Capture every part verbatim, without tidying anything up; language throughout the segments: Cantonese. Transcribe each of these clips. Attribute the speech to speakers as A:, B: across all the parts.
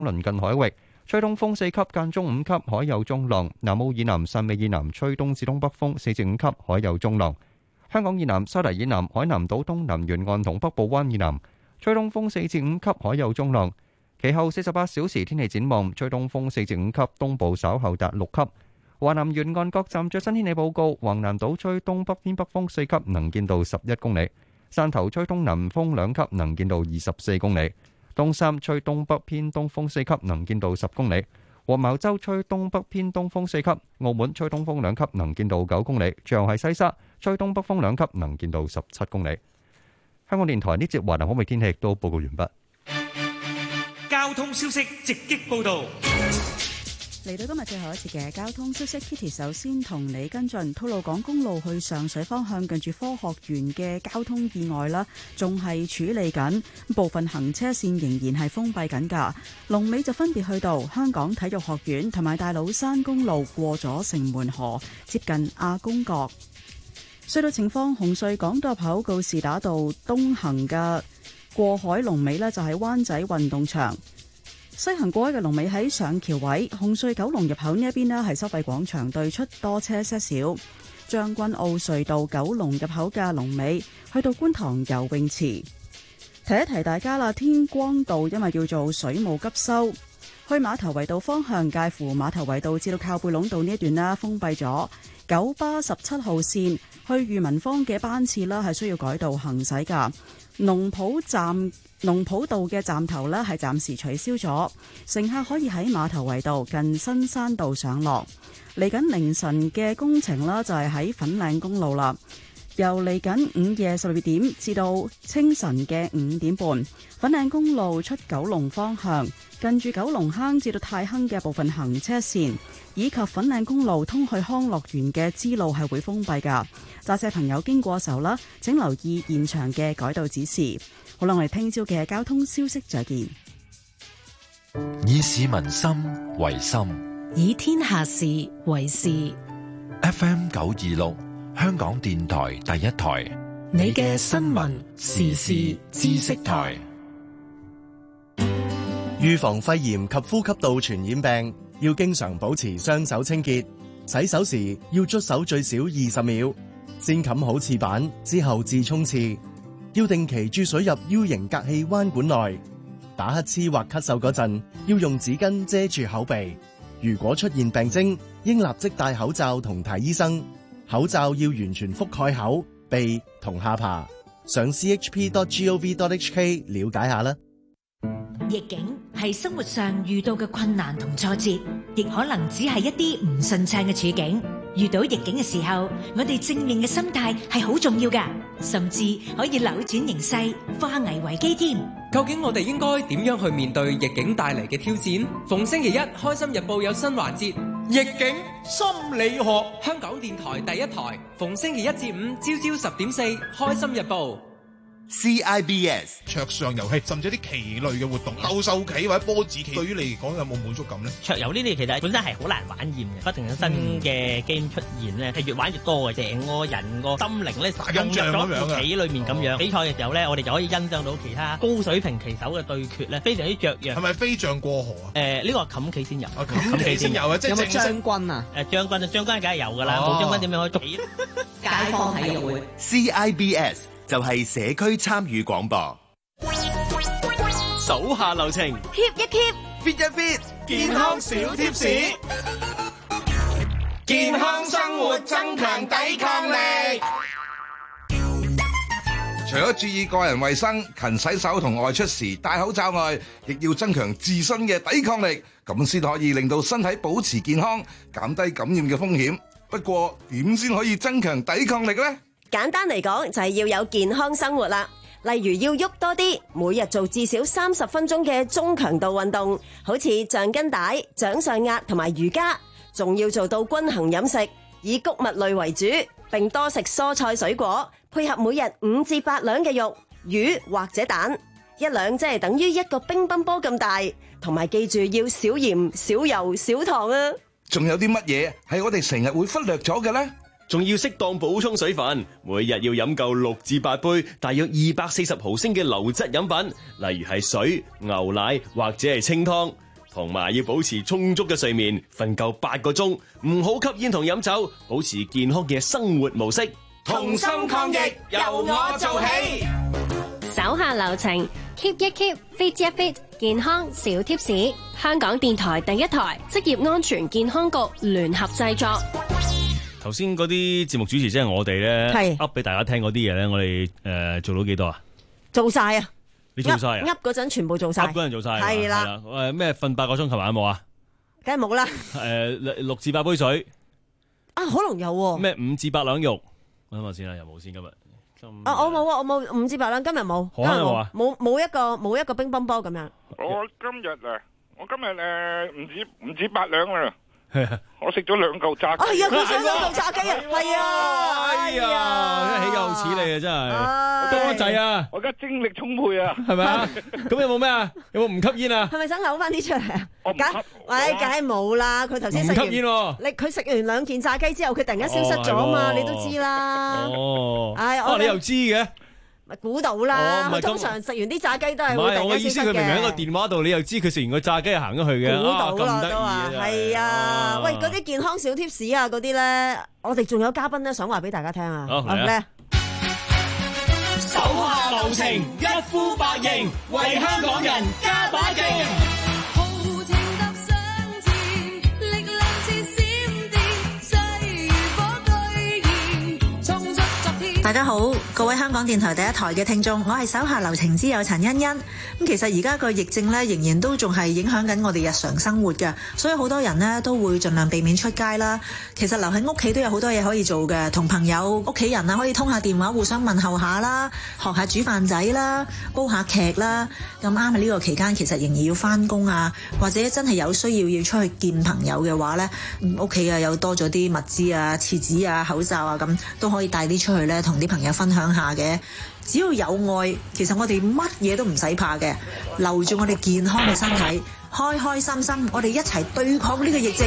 A: 鄰近海域，吹東風四級間中五級，海有中浪。南澳以南、汕尾以南吹東至東北風四至五級，海有中浪。香港以南、沙堤以南、海南島東南沿岸同北部灣以南吹東風四至五級，海有中浪。其後四十八小時天氣展望，吹東風四至五級，東部稍後達六級。華南沿岸各站最新天氣報告：橫南島吹東北偏北風四級，能見度十一公里；汕頭吹東南風兩級，能見度二十四公里；東三吹東北偏東風四級，能見度十公里；黃茅洲吹東北偏東風四級；澳門吹東風兩級，能見度九公里；最後係西沙吹東北風兩級，能見度十七公里。香港電台呢節華南海域天氣亦都報告完畢。
B: 交通消息直擊報道。
C: 嚟到今日最後一節嘅交通消息 ，Kitty 首先同你跟進，吐露港公路去上水方向近住科學園嘅交通意外啦，仲係處理緊，部分行車線仍然係封閉緊㗎。龍尾就分別去到香港體育學院同埋大老山公路過咗城門河，接近亞公角。隧道情況，紅隧港島入口告士打道東行嘅過海龍尾呢，就喺灣仔運動場。西行過海嘅龍尾喺上橋位，紅隧九龍入口呢一邊呢係收費廣場對出，多車些少。將軍澳隧道九龍入口嘅龍尾去到觀塘游泳池。提一提大家啦，天光道因為要做水務急修，去馬頭圍道方向介乎馬頭圍道至到靠背壟道呢一段啦封閉咗。九巴十七號線去裕民坊嘅班次啦係需要改道行駛噶。農圃站農圃道嘅站頭呢係暫時取消咗，乘客可以喺馬頭圍道近新山道上落。嚟緊凌晨嘅工程啦，就係喺粉嶺公路啦。由嚟緊午夜十二點至到清晨嘅五點半，粉嶺公路出九龍方向，近住九龍坑至到太坑嘅部分行車線，以及粉嶺公路通去康樂園嘅支路係會封閉㗎。揸車朋友經過嘅時候啦，請留意現場嘅改道指示。好啦，我哋聽朝嘅交通消息再見。
D: 以市民心為心，
E: 以天下事為事。
D: F M 九二六。香港電台第一台，
E: 你嘅新聞時事知識台。
F: 預防肺炎及呼吸道傳染病，要經常保持雙手清潔。洗手時要捽手最少二十秒，先冚好廁板之後至沖廁。要定期注水入 U 型隔氣彎管內。打乞嗤或咳嗽嗰陣，要用紙巾遮住口鼻。如果出現病徵，應立即戴口罩同睇醫生。口罩要完全覆蓋口、鼻同下巴。上 c h p dot gov dot h k 了解下啦。
G: 逆境係生活上遇到嘅困難同挫折，亦可能只係一啲唔順暢嘅處境。遇到逆境嘅時候，我哋正面嘅心態係好重要㗎，甚至可以扭轉形勢，化危為機添。
H: 究竟我哋應該點樣去面對逆境帶嚟嘅挑戰？逢星期一，開心日報有新環節。逆境心理學，香港電台第一台，逢星期一至五朝朝十點四，開心日報。
I: C I B S
J: 桌上遊戲，甚至啲棋類嘅活動，鬥獸棋或者波子棋，對於你嚟講有冇滿足感呢？
K: 桌遊呢啲其實本身係好難玩厭嘅，不停有新嘅 game 出現咧，係越玩越多嘅，成個人個心靈咧融入咗棋裏面咁樣。比賽嘅時候咧，我哋就可以欣賞到其他高水平棋手嘅對決咧，非常之雀躍。
J: 係咪飛象過河啊？
K: 誒，呢個冚棋先有，
J: 冚棋先有啊！即係
L: 將軍啊？
K: 誒，將軍啊，將軍梗係有㗎啦，冇將軍點樣可以捉棋？
L: 街坊體育會
I: C I B S。就係社區參與廣播，
M: 手下留情
N: ，keep 一
I: keep，fit 一 fit，
B: 健康小貼士，健康生活增強抵抗力。
O: 除咗注意個人衛生、勤洗手同外出時戴口罩外，亦要增強自身嘅抵抗力，咁先可以令到身體保持健康，減低感染嘅風險。不過點先可以增強抵抗力呢？
N: 簡單嚟講就係要有健康生活啦，例如要喐多啲，每日做至少三十分鐘嘅中強度運動，好似橡筋帶、掌上壓同埋瑜伽，仲要做到均衡飲食，以穀物類為主，並多食蔬菜水果，配合每日五至八兩嘅肉、魚或者蛋，一兩即係等於一個乒乓波咁大，同埋記住要少鹽、少油、少糖啊！
O: 仲有啲乜嘢係我哋成日會忽略咗嘅呢？
M: 仲要適當補充水分，每日要飲夠六至八杯，大約二百四十毫升嘅流質飲品，例如係水、牛奶或者係清湯。 同埋要保持充足嘅睡眠，瞓夠八個鐘，唔好吸煙同飲酒，保持健康嘅生活模式。
B: 同心抗疫，由我做起。
P: 手下留情 ，keep 一 keep，fit 一 fit，健康小貼士。香港電台第一台，職業安全健康局聯合製作。
Q: 頭先嗰啲節目主持即係我哋咧，
N: 係
Q: 噏俾大家聽嗰啲嘢咧，我哋誒做到幾多啊？
N: 做晒啊！
Q: 你做晒啊？
N: 噏嗰陣全部做晒，
Q: 噏嗰陣做晒，
N: 係啦。
Q: 誒咩瞓八個鐘，琴晚有冇啊？
N: 梗係冇啦。
Q: 誒六至八杯水
N: 啊，可能有喎。
Q: 咩五至八兩肉？我諗下先啦，有冇先今日？
N: 啊，我冇啊，我冇五至八兩，今日冇。
Q: 可能冇啊？
N: 冇冇一個冇一個乒乓波咁樣。
R: 我今日啊，我今日誒唔止唔止八兩啦。我食咗兩嚿炸雞。
N: 係啊，佢食咗兩嚿炸雞啊，係啊，
Q: 哎呀，真係豈有此理啊，真係多滯啊！
R: 我而家精力充沛啊，
Q: 係咪啊？咁有冇咩啊？有冇唔吸煙啊？
N: 係咪想嘔翻啲出嚟啊？
R: 我唔吸，
N: 喂，梗係冇啦。佢頭先食完，
Q: 唔吸煙喎。
N: 你佢食完兩件炸雞之後，佢突然間消失咗啊嘛，你都知啦。
Q: 哦，
N: 哎，
Q: 啊，你又知嘅？
N: 估到啦，佢通常食完啲炸雞都係會突然間消失嘅。唔係，我嘅意思，佢明明喺個電話度，你又知佢食完個炸雞行咗去嘅。估到啦都話，係啊。喂，嗰啲健康小貼士啊，嗰啲咧，我哋仲有嘉賓咧，想話俾大家聽啊。
Q: 好嚟啊！
B: 手下留情，一呼百應，為香港人加把勁。
S: 大家好，各位香港電台第一台嘅聽眾，我係手下留情之友陳欣欣。咁其實而家個疫症咧，仍然都仲係影響緊我哋日常生活嘅，所以好多人呢都會盡量避免出街啦。其實留喺屋企都有好多嘢可以做嘅，同朋友、屋企人啊可以通下電話，互相問候下啦，學下煮飯仔啦，煲下劇啦。咁啱喺呢個期間，其實仍然要翻工啊，或者真係有需要要出去見朋友嘅話呢，屋企啊有多咗啲物資啊、廁紙啊、口罩啊，咁都可以帶啲出去呢，同啲朋友分享下嘅。只要有愛，其實我哋乜嘢都唔使怕嘅，留住我哋健康嘅身體，開開心心，我哋一齊對抗呢個疫症。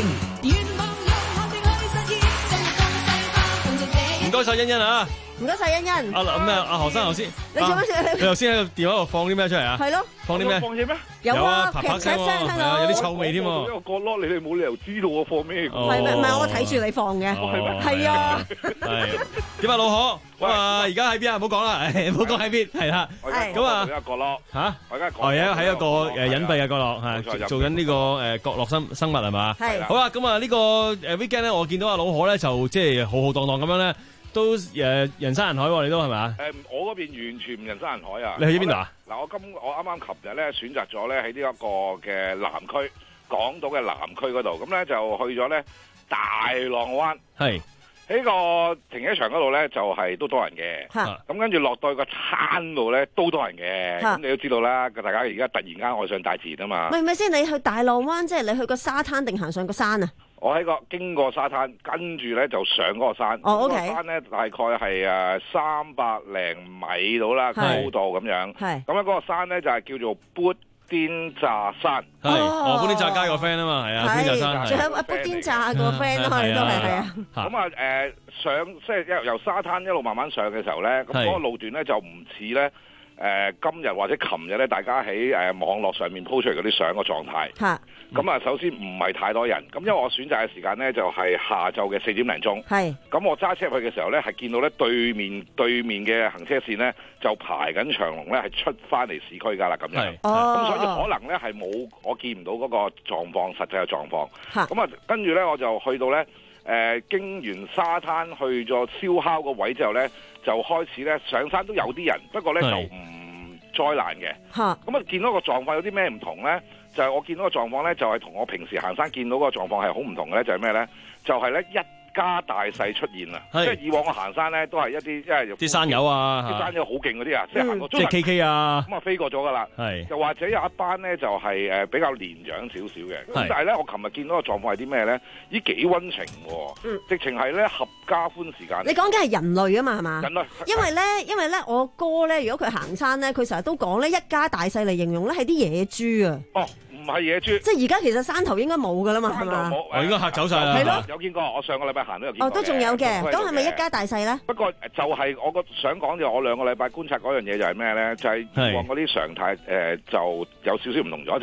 Q: 唔該晒欣欣啊！
N: 唔該晒欣欣。
Q: 阿咁啊，阿何生頭先，
N: 你做乜嘢？
Q: 你頭先喺個電話度放啲咩出嚟啊？
N: 係咯，
Q: 放啲咩？
R: 放嘢咩？
N: 有啊，
Q: 啪啪聲喎，係啊，有啲臭味添喎。
R: 一個角落，你哋冇理由知道我放咩嘅。
N: 係咪？唔係我睇住你放嘅。
R: 係咩？
N: 係啊。
Q: 係點啊，老何？咁啊，而家喺邊啊？唔好講啦，唔好講喺邊，係啦。
R: 係。
Q: 咁啊，
R: 一個角落
Q: 嚇？
R: 我而家
Q: 係啊，喺一個誒隱蔽嘅角落，係做緊呢個誒角落生生物係嘛？
N: 係。
Q: 好啦，咁啊呢個誒 weekend 咧，我見到阿老何咧就即係浩浩蕩蕩咁樣咧。都誒人山人海喎，你都係咪啊？
R: 誒，我嗰邊完全唔人山人海啊！
Q: 你去邊度啊？
R: 嗱，我今我啱啱琴日咧選擇咗咧喺呢一個嘅南區，港島嘅南區嗰度，咁咧就去咗咧大浪灣。係喺個停車場嗰度咧，就係都多人嘅。咁跟住落到去個灘度咧，都多人嘅。咁你都知道啦，大家而家突然間愛上大自然啊嘛。
N: 唔係唔係先，你去大浪灣，即係你去個沙灘定行上個山啊？
R: 我喺個經過沙灘，跟住咧就上嗰個山。
N: 哦 OK。
R: 嗰個山咧大概係誒三百零米到啦，高度咁樣。係。咁咧嗰個山咧就係叫做砵甸乍山。
Q: 係。哦，砵甸乍街個 friend 啊嘛，係啊，砵甸乍山係。
N: 仲有砵甸乍個 friend 咯，係都係係啊。
R: 咁啊誒上即係由沙灘一路慢慢上嘅時候咧，咁嗰個路段咧就唔似咧。誒、呃、今日或者琴日咧，大家喺誒、呃、網絡上面 po 出嚟嗰啲相嘅狀態。嚇！咁啊，首先唔係太多人。咁因為我選擇嘅時間咧，就係、是、下晝嘅四點零鐘。係。咁我揸車入去嘅時候咧，係見到咧對面對面嘅行車線咧，就排緊長龍咧，係出翻嚟市區㗎啦咁樣。係。哦。咁所以可能咧係冇我見唔到嗰個狀況，實際嘅狀況。嚇。咁啊，跟住咧我就去到咧。誒、呃、經完沙灘去咗燒烤個位之後咧，就開始咧上山都有啲人，不過咧就唔災難嘅。嚇！咁啊見到個狀況有啲咩唔同咧？就係、是、我見到個狀況咧，就係、是、同我平時行山見到個狀況係好唔同嘅咧，就係咩咧？就係、是、咧一家大細出現啦，即係以往我行山咧都係一啲即係啲
Q: 山友啊，
R: 啲山友好勁嗰啲啊，即係行過
Q: 即係 K K 啊，
R: 咁啊飛過咗噶啦，又或者有一班咧就係誒比較年長少少嘅，咁但係咧我琴日見到個狀況係啲咩咧？咦幾溫情喎，嗯、直情係咧合家歡時間。
N: 你講緊係人類啊嘛係嘛？
R: 人類，
N: 因為咧因為咧我哥咧如果佢行山咧，佢成日都講咧一家大細嚟形容咧係啲野豬啊。
R: 哦。唔係野豬，
N: 即係而家其實山頭應該冇噶啦嘛，係嘛？
Q: 我應該嚇走晒啦。
N: 係咯，
R: 有見過，我上個禮拜行都有見過。
N: 哦，都仲有嘅，咁係咪一家大細咧？
R: 不過就係我個想講就我兩個禮拜觀察嗰樣嘢就係咩咧？就係以往嗰啲常態誒就有少少唔同咗，就係咧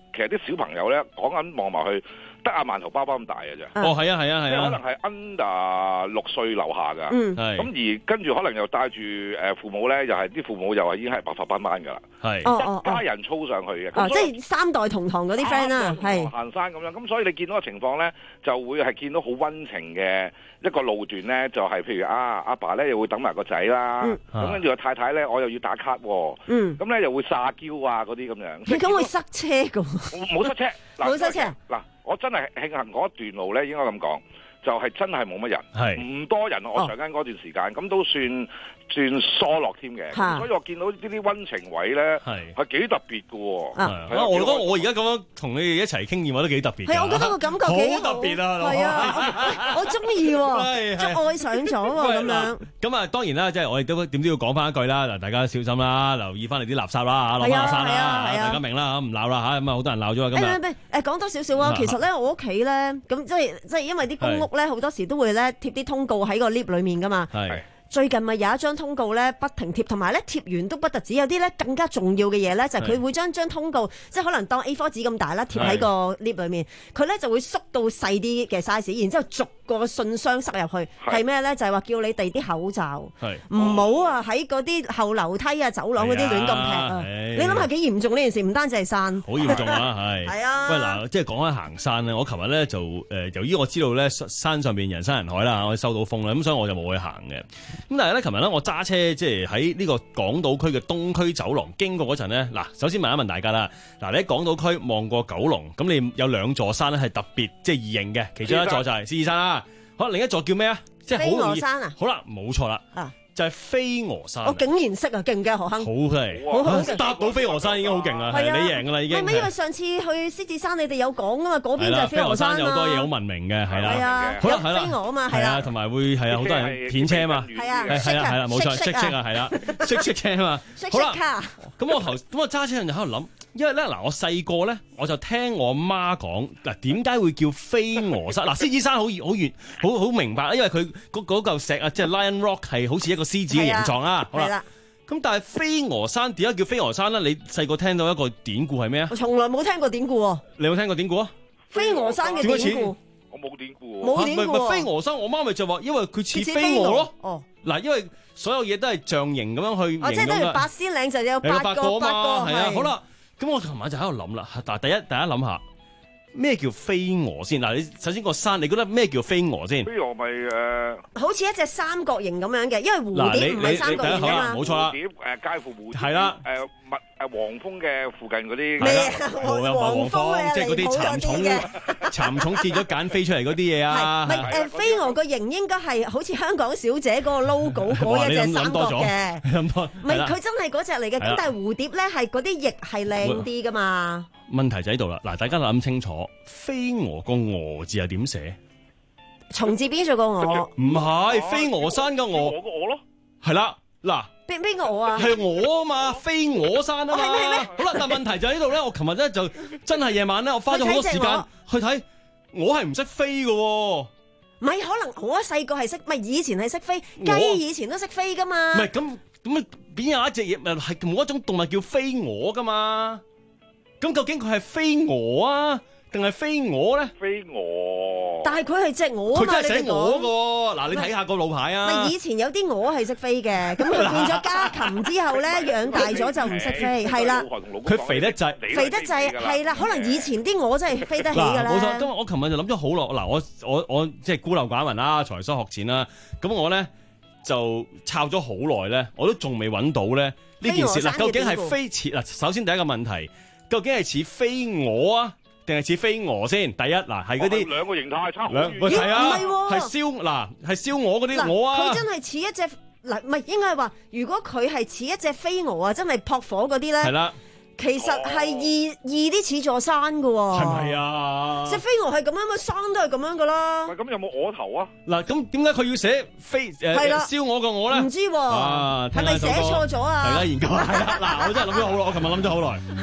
R: 其實啲小朋友咧講緊望埋去。得阿饅頭包包咁大嘅啫。
Q: 哦，係啊，係啊，係啊。
R: 可能係 under 六歲樓下㗎。
Q: 嗯。
R: 咁而跟住可能又帶住誒父母咧，又係啲父母又係已經係白髮斑斑㗎啦。
Q: 係。
R: 一家人操上去嘅。
C: 哦，即係三代同堂嗰啲 friend 啦，係。
R: 行山咁樣，咁所以你見到嘅情況咧，就會係見到好溫情嘅一個路段咧，就係譬如啊，阿爸咧又會等埋個仔啦，咁跟住個太太咧，我又要打卡喎。嗯。咁咧又會撒嬌啊嗰啲咁樣。
C: 你咁會塞車㗎？
R: 冇塞車。
C: 冇塞車。
R: 嗱。我真係慶幸嗰一段路咧，應該咁講，就係、是、真係冇乜人，唔多人。我上緊嗰段時間，咁、哦、都算算疏落添嘅。所以我見到呢啲溫情位咧，係係幾特別嘅喎。
Q: 啊，我覺得我而家咁樣同你哋一齊傾電話都幾特別。
C: 係，我覺得個感覺幾
Q: 好特別啊！
C: 係啊，我中意喎，即係愛上咗喎咁樣。
Q: 咁啊，當然啦，即係我哋都點都要講翻一句啦。嗱，大家小心啦，留意翻你啲垃圾啦嚇，落翻山啦，大家明啦嚇，唔鬧啦嚇，咁啊好多人鬧咗啊今日。誒
C: 誒誒，講多少少啊，其實咧我屋企咧，咁即係即係因為啲公屋咧好多時都會咧貼啲通告喺個 lift 裡面噶嘛。係。最近咪有一張通告咧，不停貼，同埋咧貼完都不特止，有啲咧更加重要嘅嘢咧，就係、是、佢會將張通告，即係可能當 A 四 紙咁大啦，貼喺個 lift 裏面，佢咧就會縮到細啲嘅 size， 然之後逐個信箱塞入去，係咩咧？就係、是、話叫你哋啲口罩，唔好啊喺嗰啲後樓梯啊、走廊嗰啲亂咁劈啊！你諗下幾嚴重呢件事？唔單止係山，
Q: 好嚴重啊！係係啊！喂嗱，即係講緊行山咧，我琴日咧就誒、呃，由於我知道咧山上邊人山人海啦，我收到風啦，咁所以我就冇去行嘅。咁但係咧，琴日咧我揸車即係喺呢個港島區嘅東區走廊經過嗰陣咧，嗱，首先問一問大家啦，嗱，你喺港島區望過九龍，咁你有兩座山咧係特別即係異形嘅，其中一座就係獅子山啦，好，另一座叫咩啊？即係好容易。飛鵝山啊？好啦，冇錯啦。啊。就係飛鵝山，
C: 我竟然識啊，勁嘅何亨，
Q: 好嘅，好好搭到飛鵝山已經好勁啦，係你贏噶啦已經。
C: 唔係因為上次去獅子山，你哋有講噶嘛，嗰邊就係飛鵝山
Q: 有多嘢好聞名嘅，係啦，
C: 係啊，
Q: 好啦，係啦，
C: 飛鵝啊嘛，係啦，
Q: 同埋會係啊，好多人片車嘛，
C: 係啊，
Q: 係啦，係啦，冇錯，識識啊，係啦，識識車啊嘛，好啦，咁我頭咁我揸車人就喺度諗，因為咧嗱，我細個咧我就聽我媽講嗱，點解會叫飛鵝山？嗱，獅子山好熱好遠，好好明白，因為佢嗰嗰嚿石啊，即係 Lion Rock 係好似一個獅子嘅形狀啊。好啦，咁但係飛鵝山點解叫飛鵝山咧？你細個聽到一個典故係咩啊？
C: 我從來冇聽過典故喎。
Q: 你有冇聽過典故啊？
C: 飛鵝山嘅典故，
R: 我冇典故。
C: 冇典故。
Q: 飛鵝山，我媽咪就話，因為佢似飛鵝咯。哦，嗱，因為所有嘢都係象形咁樣去形容。
C: 哦，即係等於八仙嶺就有八個八個。
Q: 係啊，好啦，咁我琴晚就喺度諗啦。但係第一，大家諗下。咩叫飛鵝先？嗱，你首先個山，你覺得咩叫飛鵝先？
R: 飛鵝咪誒，
C: 好似一隻三角形咁樣嘅，因為蝴蝶唔係三角形啊嘛。
Q: 冇錯啦，
R: 蝴蝶誒介乎蝴蝶
Q: 係啦，
R: 誒蜜誒黃蜂嘅附近嗰啲
C: 咩啊？黃蜂
Q: 即係嗰啲蠶蟲嘅蠶蟲跌咗揀飛出嚟嗰啲嘢啊！
C: 係咪誒飛鵝個形應該係好似香港小姐嗰個 logo 嗰一隻三角嘅？唔係佢真係嗰隻嚟嘅，咁但係蝴蝶咧係嗰啲翼係靚啲噶嘛？
Q: 問題就喺度啦，嗱，大家諗清楚，飛鵝個鵝字係點寫？
C: 從字邊做個鵝？
Q: 唔係，飛鵝山嘅鵝。
R: 我個鵝咯。
Q: 係啦，嗱。
C: 邊邊個鵝啊？
Q: 係我啊嘛，飛鵝山啊嘛。係咩？好啦，但問題就喺度咧，我琴日咧就真係夜晚咧，我花咗好多時間去睇，我係唔識飛嘅。
C: 唔係，可能我細個係識，唔係以前係識飛，雞以前都識飛噶嘛。
Q: 唔係咁咁，邊有一隻嘢咪係冇一種動物叫飛鵝噶嘛？咁究竟佢係飛鵝啊，定係飛鵝咧？
R: 飛鵝，
C: 但係佢係隻鵝啊嘛，
Q: 佢真係寫鵝噶。嗱，你睇下個路牌啊。
C: 咪以前有啲鵝係識飛嘅，咁佢變咗家禽之後咧，養大咗就唔識飛，係啦。
Q: 佢肥得滯，
C: 肥得滯係啦。可能以前啲鵝真係飛得起㗎啦。
Q: 冇錯，今日我琴日就諗咗好耐。嗱，我我我即係孤陋寡聞啦，才疏學淺啦。咁我咧就抄咗好耐咧，我都仲未揾到咧呢件事。嗱，究竟係飛似嗱？首先第一個問題。究竟係似飛鵝啊，定係似飛鵝先？第一嗱，係嗰啲
R: 兩個形態差好
Q: 遠。
R: 咦？
Q: 係啊，
C: 係喎，
Q: 係燒嗱，係燒鵝嗰啲鵝啊。
C: 佢真係似一隻嗱，唔係應該係話，如果佢係似一隻飛鵝啊，真係撲火嗰啲咧。係啦。其實係易易啲似座山㗎喎。係咪啊？隻飛鵝係咁樣，個山都係咁樣㗎啦。
R: 喂，咁有冇鵝頭啊？
Q: 嗱，咁點解佢要寫飛誒燒鵝個鵝咧？
C: 唔知喎。係咪寫錯咗啊？
Q: 大家研究下。係啦，嗱，我真係諗咗好耐，我琴日諗咗好耐。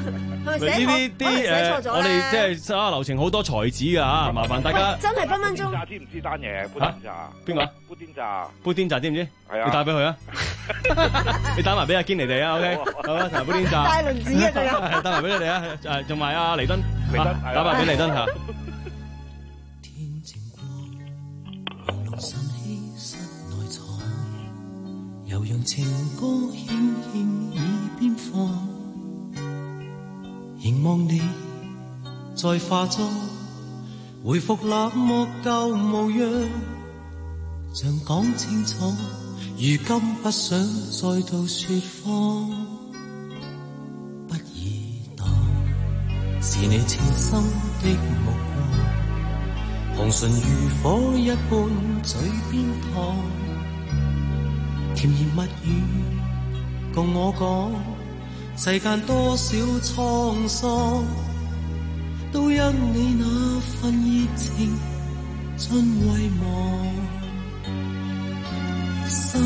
C: 咪寫錯？
Q: 呢啲啲誒，我哋即係手下留情好多才子㗎嚇，麻煩大家。
C: 真係分分鐘。
R: 知唔知單嘢？砵甸乍。
Q: 邊個？
R: 砵甸乍。
Q: 砵甸乍知唔知？
R: 係啊。
Q: 你打俾佢啊！你打埋俾阿堅尼地啊 ，OK？好啊，同埋砵甸乍。
C: 大輪子啊，仲有。
Q: 打埋俾你哋啊！誒，同埋阿彌敦，
R: 彌敦
Q: 打埋俾彌敦嚇。
T: 又讓情歌輕輕耳邊放，凝望你在化妝，回復冷漠舊模樣，像講清楚，如今不想再度説謊，不易當是你情深的目光，紅唇如火一般嘴邊燙。甜言蜜語共我講，世間多少滄桑，都因你那份熱情盡遺忘。心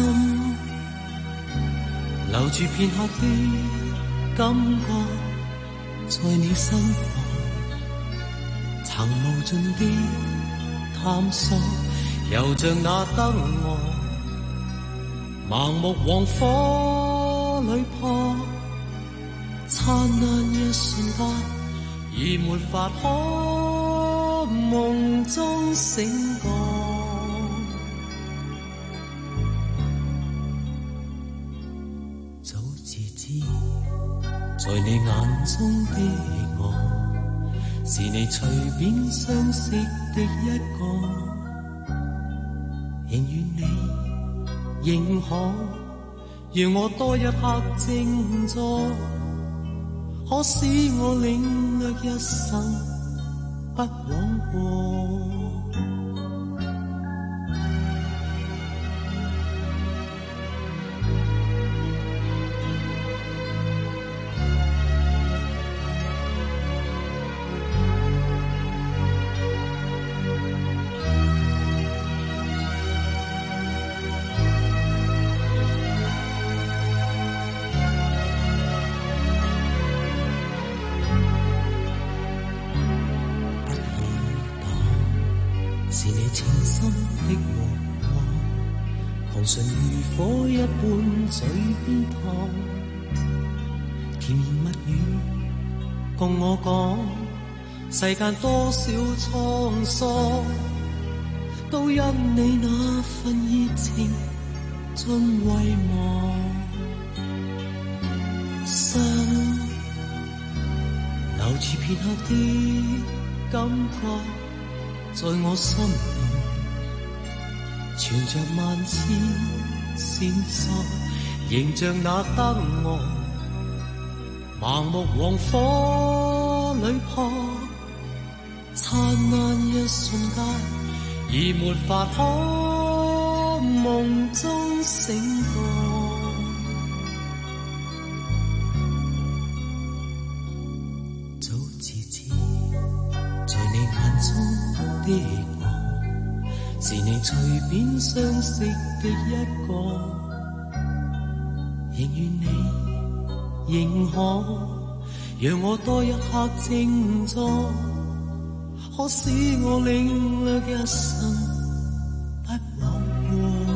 T: 留住片刻的感覺，在你身旁，曾無盡的探索，又像那燈蛾。盲目往火裏撲，燦爛一瞬間，已沒法可夢中醒覺。早自知，在你眼中的我，是你隨便相識的一個，仍願你認可，讓我多一刻靜坐，可使我領略一生不枉過。唇如火一般嘴邊燙，甜言蜜語共我講，世間多少滄桑，都因你那份熱情盡遺忘。心留住片刻的感覺，在我心裏存着萬千線索，仍像那燈蛾，盲目往火裏撲，燦爛一瞬間，已沒法可夢中醒覺。早自知，在你眼中的是你隨便相識的一個，仍願你認可，讓我多一刻靜坐，可使我領略一生不枉過。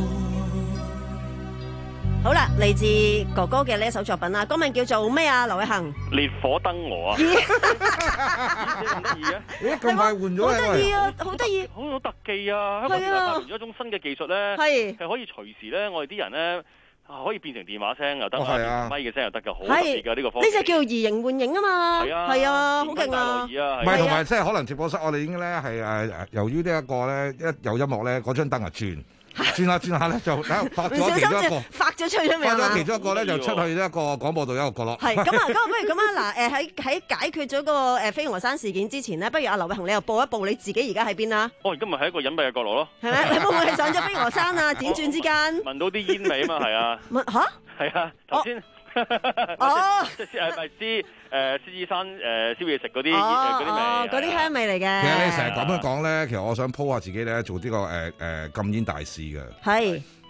N: 好啦，嚟自哥哥嘅呢一首作品啦，歌名叫做咩啊？劉偉恒，
U: 烈火燈蛾啊！得唔得意啊？
O: 咦，咁快換咗
N: 好得意啊！好得意，
U: 好有特技啊！香港電台發明咗一種新嘅技術咧，係係可以隨時咧，我哋啲人咧可以變成電話聲又得，變成咪嘅聲又得㗎，好特別㗎呢個方法。
N: 呢隻叫移形換影啊嘛，係啊，係啊，好勁啊！
O: 唔係同埋即係可能直播室，我哋已經咧係誒由於呢一個咧一有音樂咧，嗰張燈啊轉。轉下轉下咧，就喺發咗其中一個，
N: 發咗出去出面，
O: 發咗其中一個咧，就出去一個廣播道一個角落。
N: 係咁啊，咁啊，不如咁啊，嗱，誒喺喺解決咗個誒飛鵝山事件之前呢，不如阿劉偉恒你又報一報你自己而家喺邊啊？
U: 哦，而家咪喺一個隱蔽嘅角落咯。
N: 係咪？你會唔會係上咗飛鵝山啊？輾轉之間
U: 聞到啲煙味啊嘛，係啊。
N: 聞嚇？
U: 係啊，頭先。
N: 哦，
U: 即係係咪獅誒獅子山誒燒嘢食嗰啲
N: 嗰
U: 啲味？
N: 嗰啲香味嚟嘅。
O: 其實你成日咁樣講咧，其實我想 po 下自己咧，做呢個誒誒禁煙大使嘅。
N: 係。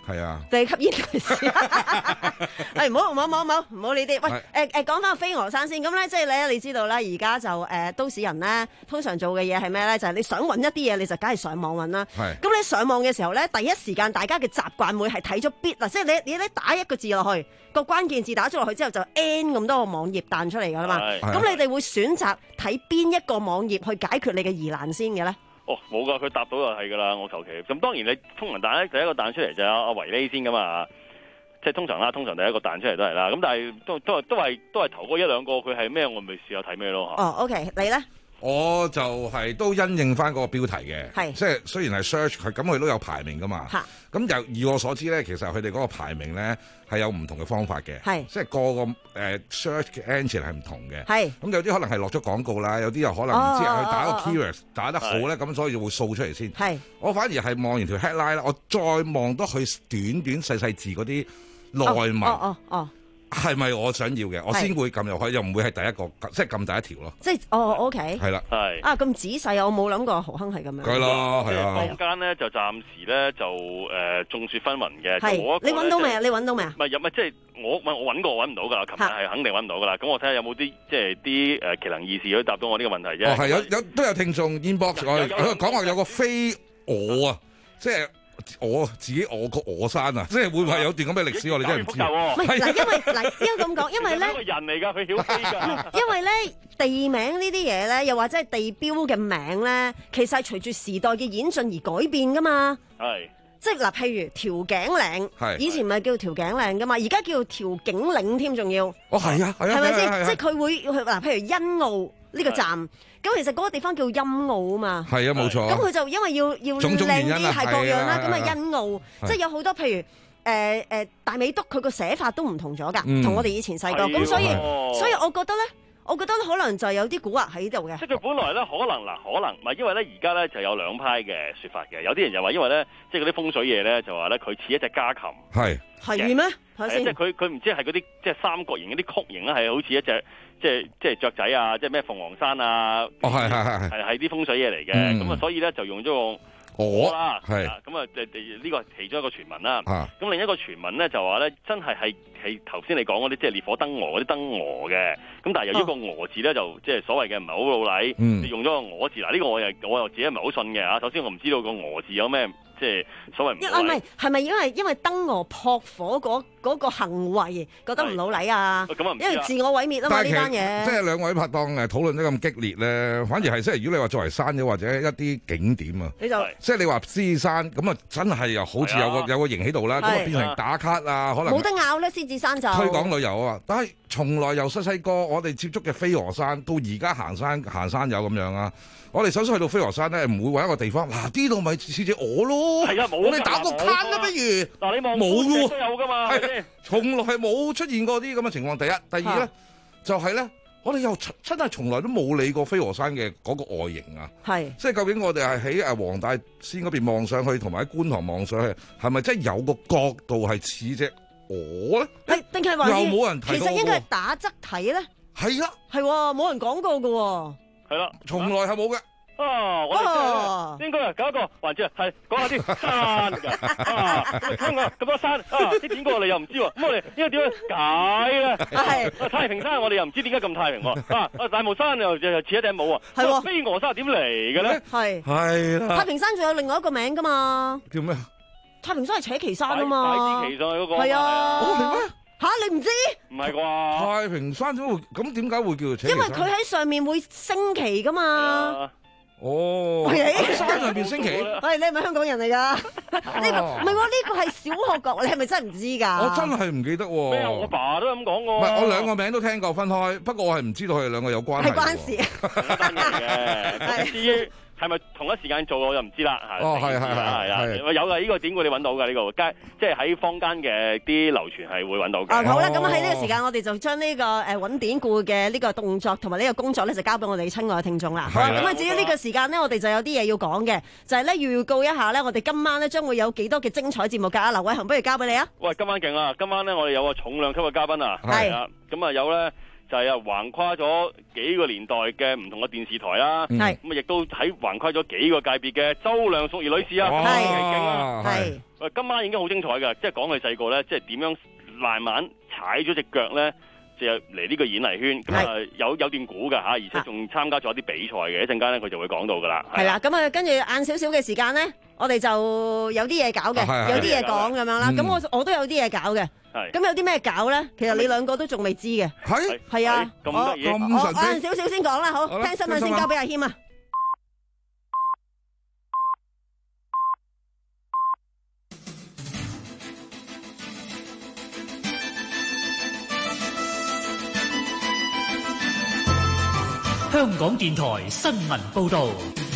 O: 係啊，
N: 定係吸煙嗰時？係唔好唔好唔好唔好唔好呢啲。喂誒誒，講翻飛鵝山先。咁咧，即係咧，你知道咧，而家就誒、呃、都市人咧，通常做嘅嘢係咩咧？就係、是、你想揾一啲嘢，你就梗係上網揾啦。係。咁你上網嘅時候咧，第一時間大家嘅習慣會係睇咗 bit 啦，即係你你咧打一個字落去，個關鍵字打咗落去之後，就 N 咁多個網頁彈出嚟㗎啦嘛。咁你哋會選擇睇邊一個網頁去解決你嘅疑難先嘅咧？
U: 哦，冇噶，佢答到就係噶啦，我求其。咁當然你通常彈咧，第一個彈出嚟就係阿阿維呢先噶嘛，即係通常啦，通常第一個彈出嚟都係啦。咁但係都都都係都係頭嗰一兩個，佢係咩？我咪試下睇咩咯嚇。
N: 哦 ，OK，你咧？
O: 我就係都因應翻嗰個標題嘅，
N: 係
O: 即係雖然係 search 佢咁，佢都有排名噶嘛。咁就以我所知咧，其實佢哋嗰個排名咧係有唔同嘅方法嘅，即係個個誒、呃、search 嘅 engine 係唔同嘅。咁有啲可能係落咗廣告啦，有啲又可能唔知係佢打個 keywords 打得好咧，咁所以就會掃出嚟先。我反而係望完條 headline 啦，我再望多佢短短細細字嗰啲內文。哦哦哦係咪我想要嘅？我先會撳入去，又唔會係第一個，即係撳第一條咯。
N: 即係哦 ，OK。係啦，
U: 係
N: 啊，咁仔細啊！我冇諗過豪亨係咁樣。
O: 係咯，係啊。
U: 坊間咧就暫時咧就誒眾說紛紜嘅。
N: 係。你揾到未啊？你揾到未啊？
U: 唔係有咪即係我我揾過，我揾唔到㗎。琴日係肯定揾唔到㗎啦。咁我睇下有冇啲即係啲誒奇能異事可以答到我呢個問題啫。
O: 哦，係有有都有聽眾 inbox 我哋講話有個飛鵝啊，即係。我自己我個鵝山啊，即係會唔會有段咁嘅歷史？我哋真係唔知。
N: 唔係嗱，因為嗱，應該咁講，因為咧，
U: 一個人嚟㗎，佢曉飛㗎。
N: 因為咧，地名呢啲嘢咧，又或者係地標嘅名咧，其實係隨住時代嘅演進而改變㗎嘛。係。即係嗱，譬如調景嶺，以前唔係叫調景嶺㗎嘛，而家叫調景嶺添，仲要。哦，係啊，係啊，係咪先？即係佢會嗱，譬如欣澳呢個站。咁其實嗰個地方叫欣澳啊嘛，係啊冇錯。咁佢就因為要要靚啲係各樣啦，咁啊欣澳，即係有好多譬如誒誒大美督佢個寫法都唔同咗㗎，同我哋以前細個。咁所以所以我覺得咧，我覺得可能就有啲蠱惑喺度嘅。
U: 即係佢本來咧可能嗱，可能唔係因為咧而家咧就有兩派嘅説法嘅，有啲人就話因為咧即係嗰啲風水嘢咧就話咧佢似一隻家禽。係
N: 係咩？
U: 即係佢佢唔知係嗰啲即係三角形嗰啲曲形咧，係好似一隻。即係即係雀仔啊！即係咩鳳凰山啊！
O: 哦，係係係
U: 係係啲風水嘢嚟嘅，咁啊，所以咧就用咗個鵝啦，係咁啊，誒呢個係其中一個傳聞啦。咁另一個傳聞咧就話咧，真係係係頭先你講嗰啲即係烈火燈蛾嗰啲燈蛾嘅，咁但係由於個蛾字咧就即係所謂嘅唔係好老禮，你用咗個鵝字嗱，呢個我又我又自己唔係好信嘅嚇。首先我唔知道個鵝字有咩即係所謂唔老禮。唔係
N: 係咪因為因為燈蛾撲火嗰嗰個行為覺得唔老禮啊？咁啊，因為自我毀滅啊嘛呢單嘢。
O: 即係兩位拍檔誒討論得咁激烈咧，反而係即係如果你話作為山嘅或者一啲景點啊，你就即係你話獅子山咁啊，真係又好似有個有個形喺度啦，咁啊變成打卡啊，可能
N: 冇得拗咧。獅子山就
O: 推廣旅遊啊，但係從來由細細個我哋接觸嘅飛鵝山到而家行山行山友咁樣啊，我哋首先去到飛鵝山咧，唔會揾一個地方嗱呢度咪似隻鵝咯，係啊冇，我哋打個卡啦不如嗱你望冇喎都有㗎嘛，係咪？從來係冇出現過啲咁嘅情況。第一，第二咧就係咧，我哋又真係從來都冇理過飛鵝山嘅嗰個外形啊。係，即係究竟我哋係喺誒黃大仙嗰邊望上去，同埋喺觀塘望上去，係咪真係有個角度係似隻鵝咧？
N: 係定係話
O: 又冇人睇過？
N: 其實應該係打側睇咧。
O: 係啊，
N: 係冇人講過㗎。係啦，
O: 從來係冇嘅。
U: 啊！我哋應該啊搞一個環節係講下啲山㗎啊！香港咁多山啊，啲點過我哋又唔知喎。咁我哋應該點樣解咧？係太平山我哋又唔知點解咁太平喎。啊啊大帽山又又似一頂帽啊。係喎，飛鵝山係點嚟嘅咧？係
O: 係啦。
N: 太平山仲有另外一個名㗎嘛？
O: 叫咩？
N: 太平山係扯旗山啊嘛。
U: 大支旗上去嗰個。
N: 係啊。
O: 哦係咩？
N: 吓你唔知？
U: 唔係啩？
O: 太平山點會咁點解會叫做扯旗山？
N: 因為佢喺上面會升旗㗎嘛。
O: 哦，喺山上邊升旗，
N: 喂，你係咪香港人嚟噶？呢個唔係喎，呢個係小學角，你係咪真係唔知噶？
O: 我真係唔記得喎。
U: 咩啊？我爸都咁講過。
O: 唔係，我兩個名都聽過分開，不過我係唔知道佢哋兩個有關係。
N: 係關事。
U: 單嘢嘅。至於係咪同一時間做，我就唔知啦。
O: 哦，係係係
U: 係啊，有㗎呢個典故你揾到㗎呢個，即係喺坊間嘅啲流傳係會揾到嘅。
N: 好啦，咁喺呢個時間，我哋就將呢個誒揾典故嘅呢個動作同埋呢個工作咧，就交俾我哋親愛嘅聽眾啦。好啦，咁啊至於呢個時間呢，我哋就有啲嘢要講嘅，就係咧預告一下咧，我哋今晚咧將會有幾多嘅精彩節目㗎。劉偉恒，不如交俾你啊！
U: 喂，今晚勁啊！今晚咧我哋有個重量級嘅嘉賓啊，係啊，咁啊有咧。就係啊，橫跨咗幾個年代嘅唔同嘅電視台啦，咁啊亦都喺橫跨咗幾個界別嘅周梁淑怡女士啊，係勁啊！係， 喂，今晚已經好精彩㗎，即係講佢細個咧，即係點樣慢慢踩咗隻腳咧，就嚟呢個演藝圈。咁啊有有段估㗎嚇，而且仲參加咗一啲比賽嘅，一陣間咧佢就會講到㗎啦。
A: 係啦，咁啊跟住晏少少嘅時間咧，我哋就有啲嘢搞嘅，有啲嘢講咁樣啦。咁我我都有啲嘢搞嘅。咁有啲咩搞咧？其實你兩個都仲未知嘅。
O: 係
A: 係啊，
U: 我
A: 我我晏少少先講啦，好，聽新聞先交俾阿謙啊。
B: 香港電台新聞報導，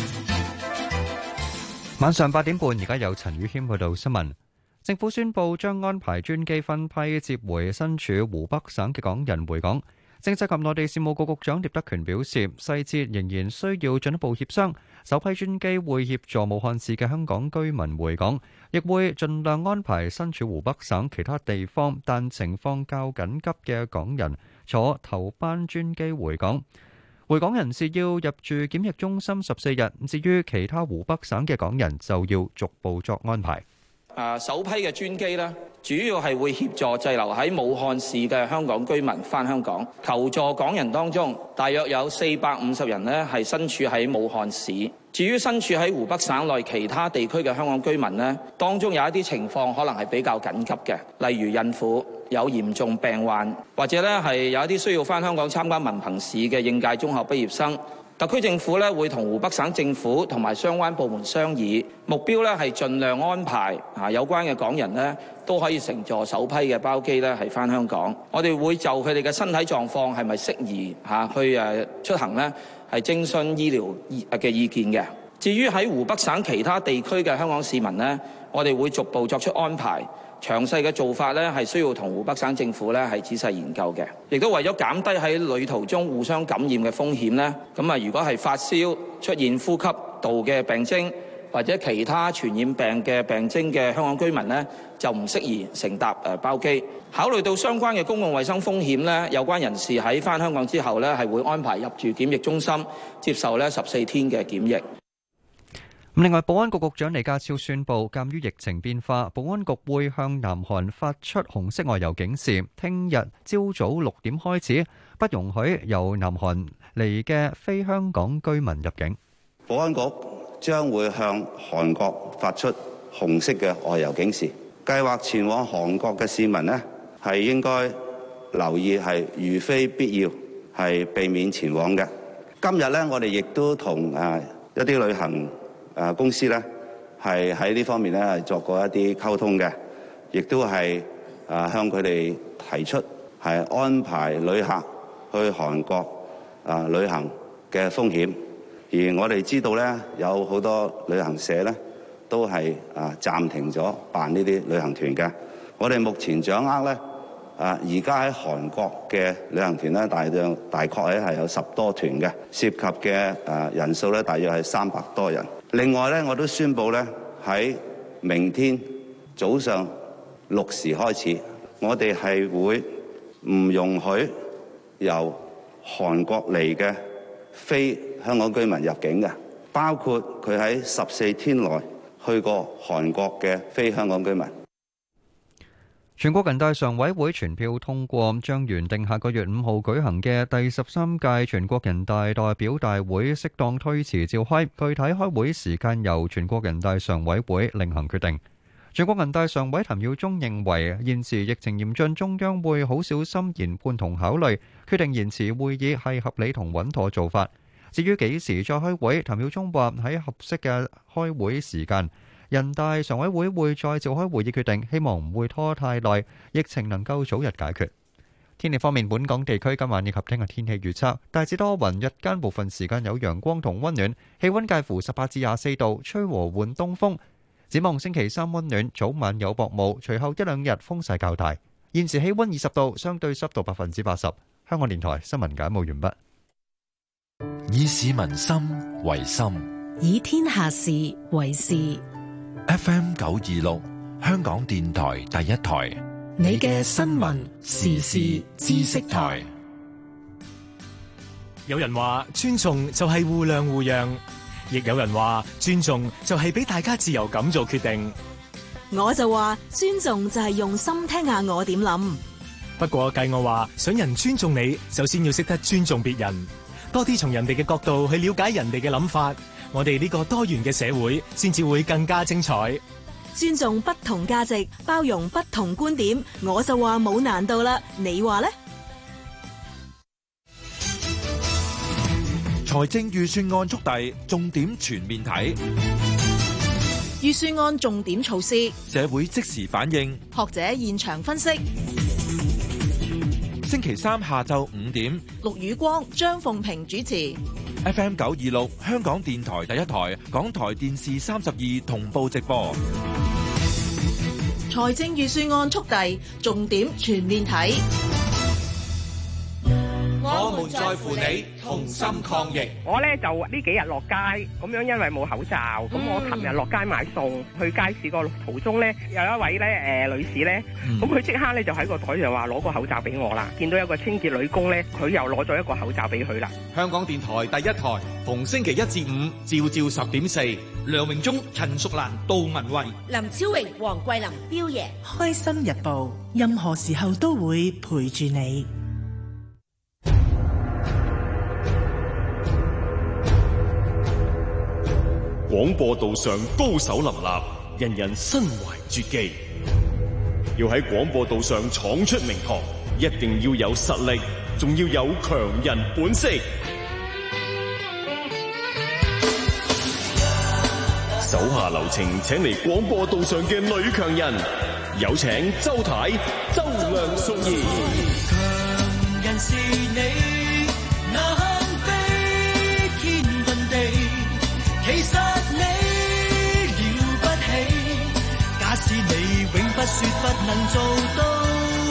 V: 晚上八點半，而家有陳宇謙報道新聞。政府宣布將安排專機分批接回身處湖北省嘅港人回港。政制及內地事務局局長聶德權表示，細節仍然需要進一步協商。首批專機會協助武漢市嘅香港居民回港，亦會盡量安排身處湖北省其他地方但情況較緊急嘅港人坐頭班專機回港。回港人士要入住檢疫中心十四日，至於其他湖北省嘅港人就要逐步作安排。
W: 啊，首批嘅專機呢，主要係會協助滯留喺武漢市嘅香港居民返香港。求助港人當中，大約有四百五十人呢係身處喺武漢市。至於身處喺湖北省內其他地區嘅香港居民呢，當中有一啲情況可能係比較緊急嘅，例如孕婦、有嚴重病患，或者呢係有一啲需要返香港參加文憑試嘅應屆中學畢業生。特區政府咧會同湖北省政府同埋相關部門商議，目標咧係盡量安排啊有關嘅港人咧都可以乘坐首批嘅包機咧係返香港。我哋會就佢哋嘅身體狀況係咪適宜嚇去誒出行咧，係徵詢醫療嘅意見嘅。至於喺湖北省其他地區嘅香港市民咧，我哋會逐步作出安排。詳細嘅做法咧，係需要同湖北省政府咧係仔細研究嘅，亦都為咗減低喺旅途中互相感染嘅風險咧，咁啊，如果係發燒、出現呼吸道嘅病徵或者其他傳染病嘅病徵嘅香港居民咧，就唔適宜乘搭誒包機。考慮到相關嘅公共衛生風險咧，有關人士喺返香港之後咧，係會安排入住檢疫中心，接受咧十四天嘅檢疫。
V: 另外，保安局局長李家超宣布，鑑於疫情變化，保安局會向南韓發出紅色外遊警示，聽日朝早六點開始，不容許由南韓嚟嘅非香港居民入境。
X: 保安局將會向韓國發出紅色嘅外遊警示，計劃前往韓國嘅市民呢，係應該留意係如非必要係避免前往嘅。今日呢，我哋亦都同誒一啲旅行誒公司咧係喺呢方面咧係作過一啲溝通嘅，亦都係誒向佢哋提出係安排旅客去韓國誒旅行嘅風險。而我哋知道咧有好多旅行社咧都係誒暫停咗辦呢啲旅行團嘅。我哋目前掌握咧誒而家喺韓國嘅旅行團咧，大約大概咧係有十多團嘅，涉及嘅誒人數咧大約係三百多人。另外咧，我都宣布咧喺明天早上六時開始，我哋係會唔容許由韓國嚟嘅非香港居民入境嘅，包括佢喺十四天內去過韓國嘅非香港居民。
V: 全國人大常委會全票通過，將原定下個月五號舉行嘅第十三屆全國人大代表大會適當推遲召開，具體開會時間由全國人大常委會另行決定。全國人大常委譚耀宗認為，現時疫情嚴峻，中央會好小心研判同考慮，決定延遲會議係合理同穩妥做法。至於幾時再開會，譚耀宗話喺合適嘅開會時間，人大常委會會再召開會議決定，希望唔會拖太耐，疫情能夠早日解決。天氣方面，本港地區今晚以及聽日天氣預測大致多雲，日間部分時間有陽光同溫暖，氣溫介乎十八至廿四度，吹和緩東風。展望星期三溫暖，早晚有薄霧，隨後一兩日風勢較大。現時氣溫二十度，相對濕度百分之八十。香港電台新聞簡報完畢。
D: 以市民心為心，
G: 以天下事為事。
D: F M 九二六，香港電台第一台，
E: 你嘅新聞時事知識台。
B: 有人話尊重就係互諒互讓，亦有人話尊重就係俾大家自由咁做決定。
F: 我就話尊重就係用心聽下我點諗。
H: 不過計我話，想人尊重你，首先要識得尊重別人，多啲從人哋嘅角度去了解人哋嘅諗法，我哋呢個多元嘅社會先至會更加精彩。
F: 尊重不同價值，包容不同觀點，我就話冇難度啦。你話呢？
D: 財政預算案速遞，重點全面睇。
J: 預算案重點措施，
D: 社會即時反應，
J: 學者現場分析。
D: 星期三下晝五點，
J: 陸宇光、張鳳平主持。
D: F M 九二六香港電台第一台，港台電視三十二同步直播。
J: 財政預算案速遞，重點全面睇。
B: 我們在乎你，同心抗疫。
K: 我咧就呢幾日落街，咁樣因為冇口罩，咁、嗯、我琴日落街買餸，去街市個途中咧，有一位咧誒、呃、女士咧，咁佢即刻咧就喺個台就話攞個口罩俾我啦。見到有個清潔女工咧，佢又攞咗一個口罩俾佢啦。
B: 香港電台第一台，逢星期一至五，朝朝十點四，梁榮忠、陳淑蘭、杜文慧、
Y: 林超榮、黃桂林、彪爺，
E: 開心日報，任何時候都會陪住你。
M: 廣播道上高手林立，人人身懷絕技。要喺廣播道上闖出名堂，一定要有實力，仲要有強人本色。手下留情，請嚟廣播道上嘅女強人，有請周太、周亮淑儀。
T: 強人是你，那飛天遁地，其實你了不起。假使你永不說不能做到，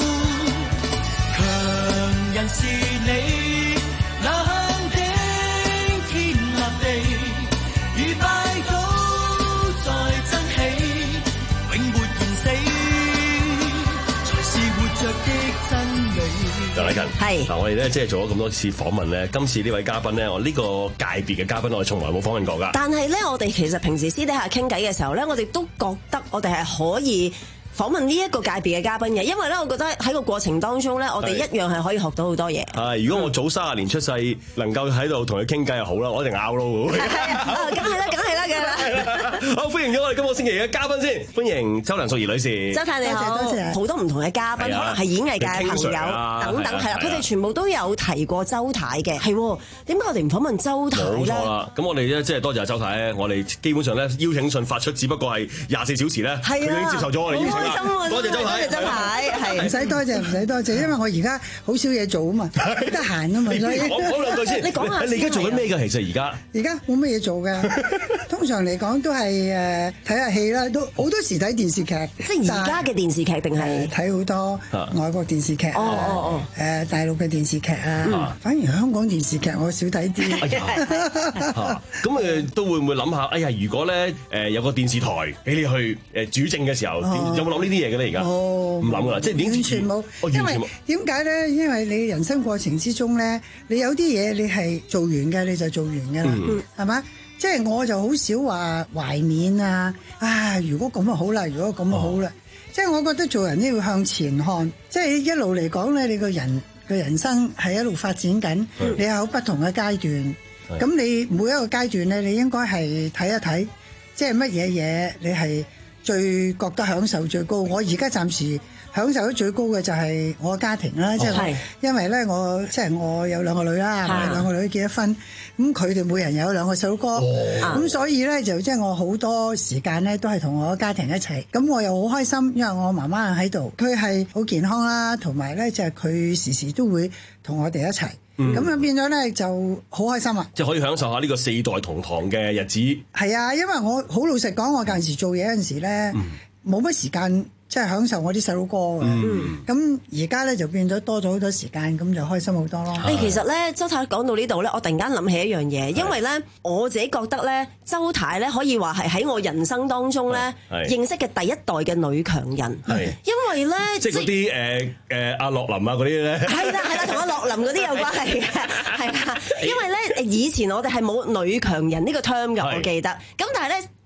T: 強人是你，那向頂天立地，如拜倒再爭起，永沒言死，才是活着的真理。
M: 梁禮勤，係嗱，我哋咧即係做咗咁多次訪問咧，今次呢位嘉賓咧，我呢個界別嘅嘉賓，我哋從來冇訪問過㗎。
N: 但係咧，我哋其實平時私底下傾偈嘅時候咧，我哋都覺得我哋係可以訪問呢一個界別嘅嘉賓嘅，因為咧，我覺得喺個過程當中咧，我哋一樣係可以學到好多嘢。
M: 係，如果我早三十年出世，能夠喺度同佢傾偈就好啦，我一定拗咯。
N: 係啊，梗係啦，梗係啦，梗係啦。
M: 好，歡迎咗我哋今個星期嘅嘉賓先，歡迎周梁淑儀女士。
N: 周太你好，多謝好多唔同嘅嘉賓，可能係演藝界嘅朋友等等，係啦，佢哋全部都有提過周太嘅。係，點解我哋唔訪問周太咧？
M: 冇錯啦，咁我哋咧即係多謝周太咧，我哋基本上咧邀請信發出，只不過係廿四小時咧，佢已經接受咗我哋邀請啦。多謝周太。多謝周太，係
Z: 唔使多謝，唔使多謝，因為我而家好少嘢做啊嘛，好得閒啊嘛，所以
M: 講講兩句先。
N: 你講下，
M: 你而家做緊咩㗎？其實而家
Z: 而家冇乜嘢做㗎，通常嚟講都係誒睇下戲啦，都好多時睇電視劇。
N: 即係而家嘅電視劇定係
Z: 睇好多外國電視劇？
N: 哦哦哦，
Z: 誒大陸嘅電視劇啊，反而香港電視劇我少睇啲。
M: 咁誒都會唔會諗下？哎呀，如果咧誒有個電視台俾你去誒主政嘅時候，有冇諗呢啲嘢嘅咧？而家？唔諗噶啦，即係
Z: 完全冇，因為點解咧？因為你人生過程之中咧，你有啲嘢你係做完嘅，你就做完㗎啦，係嘛、嗯？即係我就好少話懷緬啊！啊，如果咁就好啦，如果咁就好啦。哦、即係我覺得做人都要向前看，即係一路嚟講咧，你個人嘅人生係一路發展緊，嗯、你有不同嘅階段。咁、嗯、你每一個階段咧，你應該係睇一睇，即係乜嘢嘢你係最覺得享受最高。我而家暫時享受得最高嘅就係我嘅家庭啦，即係、哦、因為咧我即係、就是、我有兩個女啦，啊、兩個女結咗婚，咁佢哋每人有兩個細佬哥，咁、哦、所以咧就即係我好多時間咧都係同我嘅家庭一齊，咁我又好開心，因為我媽媽喺度，佢係好健康啦，同埋咧就係佢時時都會同我哋一齊，咁啊、嗯、變咗咧就好開心啊！
M: 即係可以享受下呢個四代同堂嘅日子。
Z: 係啊，因為我好老實講，我嗰陣時做嘢嗰陣時咧，冇乜、嗯、時間。即係享受我啲細佬哥嘅，咁而家咧就變咗多咗好多時間，咁就開心好多咯。
N: 誒，其實咧，周太講到呢度咧，我突然間諗起一樣嘢，因為咧我自己覺得咧，周太咧可以話係喺我人生當中咧認識嘅第一代嘅女強人，因為咧
M: 即係嗰啲誒誒阿樂林啊嗰啲咧，
N: 係啦係啦，同阿樂林嗰啲有關係嘅，係啦，因為咧以前我哋係冇女強人呢個 term 嘅，我記得，咁但係咧。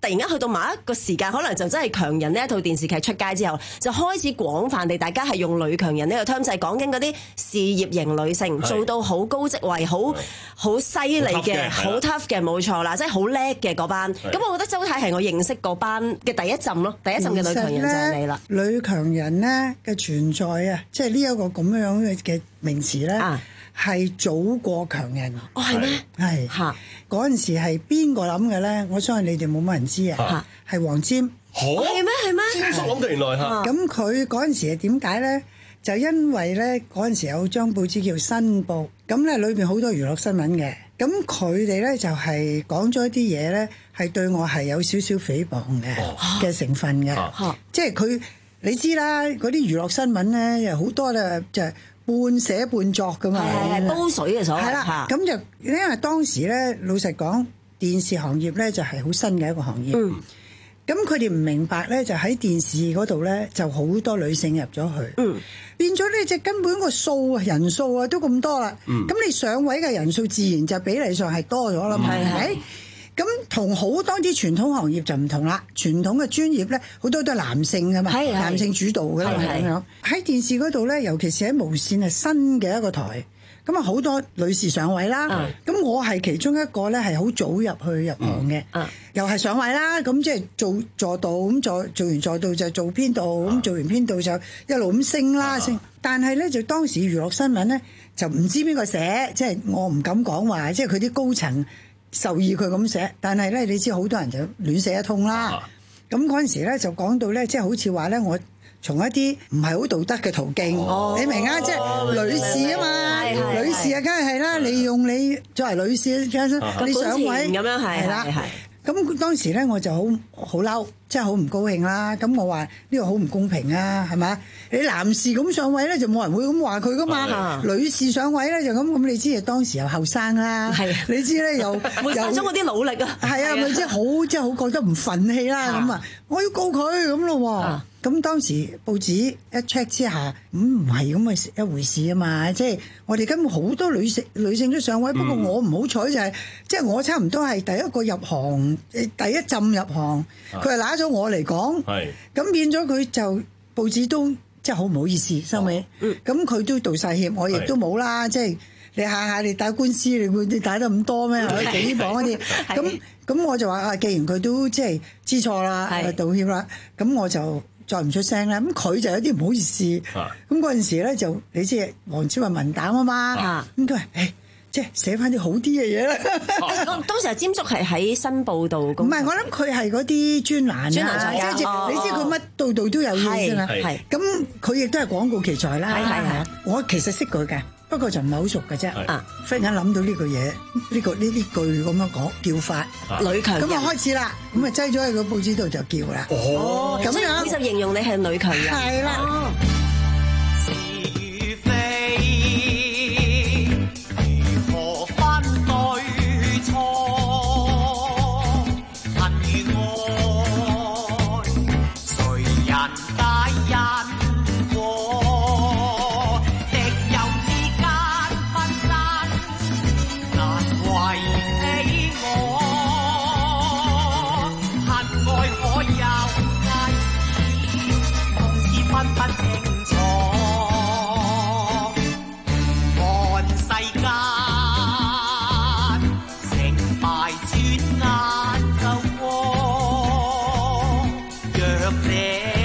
N: 突然間去到某一個時間，可能就真係強人呢一套電視劇出街之後，就開始廣泛地大家係用女強人呢個 term， 就係講緊嗰啲事業型女性做到好高職位、好好犀利嘅、好 tough 嘅，冇錯啦，即係好叻嘅嗰班。咁我覺得周太係我認識嗰班嘅第一陣咯，第一陣嘅女強人就係你啦。
Z: 女強人呢嘅存在啊，即係呢一個咁樣嘅嘅名詞咧。啊係早過強人
N: 哦，係咩？
Z: 係嚇嗰陣時係邊個諗嘅咧？我相信你哋冇乜人知啊。係黃霑，
N: 係咩？係咩？
Q: 霑叔諗到原來嚇。
Z: 咁佢嗰陣時係點解咧？就因為咧嗰陣時有張報紙叫《新報》，咁咧裏邊好多娛樂新聞嘅。咁佢哋咧就係講咗一啲嘢咧，係對我係有少少誹謗嘅嘅成分嘅。即係佢你知啦，嗰啲娛樂新聞咧有好多咧就係。半寫半作噶嘛，
N: 係係煲水嘅所謂。
Z: 係啦，咁就因為當時咧，老實講，電視行業咧就係好新嘅一個行業。嗯。咁佢哋唔明白咧，就喺電視嗰度咧，就好多女性入咗去。嗯。變咗咧，就根本個數啊、人數啊都咁多啦。嗯。咁你上位嘅人數自然就比例上係多咗啦嘛，係咪？咁同好多啲傳統行業就唔同啦，傳統嘅專業咧好多都係男性噶嘛，男性主導嘅咁樣。喺電視嗰度咧，尤其是喺無線係新嘅一個台，咁啊好多女士上位啦。咁、嗯、我係其中一個咧，係好早入去入行嘅，嗯、又係上位啦。咁即係做助導，咁做做完助導就做編導，咁、嗯、做完編導就一路咁升啦升。但係咧就當時娛樂新聞咧就唔知邊個寫，即、就、係、是、我唔敢講話，即係佢啲高層。授意佢咁寫，但係咧，你知好多人就亂寫一通啦。咁嗰陣時咧，就講到咧，即係好似話咧，我從一啲唔係好道德嘅途徑，哦、你明啊？即係女士啊嘛，女士啊，梗係係啦，利用你作為女士，你上位
N: 咁樣係啦。
Z: 咁當時咧，我就好好嬲，即係好唔高興啦。咁我話呢個好唔公平啊，係咪？你男士咁上位咧，就冇人會咁話佢噶嘛。女士上位咧就咁，咁你知啊，當時又後生啦，你知咧又
N: 冇晒咗我啲努力啊。
Z: 係啊，咪即係好即係好覺得唔憤氣啦咁啊！我要告佢咁咯喎。咁當時報紙一 check 之下，咁唔係咁嘅一回事啊嘛！即係我哋根本好多女性女性都上位，不過我唔好彩就係，即係我差唔多係第一個入行，第一浸入行，佢係揦咗我嚟講，咁變咗佢就報紙都即係好唔好意思收尾，咁佢都道晒歉，我亦都冇啦，即係你下下你打官司，你會你打得咁多咩？幾磅嗰啲，咁咁我就話啊，既然佢都即係知錯啦，道歉啦，咁我就。再唔出聲啦，咁佢就有啲唔好意思。咁嗰陣時咧就你知黃霑話文膽啊嘛，咁佢話誒即係寫翻啲好啲嘅嘢啦。
N: 當時阿霑叔係喺新報道，唔
Z: 係我諗佢係嗰啲專欄，專欄作家。你知佢乜度度都有嘢㗎嘛？咁佢亦都係廣告奇才啦。係係係，我其實識佢嘅。不過就唔係好熟嘅啫，忽然間諗到呢個嘢，呢個呢啲句咁樣講叫法，
N: 女強人
Z: 咁啊開始啦，咁啊擠咗喺個報紙度就叫啦。
N: 哦，咁樣就形容你係女強人。
Z: 係啦。
T: 是與非，如何分對錯？恨與愛，誰人解因果？分不清楚，看世間成敗轉眼就過，弱者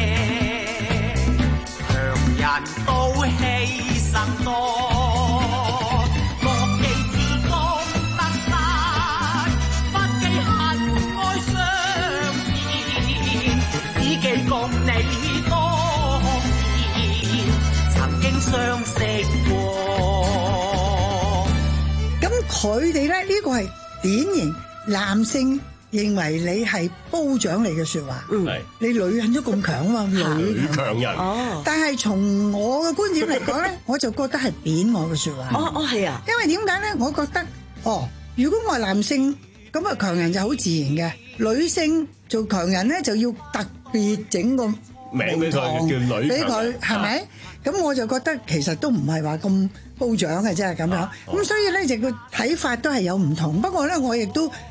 T: 強人都犧牲多，莫記自公得失，不記恨愛相見，只記共你多。相識過，
Z: 咁佢哋咧呢個係典型男性認為你係褒獎你嘅說話，嗯，你女人都咁強啊嘛，女
Q: 強人，
Z: 哦，但係從我嘅觀點嚟講咧，我就覺得係貶我嘅說話，
N: 哦哦係啊，
Z: 因為點解咧？我覺得，哦，如果我係男性，咁啊強人就好自然嘅，女性做強人咧就要特別整個
Q: 名俾佢叫女，
Z: 俾佢係咪？咁我就覺得其實都唔係話咁褒獎嘅啫咁樣，咁所以咧就個睇法都係有唔同。不過咧，我亦都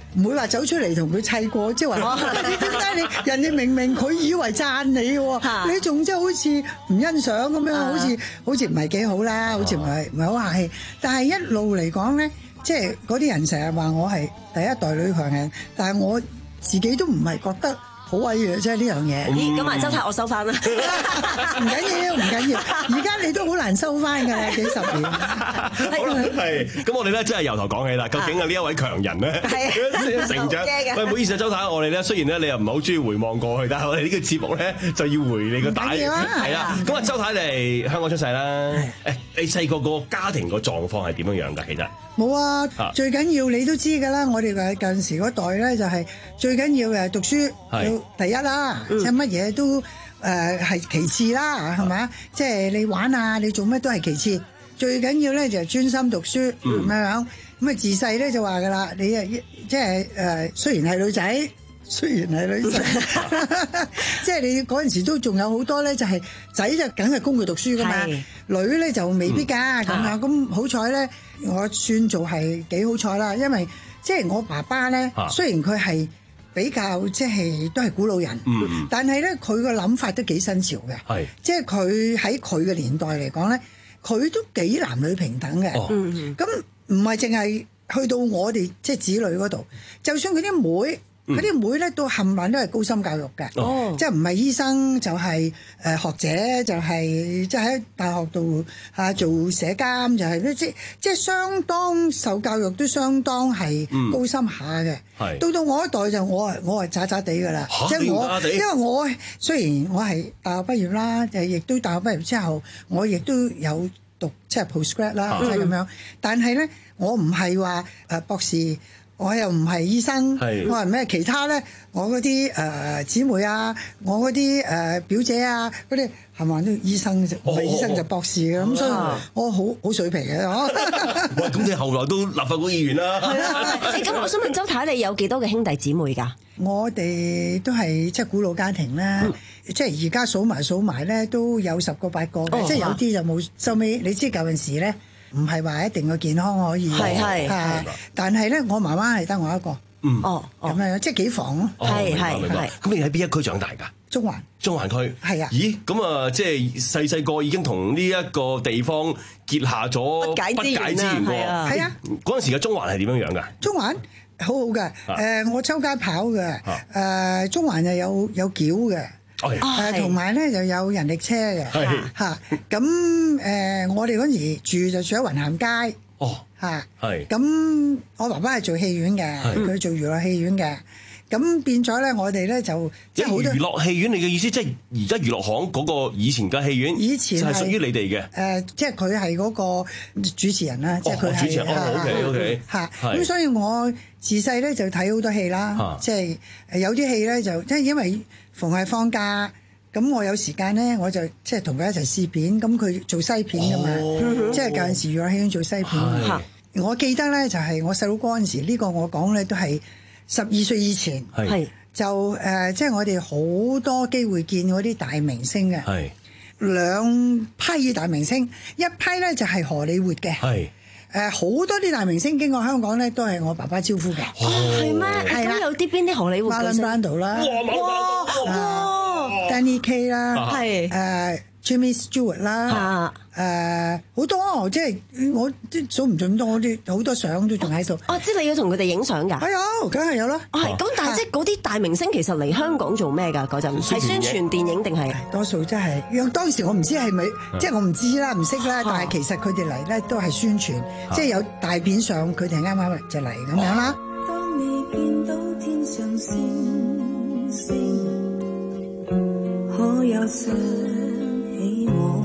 Z: 唔會話走出嚟同佢砌過，即係話點解你人哋明明佢以為讚你喎，你仲即係好似唔欣賞咁樣，好似好似唔係幾好啦，好似唔係唔係好客氣。但係一路嚟講咧，即係嗰啲人成日話我係第一代女強人，但係我自己都唔係覺得好威嘅啫呢樣嘢。
N: 咦，咁啊，周太我收翻啦，
Z: 唔緊要，唔緊要。而家你都好難收翻㗎啦，幾十年。
C: 好啦，係咁，我哋咧真係由頭講起啦。究竟係呢一位強人咧，成長？喂，唔好意思啊，周太，我哋咧雖然咧你又唔係好中意回望過去，但係我哋呢個節目咧就要回你個帶。係啊，咁啊，周太嚟香港出世啦。誒，你細個個家庭個狀況係點樣樣㗎？其實
Z: 冇啊，最緊要你都知㗎啦。我哋嘅近時嗰代咧就係最緊要誒讀書要第一啦，即係乜嘢都誒係其次啦，係咪？即係你玩啊，你做乜都係其次。最緊要咧就係專心讀書咁樣樣，咁啊自細咧就話噶啦，你啊即係誒雖然係女仔，雖然係女仔，即係你嗰陣時都仲有好多咧，就係仔就梗係供佢讀書噶嘛，女咧就未必噶咁樣。咁好彩咧，我算做係幾好彩啦，因為即係我爸爸咧，雖然佢係比較即係都係古老人，但係咧佢個諗法都幾新潮嘅，即係佢喺佢嘅年代嚟講咧。佢都幾男女平等嘅，咁唔係淨係去到我哋即係子女嗰度，就算佢啲妹，佢啲妹咧都冚唪唥都係高深教育嘅，即係唔係醫生就係誒學者，就係即係喺大學度嚇做社監，就係咧即即係相當受教育，都相當係高深下嘅。到到我一代就我係我係渣渣地㗎啦，即係我因為我雖然我係大學畢業啦，誒亦都大學畢業之後，我亦都有讀即係 postgrad 啦，即係咁樣。但係咧，我唔係話誒博士。我又唔係醫生，我係咩其他咧？我嗰啲誒姊妹啊，我嗰啲誒表姐啊，嗰啲係咪都醫生？唔係醫生就博士嘅，咁所以我好好水皮嘅。
C: 喂，咁你後來都立法會議員啦。係
N: 啊，咁我想問周太，你有幾多嘅兄弟姊妹㗎？
Z: 我哋都係即係古老家庭啦，即係而家數埋數埋咧都有十個八個嘅，即係有啲就冇收尾。你知舊陣時咧。唔係話一定個健康可以，係係係，但係咧，我媽媽係得我一個，
C: 嗯，
Z: 哦，咁樣即係幾房咯，
C: 係係係。咁你喺邊一區長大㗎？
Z: 中環，
C: 中環區，
Z: 係啊。
C: 咦，咁啊，即係細細個已經同呢一個地方結下咗不解之緣喎。
Z: 係啊，
C: 嗰陣時嘅中環係點樣樣㗎？
Z: 中環好好嘅，誒，我周街跑嘅，誒，中環又有有轎嘅。誒同埋咧就有人力車嘅嚇，咁誒我哋嗰時住就住喺雲咸街，嚇，咁我爸爸係做戲院嘅，佢做娛樂戲院嘅，咁變咗咧我哋咧就
C: 即係好多娛樂戲院，你嘅意思即係而家娛樂行嗰個以前嘅戲院，
Z: 以前
C: 係屬於你哋嘅，
Z: 誒即係佢係嗰個主持人啦，即係佢係
C: 主持人，OK OK
Z: 嚇，咁所以我自細咧就睇好多戲啦，即係誒有啲戲咧就即係因為。逢係放假，咁我有時間咧，我就即係同佢一齊試片。咁佢做西片㗎嘛，哦、即係舊陣時娛樂戲院做西片。我記得咧就係、是、我細佬哥嗰陣時，呢、這個我講咧都係十二歲以前，係就誒、呃，即係我哋好多機會見嗰啲大明星嘅，係兩批大明星，一批咧就係荷里活嘅，係。誒好多啲大明星經過香港咧，都係我爸爸招呼嘅。
N: 哦，係咩？係啦，有啲邊啲荷里活巨星
Z: Marlon Brando 啦，
N: 哇哇
Z: Danny Kaye 啦，
N: 係
Z: 誒 Jimmy Stewart 啦，誒好多，即係我啲數唔盡咁多，我啲好多相都仲喺度。
N: 哦，即係你要同佢哋影相㗎？
Z: 係有，梗係有啦。
N: 係咁，但係即係嗰啲大明星其實嚟香港做咩㗎？嗰陣係宣傳電影定係？
Z: 多數真係，因為當時我唔知係咪，即係我唔知啦，唔識啦。但係其實佢哋嚟咧都係宣傳，即係有大片上，佢哋啱啱就嚟咁樣啦。當你見到天上星星，可有想起我？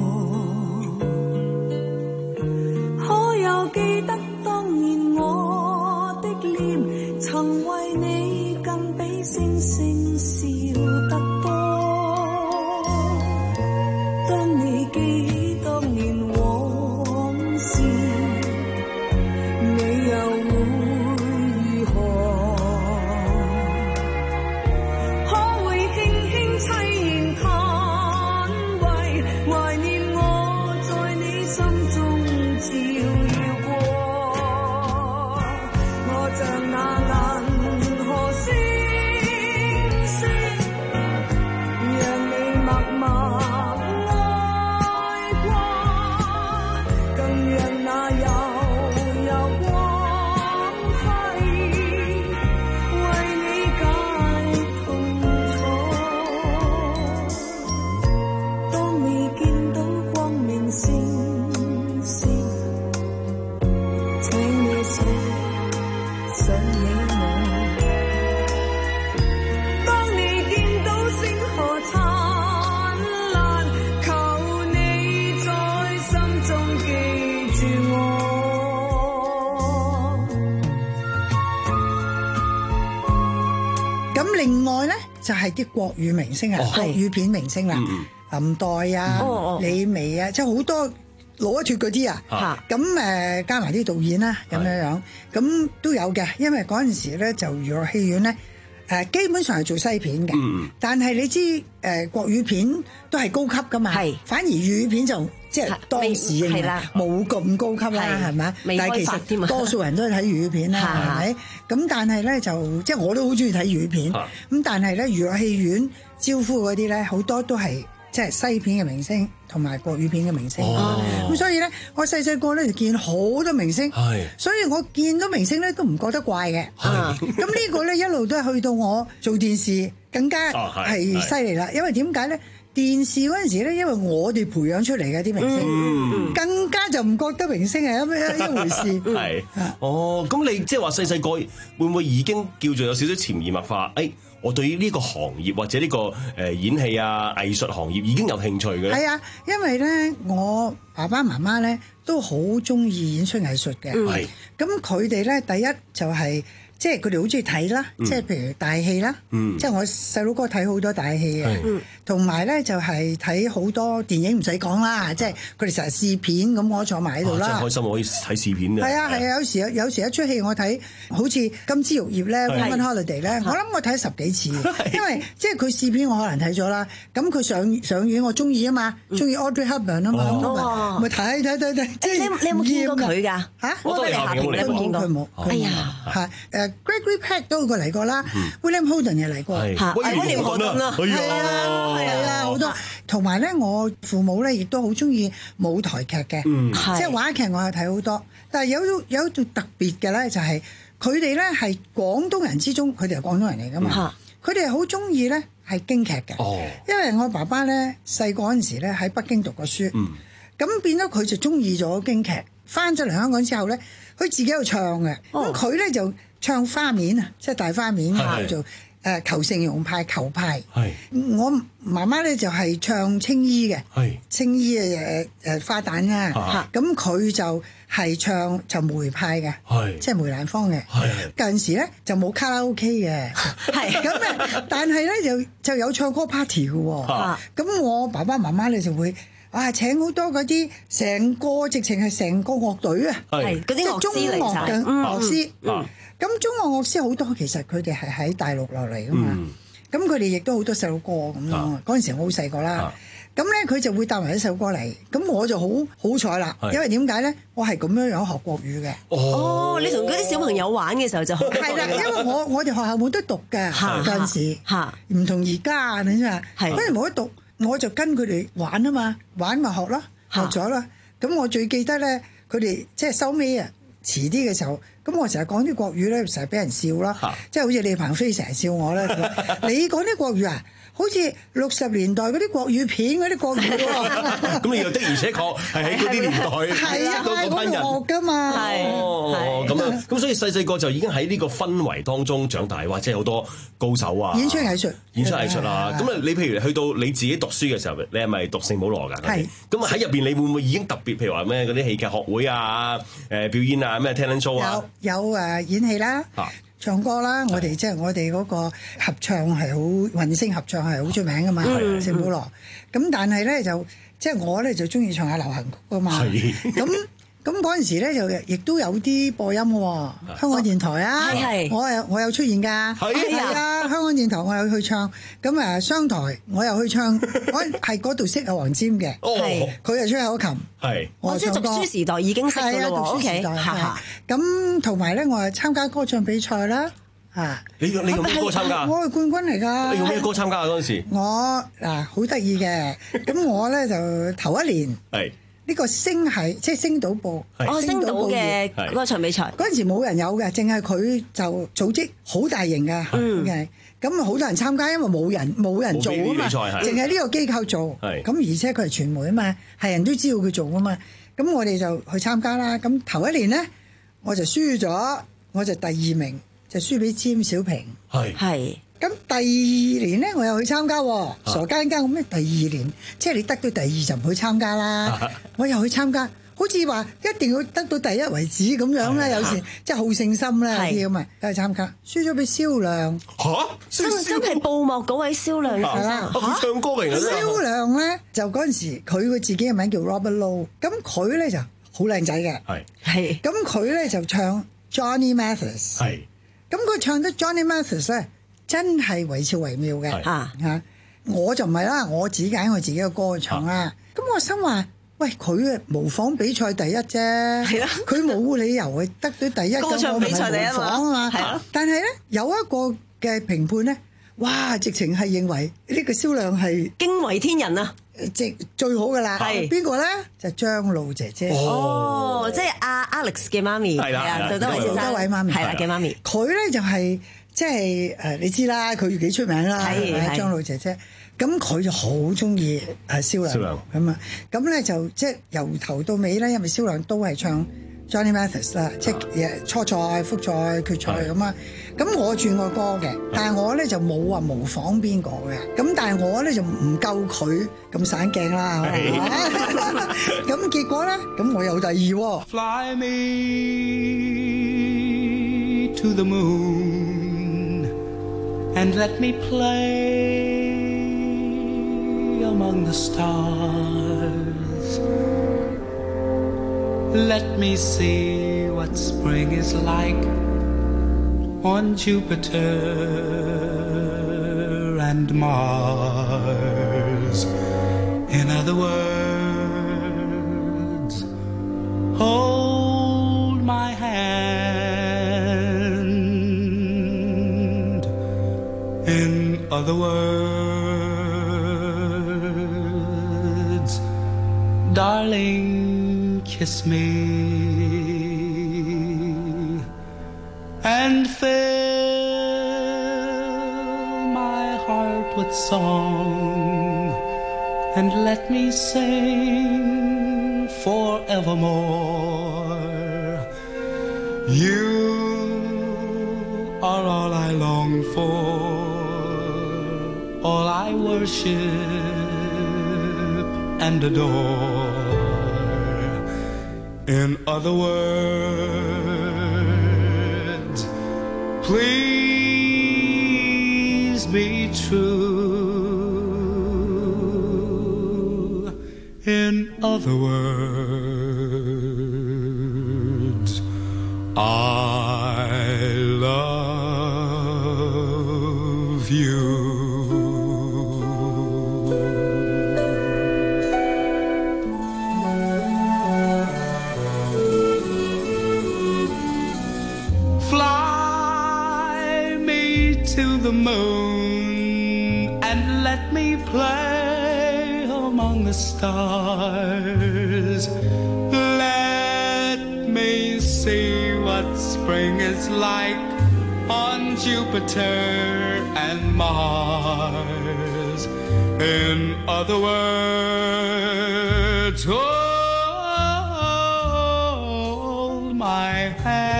Z: 可有記得當年我的臉，曾為你更比星星笑得多？當你記起當年往事，你又會如何？可會輕輕凄然嘆為，懷念我在你心中照耀過？我像那眼咁另外咧就係啲國語明星啊，國語片明星啦，林黛啊、李薇啊，即係好多攞一脱嗰啲啊。咁誒加埋啲導演啦，咁樣樣，咁都有嘅。因為嗰陣時咧就娛樂戲院咧誒基本上係做西片嘅，但係你知誒國語片都係高級噶嘛，反而粵語片就即係當時係啦，冇咁高級啦，係咪？但係其實多數人都係睇粵語片啦，係咪？咁但係咧就即係我都好中意睇粵語片，咁但係咧娛樂戲院招呼嗰啲咧好多都係即係西片嘅明星同埋國語片嘅明星，咁所以咧我細細個咧就見好多明星，所以我見到明星咧都唔覺得怪嘅。咁呢個咧一路都係去到我做電視更加係犀利啦，因為點解咧？電視嗰陣時咧，因為我哋培養出嚟嘅啲明星，嗯、更加就唔覺得明星係一一回事。係
C: 哦，咁你即係話細細個會唔會已經叫做有少少潛移默化？誒、哎，我對於呢個行業或者呢個誒演戲啊藝術行業已經有興趣嘅咧？係啊，
Z: 因為咧我爸爸媽媽咧都好中意演出藝術嘅。係、嗯，咁佢哋咧第一就係、是。即係佢哋好中意睇啦，即係譬如大戲啦，嗯、即係我細佬哥睇好多大戲嘅，同埋咧就係睇好多電影唔使講啦，即係佢哋成日試片咁，我坐埋喺度啦。真係開心，我可以睇試片嘅。係啊係啊，有時有時一出戲我睇，好似《金枝玉葉》咧，《Women Holiday》咧，我諗我睇十幾次，因為即係佢試片我可能睇咗啦，咁佢上上映我中意啊嘛，中意 Audrey Hepburn 啊嘛，咪睇睇睇睇。你
A: 你有冇見過佢㗎？嚇，
Z: 我都下邊有冇見過？佢冇。哎呀，係誒。Gregory Peck 都過嚟過啦、嗯、，William Holden 又嚟過，威廉荷頓啦，係啊係啊好多，同埋咧我父母咧亦都好中意舞台劇嘅，嗯、即係話劇我係睇好多，但係有有一種特別嘅咧就係佢哋咧係廣東人之中，佢哋係廣東人嚟噶嘛，佢哋好中意咧係京劇嘅，哦、因為我爸爸咧細個嗰陣時咧喺北京讀過書，咁、嗯、變咗佢就中意咗京劇，翻咗嚟香港之後咧，佢自己又唱嘅，咁佢咧就。唱花面啊，即係大花面叫做誒裘盛戎派裘派。係我媽媽咧就係唱青衣嘅，青衣嘅誒誒花旦啦。咁佢就係唱就梅派嘅，即係梅蘭芳嘅。近時咧就冇卡拉 OK 嘅，係咁咧，但係咧就就有唱歌 party 嘅喎。咁我爸爸媽媽咧就會。啊！請好多嗰啲成個直情係成個樂隊啊，係嗰啲樂師嚟嘅樂師。咁中樂樂師好多，其實佢哋係喺大陸落嚟噶嘛。咁佢哋亦都好多細路歌咁樣。嗰陣時我好細個啦。咁咧佢就會帶埋一首歌嚟。咁我就好好彩啦，因為點解咧？我係咁樣樣學國語嘅。
A: 哦，你同嗰啲小朋友玩嘅時候就
Z: 係啦，因為我我哋學校冇得讀嘅嗰陣時，唔同而家你知嘛？嗰陣冇得讀。我就跟佢哋玩啊嘛，玩咪學咯，學咗啦。咁我最記得咧，佢哋即係收尾啊，遲啲嘅時候，咁我成日講啲國語咧，成日俾人笑啦，即係好似李鵬飛成日笑我咧。你講啲國語啊？好似六十年代嗰啲國語片嗰啲國語喎，
C: 咁你又的而且確係喺嗰啲年代識到嗰班人
Z: 㗎嘛，
C: 哦，咁啊，咁所以細細個就已經喺呢個氛圍當中長大，或者好多高手啊，
Z: 演出藝術，
C: 演出藝術啊，咁啊，你譬如去到你自己讀書嘅時候，你係咪讀聖保羅㗎？係，咁啊喺入邊你會唔會已經特別，譬如話咩嗰啲戲劇學會啊，誒表演啊，咩 talent show 啊？
Z: 有有誒演戲啦。唱歌啦，我哋即係我哋嗰個合唱係好混聲合唱係好出名噶嘛，聖保羅。咁但係咧就即係我咧就中意唱下流行曲噶嘛。咁咁嗰陣時咧就亦都有啲播音喎，香港電台啊，我有我有出現㗎，係啊，香港電台我有去唱。咁啊商台我又去唱，我係嗰度識阿黃霑嘅，佢又吹口琴，係
A: 我即係讀書時代已經識㗎啦喎。讀書時代
Z: 咁同埋咧，我係參加歌唱比賽啦，嚇！
C: 你你用咩歌參加？
Z: 我係冠軍嚟㗎。
C: 你用咩歌參加啊？嗰陣時
Z: 我嗱好得意嘅，咁我咧就頭一年係。呢個星係即係星島報，
A: 哦，星島嘅歌唱比賽
Z: 嗰陣時冇人有嘅，淨係佢就組織好大型嘅，嘅咁啊好多人參加，因為冇人冇人做啊嘛，淨係呢個機構做，咁而且佢係傳媒啊嘛，係人都知道佢做啊嘛，咁我哋就去參加啦。咁頭一年咧，我就輸咗，我就第二名，就輸俾詹小平，係係。咁第二年咧，我又去參加喎，傻更更咁咩？第二年，即係你得到第二就唔去參加啦。我又去參加，好好似話一定要得到第一為止咁樣咧，有時即係好勝心咧啲咁啊，梗係參加，輸咗俾蕭亮
C: 嚇，
N: 真真係報幕嗰位蕭亮係啦，
C: 佢唱歌嚟嘅。
Z: 蕭亮咧就嗰陣時佢佢自己嘅名叫 Robert Low， 咁佢咧就好靚仔嘅，
C: 係
Z: 係，咁佢咧就唱 Johnny Mathis， 係，咁佢唱得 Johnny Mathis 咧真係惟肖惟妙嘅嚇嚇，我就唔係啦，我只揀我自己嘅歌去唱啦，咁我心話。喂，佢啊模仿比賽第一啫，係啦，佢冇理由係得到第一嘅，
N: 歌唱比賽第一嘛，
Z: 模仿啊嘛，係咯。但係咧有一個嘅評判咧，哇，直情係認為呢個蕭亮係
N: 驚為天人啊，
Z: 即最好噶啦。係邊個咧？就張露姐姐。
N: 哦，即係阿 Alex 嘅媽咪，係啊，杜德偉先生，
Z: 杜德偉媽咪，
N: 係啦嘅媽咪。
Z: 佢咧就係即係誒，你知啦，佢幾出名啦，係張露姐姐。咁佢就好中意誒蕭亮咁啊，咁咧就即係由頭到尾咧，因為蕭亮都係唱 Johnny Mathis 啦，即係初賽、複賽、決賽咁啊。咁我轉過歌嘅，但係我咧就冇話模仿邊個嘅。咁但係我咧就唔夠佢咁散鏡啦。咁結果咧，咁我有第二喎。
T: Fly me to the moon and let me play.Among the stars, let me see what spring is like on Jupiter and Mars. In other words, hold my hand. In other words,Darling, kiss me and fill my heart with song and let me sing forevermore. You are all I long for, all I worship and adore.In other words, please be true. In other words, I love you.The moon and let me play among the stars. Let me see what spring is like on Jupiter and Mars. In other words, hold my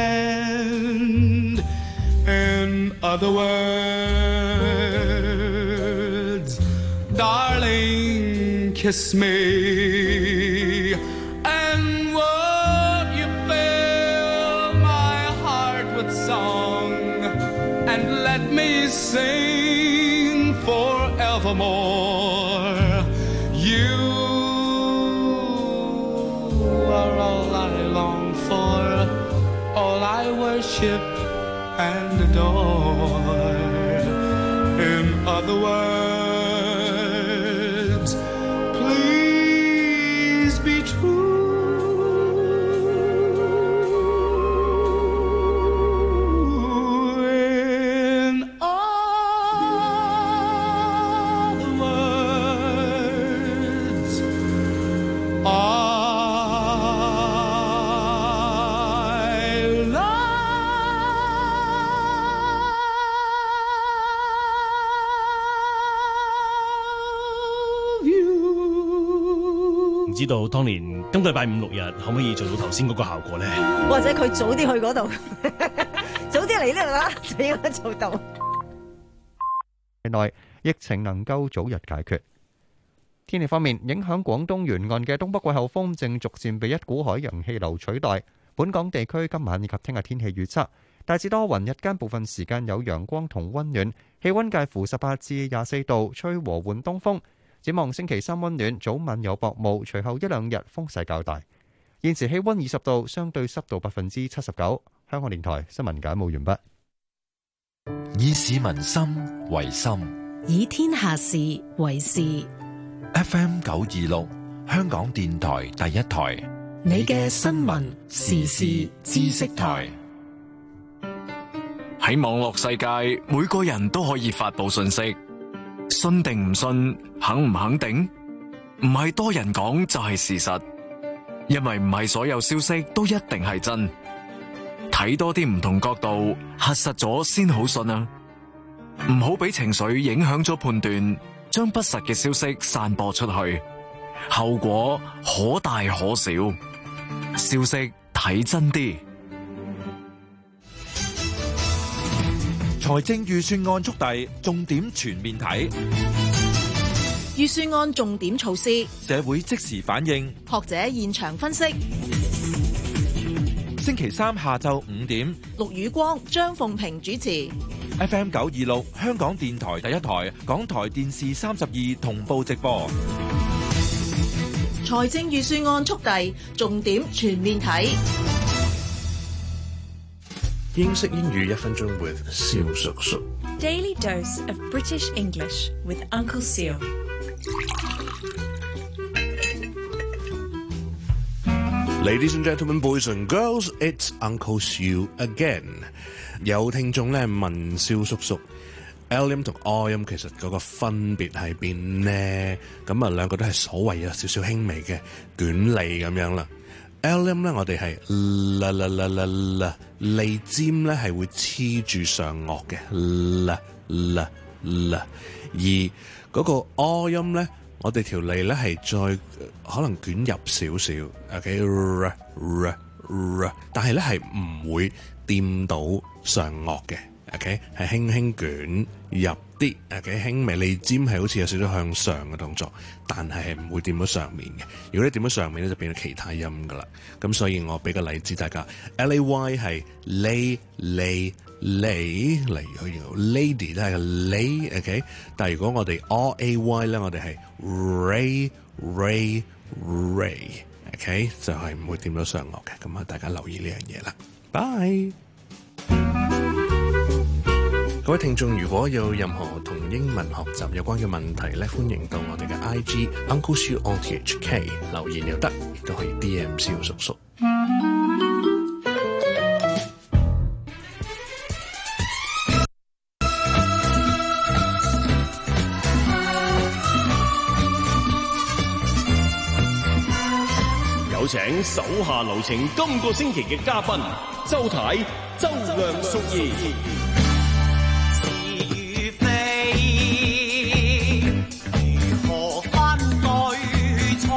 T: hand.In other words, darling, kiss me, and won't you fill my heart with song, and let me sing forevermore. You are all I long for, all I worship.And adore. In other words, please be true. In other words, I love.
Q: 唔知道當年今個禮拜五六日可唔可以做到頭先嗰個效果咧？
N: 或者佢早啲去嗰度，早啲嚟呢度啦，就應該做到。
V: 內疫情能夠早日解決。 天氣方面，影響廣東沿岸嘅東北季候風正逐漸被一股海洋氣流取代。本港地區今晚以及聽日天氣預測大致多雲，日間部分時間有陽光同溫暖，氣溫介乎十八至廿四度，吹和緩東風。展望星期三溫暖，早晚有薄霧，隨後一兩日風勢較大。現時氣溫二十度，相對濕度百分之七十九。香港電台新聞簡報完畢。
D: 以市民心為心，
J: 以天下事為事。
D: F M 九二六，香港電台第一台，
J: 你嘅新聞時事知識台。
I: 喺網絡世界，每個人都可以發佈信息，信定唔信，肯唔肯定，唔係多人講就係事實，因為唔係所有消息都一定係真。睇多啲唔同角度，核實咗先好信啊！唔好俾情緒影響咗判斷，將不實嘅消息散播出去，後果可大可小。消息睇真啲。
D: 財政預算案速遞，重點全面睇。
J: 預算案重點措施，
D: 社會即時反應，
J: 學者現場分析。
D: 星期三下晝五點，
J: 陸宇光、張鳳平主持。
D: F M 九二六香港電台第一台，港台電視三十二同步直播。
J: 財政預算案速遞，重點全面睇。
L: 英式英語一分鐘 with 蕭叔叔。
O: Daily dose of British English with Uncle Seal。
L: Ladies and gentlemen, boys and girls, it's Uncle Siu again。有聽眾咧問蕭叔叔 ，L 音同 R 音其實嗰個分別喺邊呢？咁啊兩個都係所謂有少少輕微嘅捲脷咁樣啦。L 音咧我哋係啦啦啦啦啦，脷尖咧係會黐住上顎嘅啦啦啦，而嗰個 R 音咧。我哋條脷咧係再可能捲入少少 ，OK， 但係咧係唔會掂到上顎嘅 ，OK， 係輕輕捲入啲 ，OK， 輕微脷尖係好似有少少向上嘅動作，但係係唔會掂到上面嘅。如果你掂到上面咧，就變咗其他音噶啦。咁所以我俾個例子大家 ，L A Y 係 lay lay。lay 例如去形容 lady 都係個 lay，OK， 但係如果我哋 R A Y 咧，我哋係 ray ray ray，OK， 就係唔會掂到上顎嘅，咁啊大家留意呢樣嘢啦。Bye， 各位聽眾，如果有任何同英文學習有關嘅問題咧，歡迎到我哋嘅 I G Uncle Siu O T H K 留言又得，亦都可以 D M 蕭叔叔。
M: 有請手下留情今個星期嘅嘉賓周太、周梁淑怡。
B: 是與非，如何分對錯？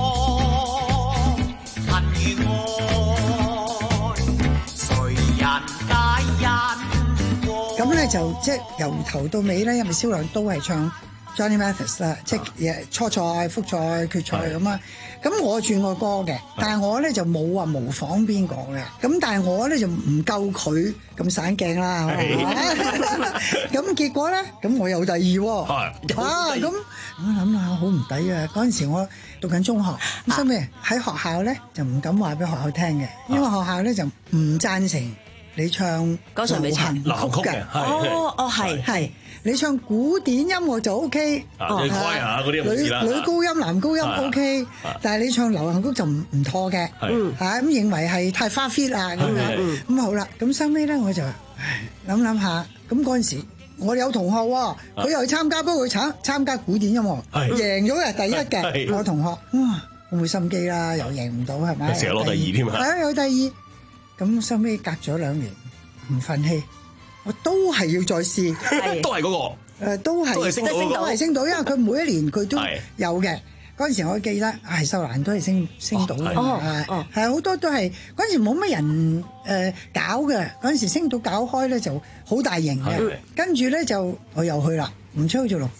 B: 恨與愛，誰人解因果？
Z: 咁咧就即係由頭到尾咧，因為蕭亮都係唱 Johnny Mathis 啦，即係初賽、複賽、決賽咁啊。咁我轉過歌嘅，但係我咧就冇話模仿邊個嘅。咁但係我咧就唔夠佢咁散鏡啦，係嘛？咁結果咧，咁我有第二喎。啊，咁我諗下好唔抵啊！嗰陣時我讀緊中學，咁所以咩喺學校咧就唔敢話俾學校聽嘅，因為學校咧就唔贊成你唱流行曲嘅。
A: 哦哦係係。
Z: 你唱古典音樂就 O K，
C: 啊，你乖下嗰啲唔知啦。
Z: 女女高音、男高音 O K，但係你唱流行曲就唔唔妥嘅，嚇咁認為係太花 fit 啊咁樣。咁好啦，咁收尾咧我就諗諗下，咁嗰陣時我有同學喎，佢又去參加，不過佢參參加古典音樂，贏咗嘅第一嘅我同學，哇，我冇心機啦，又贏唔到係咪？
C: 成日攞第二添啊！
Z: 係有第二，咁收尾隔咗兩年唔憤氣。我都係要再試，
C: 都係嗰個，
Z: 誒都係，都係升到，都係升到，因為佢每一年佢都有嘅。嗰陣時我記得係秀蘭都係升升到嘅，係係好多都係嗰陣時冇乜人誒搞嘅，嗰陣時星島搞開咧就好大型嘅，跟住咧就我又去啦，唔知好似六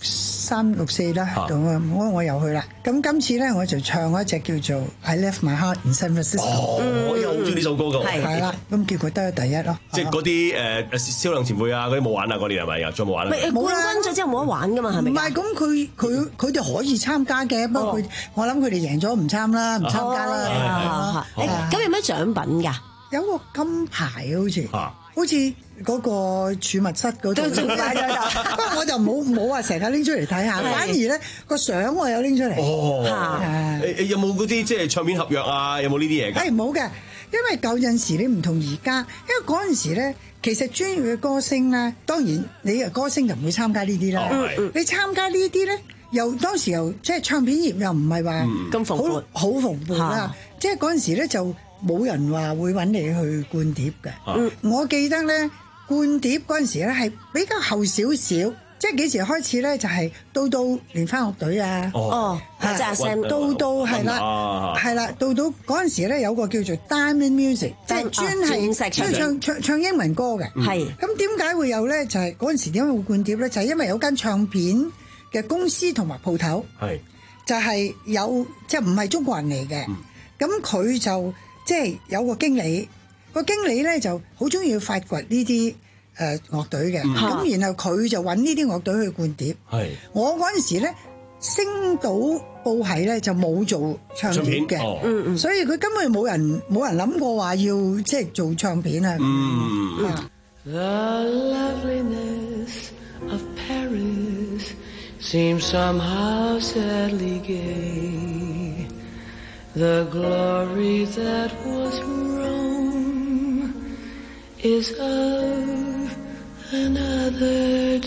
Z: 三六四啦，度啊，我我又去啦。咁今次咧，我就唱一隻叫做《I Left My Heart in San Francisco》。
C: 哦，我又好中意呢首歌㗎。
Z: 係啦，咁結果得咗第一咯。
C: 即係嗰啲誒銷量前輩啊，嗰啲冇玩啊，嗰年係咪啊？仲有冇玩啊？
N: 冠軍咗之後冇得玩㗎嘛，係咪？
Z: 唔係，咁佢佢佢哋可以參加嘅，不過佢我諗佢哋贏咗唔參啦，唔參加啦。
N: 咁有咩獎品㗎？
Z: 有個金牌好似，好似嗰個儲物室嗰度都仲擺咗度。不過我就冇冇話成日拎出嚟睇下，反而咧個相我有拎出嚟。
C: 哦，誒有冇嗰啲即係唱片合約啊？有冇呢啲嘢㗎？
Z: 係冇嘅，因為舊陣時你唔同而家，因為嗰陣時咧，其實專業嘅歌星咧，當然你嘅歌星就唔會參加呢啲啦。你參加呢啲咧，又當時又即係唱片業又唔係話
N: 咁蓬勃，
Z: 好蓬勃啦。即係嗰陣時咧就。冇人話會揾你去灌碟嘅，嗯、我記得咧灌碟嗰陣時咧係比較後少少，即係幾時開始咧就係到到蓮花樂隊啊，
N: 哦，即係 Sam，
Z: 到到係啦，係啦，到到嗰陣時咧有個叫做 Diamond Music， 即係專係專唱唱唱英文歌嘅，係。咁點解會有咧？就係嗰陣時點解會灌碟咧？就係因為有間唱片嘅公司同埋鋪頭，係就係有即係唔係中國人嚟嘅，咁佢就。即係有個經理，個經理咧就好中意發掘呢啲誒樂隊嘅，咁、嗯、然後佢就揾呢啲樂隊去灌碟。係我嗰陣時咧，星島報喜咧就冇做唱片嘅，嗯嗯，嗯所以佢根本冇人冇人諗過話要即係做唱片啊。嗯。啊 The loveliness of Paris seems somehow sadly gay. The glory that was Rome is of another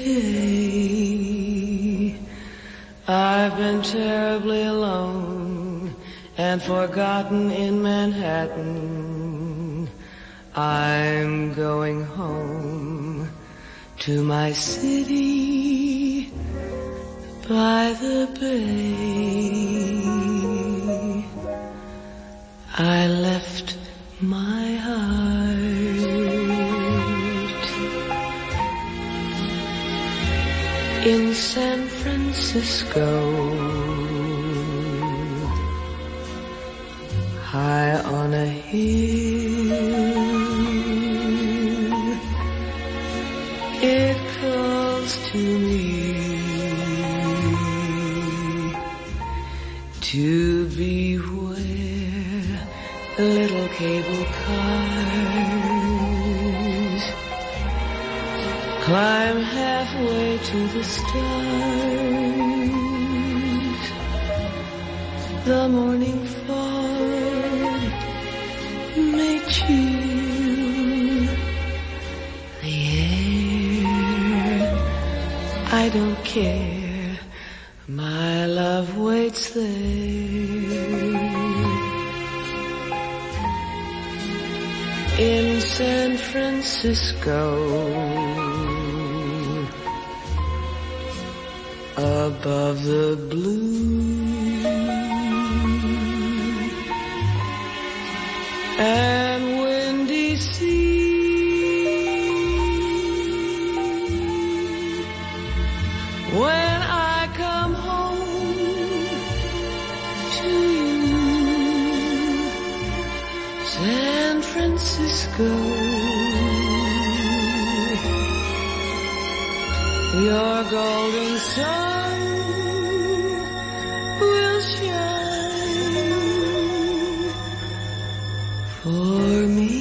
Z: day. I've been terribly alone and forgotten in Manhattan. I'm going home to my city by the bay. I left my heart in San Francisco, high on a hill. It calls to me to be where the little cable cars climb halfway to the stars. The morning fog may chill the air. I don't care, my love waits there. In San Francisco, above the blue and windy sea, when I come home to you, San Francisco, your golden sun will shine for me。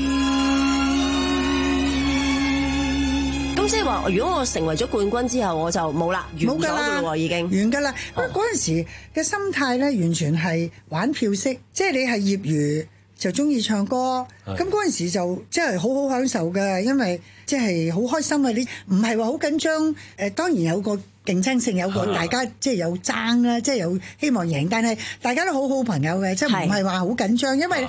N: 咁即係話，如果我成為咗冠軍之後，我就冇啦，完咗㗎啦，已經
Z: 完㗎啦。不過嗰陣時嘅心態咧，完全係玩票式，即係你係業餘。就中意唱歌，咁嗰陣時就即係好好享受嘅，因為即係好開心啊！你唔係話好緊張，誒當然有個競爭性，有個大家即係有爭啦，即係有希望贏，但係大家都好好朋友嘅，即係唔係話好緊張，因為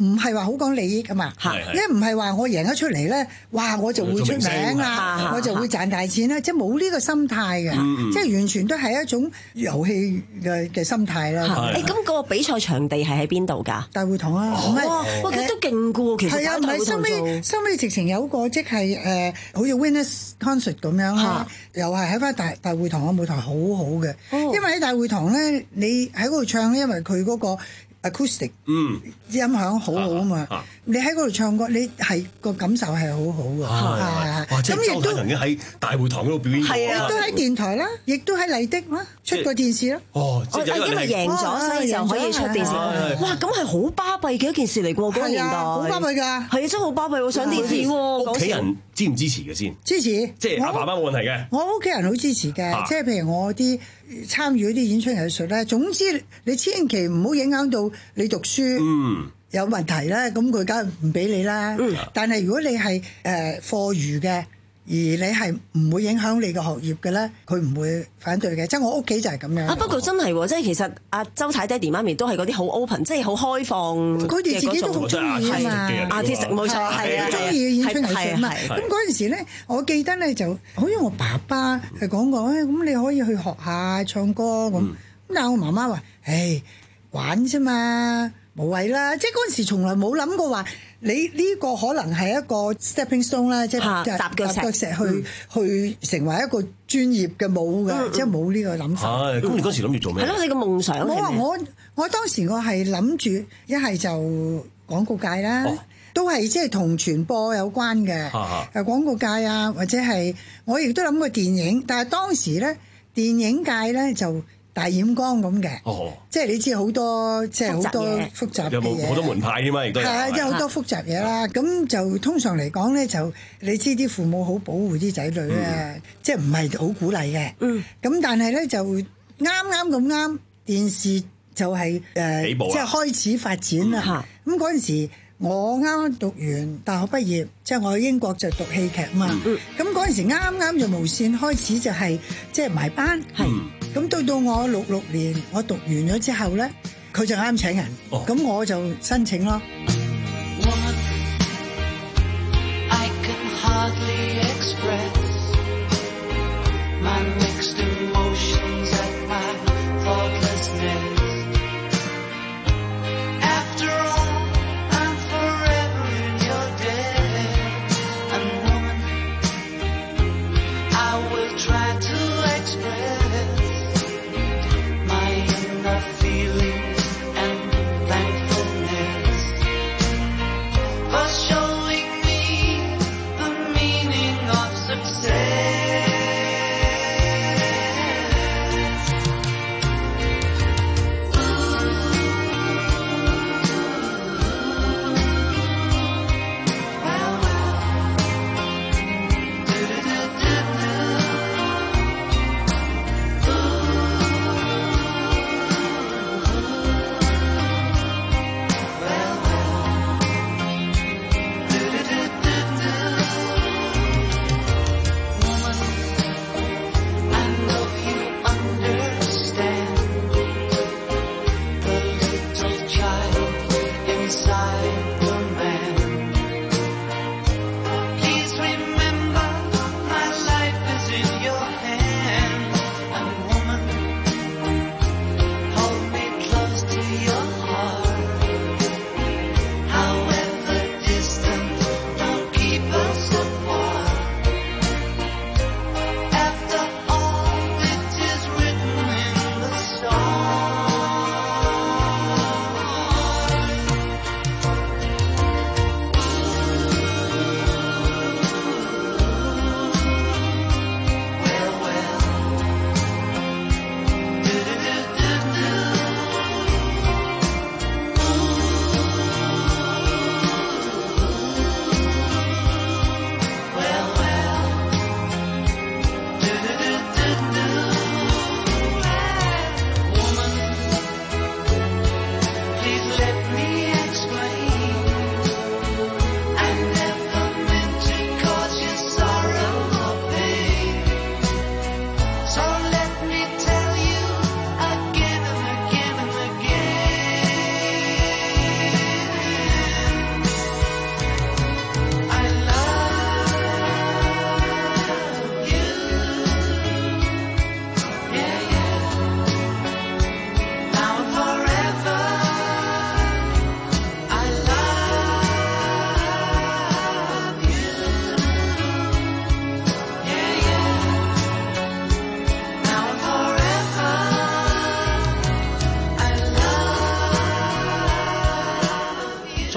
Z: 唔係話好講利益㗎嘛，因為唔係話我贏咗出嚟咧，哇我就會出名啦，我就會賺大錢啦，即係冇呢個心態嘅，即係完全都係一種遊戲嘅嘅心態啦。
N: 誒咁個比賽場地係喺邊度㗎？
Z: 大會堂啊！
N: 哇，哇佢都勁㗎喎，其實
Z: 係啊，唔係收尾收尾直情有個即係誒，好似 Winners Concert 咁樣啦，又係喺翻大大會堂嘅舞台好好嘅，因為喺大會堂咧，你喺嗰度唱咧，因為佢嗰個 acoustic
C: 嗯
Z: 音響好好啊嘛，你喺嗰度唱歌，你係個感受係好好嘅。
C: 哇！即係周太曾經喺大會堂嗰度表演過，
Z: 亦都喺電台啦，亦都喺麗的啦，出過電視啦。
C: 哦，即係
N: 因為贏咗，所以就可以出電視。哇！咁係好巴閉嘅一件事嚟㗎喎，嗰個年代
Z: 好巴閉㗎，係
N: 啊，真係好巴閉喎，上電視喎。
C: 屋企人支唔支持嘅先？
Z: 支持，
C: 即係阿爸爸冇問題嘅。
Z: 我屋企人好支持嘅，即係譬如我啲參與嗰啲演出藝術咧，總之你千祈唔好影響到你讀書。嗯。有問題啦，咁佢梗係唔俾你啦。嗯、但係如果你係誒課餘嘅，而你係唔會影響你嘅學業嘅咧，佢唔會反對嘅。即係我屋企就係咁樣。啊，
N: 不過真係喎，即係其實阿周太爹哋媽咪都係嗰啲好 open，即係好開放。
Z: 佢哋自己都好中意啊嘛。
N: artist 冇錯，係啊，
Z: 中意演出藝術嘛。咁嗰陣時咧，我記得咧就好似我爸爸係講過，誒咁你可以去學下唱歌咁。咁但係我媽媽話：誒玩啫嘛。無謂啦，即係嗰陣時從來冇諗過話你呢個可能係一個 stepping stone 啦，即係踏腳石去、嗯、去成為一個專業嘅舞嘅，嗯、即係冇呢個諗法。
C: 係，咁你嗰時諗住做咩？
N: 係咯，你個夢想係咩？
Z: 我話我我當時我係諗住一係就廣告界啦，哦、都係即係同傳播有關嘅，誒、啊、廣告界啊，或者係我亦都諗過電影，但係當時咧電影界咧就大染缸咁嘅，哦、即係你知好多即係好多複雜嘅嘢，
C: 好多門派添嘛，亦都係
Z: 啊，即係好多複雜嘢啦。咁就通常嚟講咧，就你知啲父母好保護啲仔女啊，嗯、即係唔係好鼓勵嘅。嗯，咁但係咧就啱啱咁啱電視就係、是、誒，呃、即係開始發展啦。咁嗰陣時我啱啱讀完大學畢業，即係我去英國就讀戲劇嘛。咁嗰陣時啱啱就無線開始就係即係埋班。係、嗯。咁到到我六六年，我讀完咗之後咧，佢就啱請人，咁、哦、我就申請咯。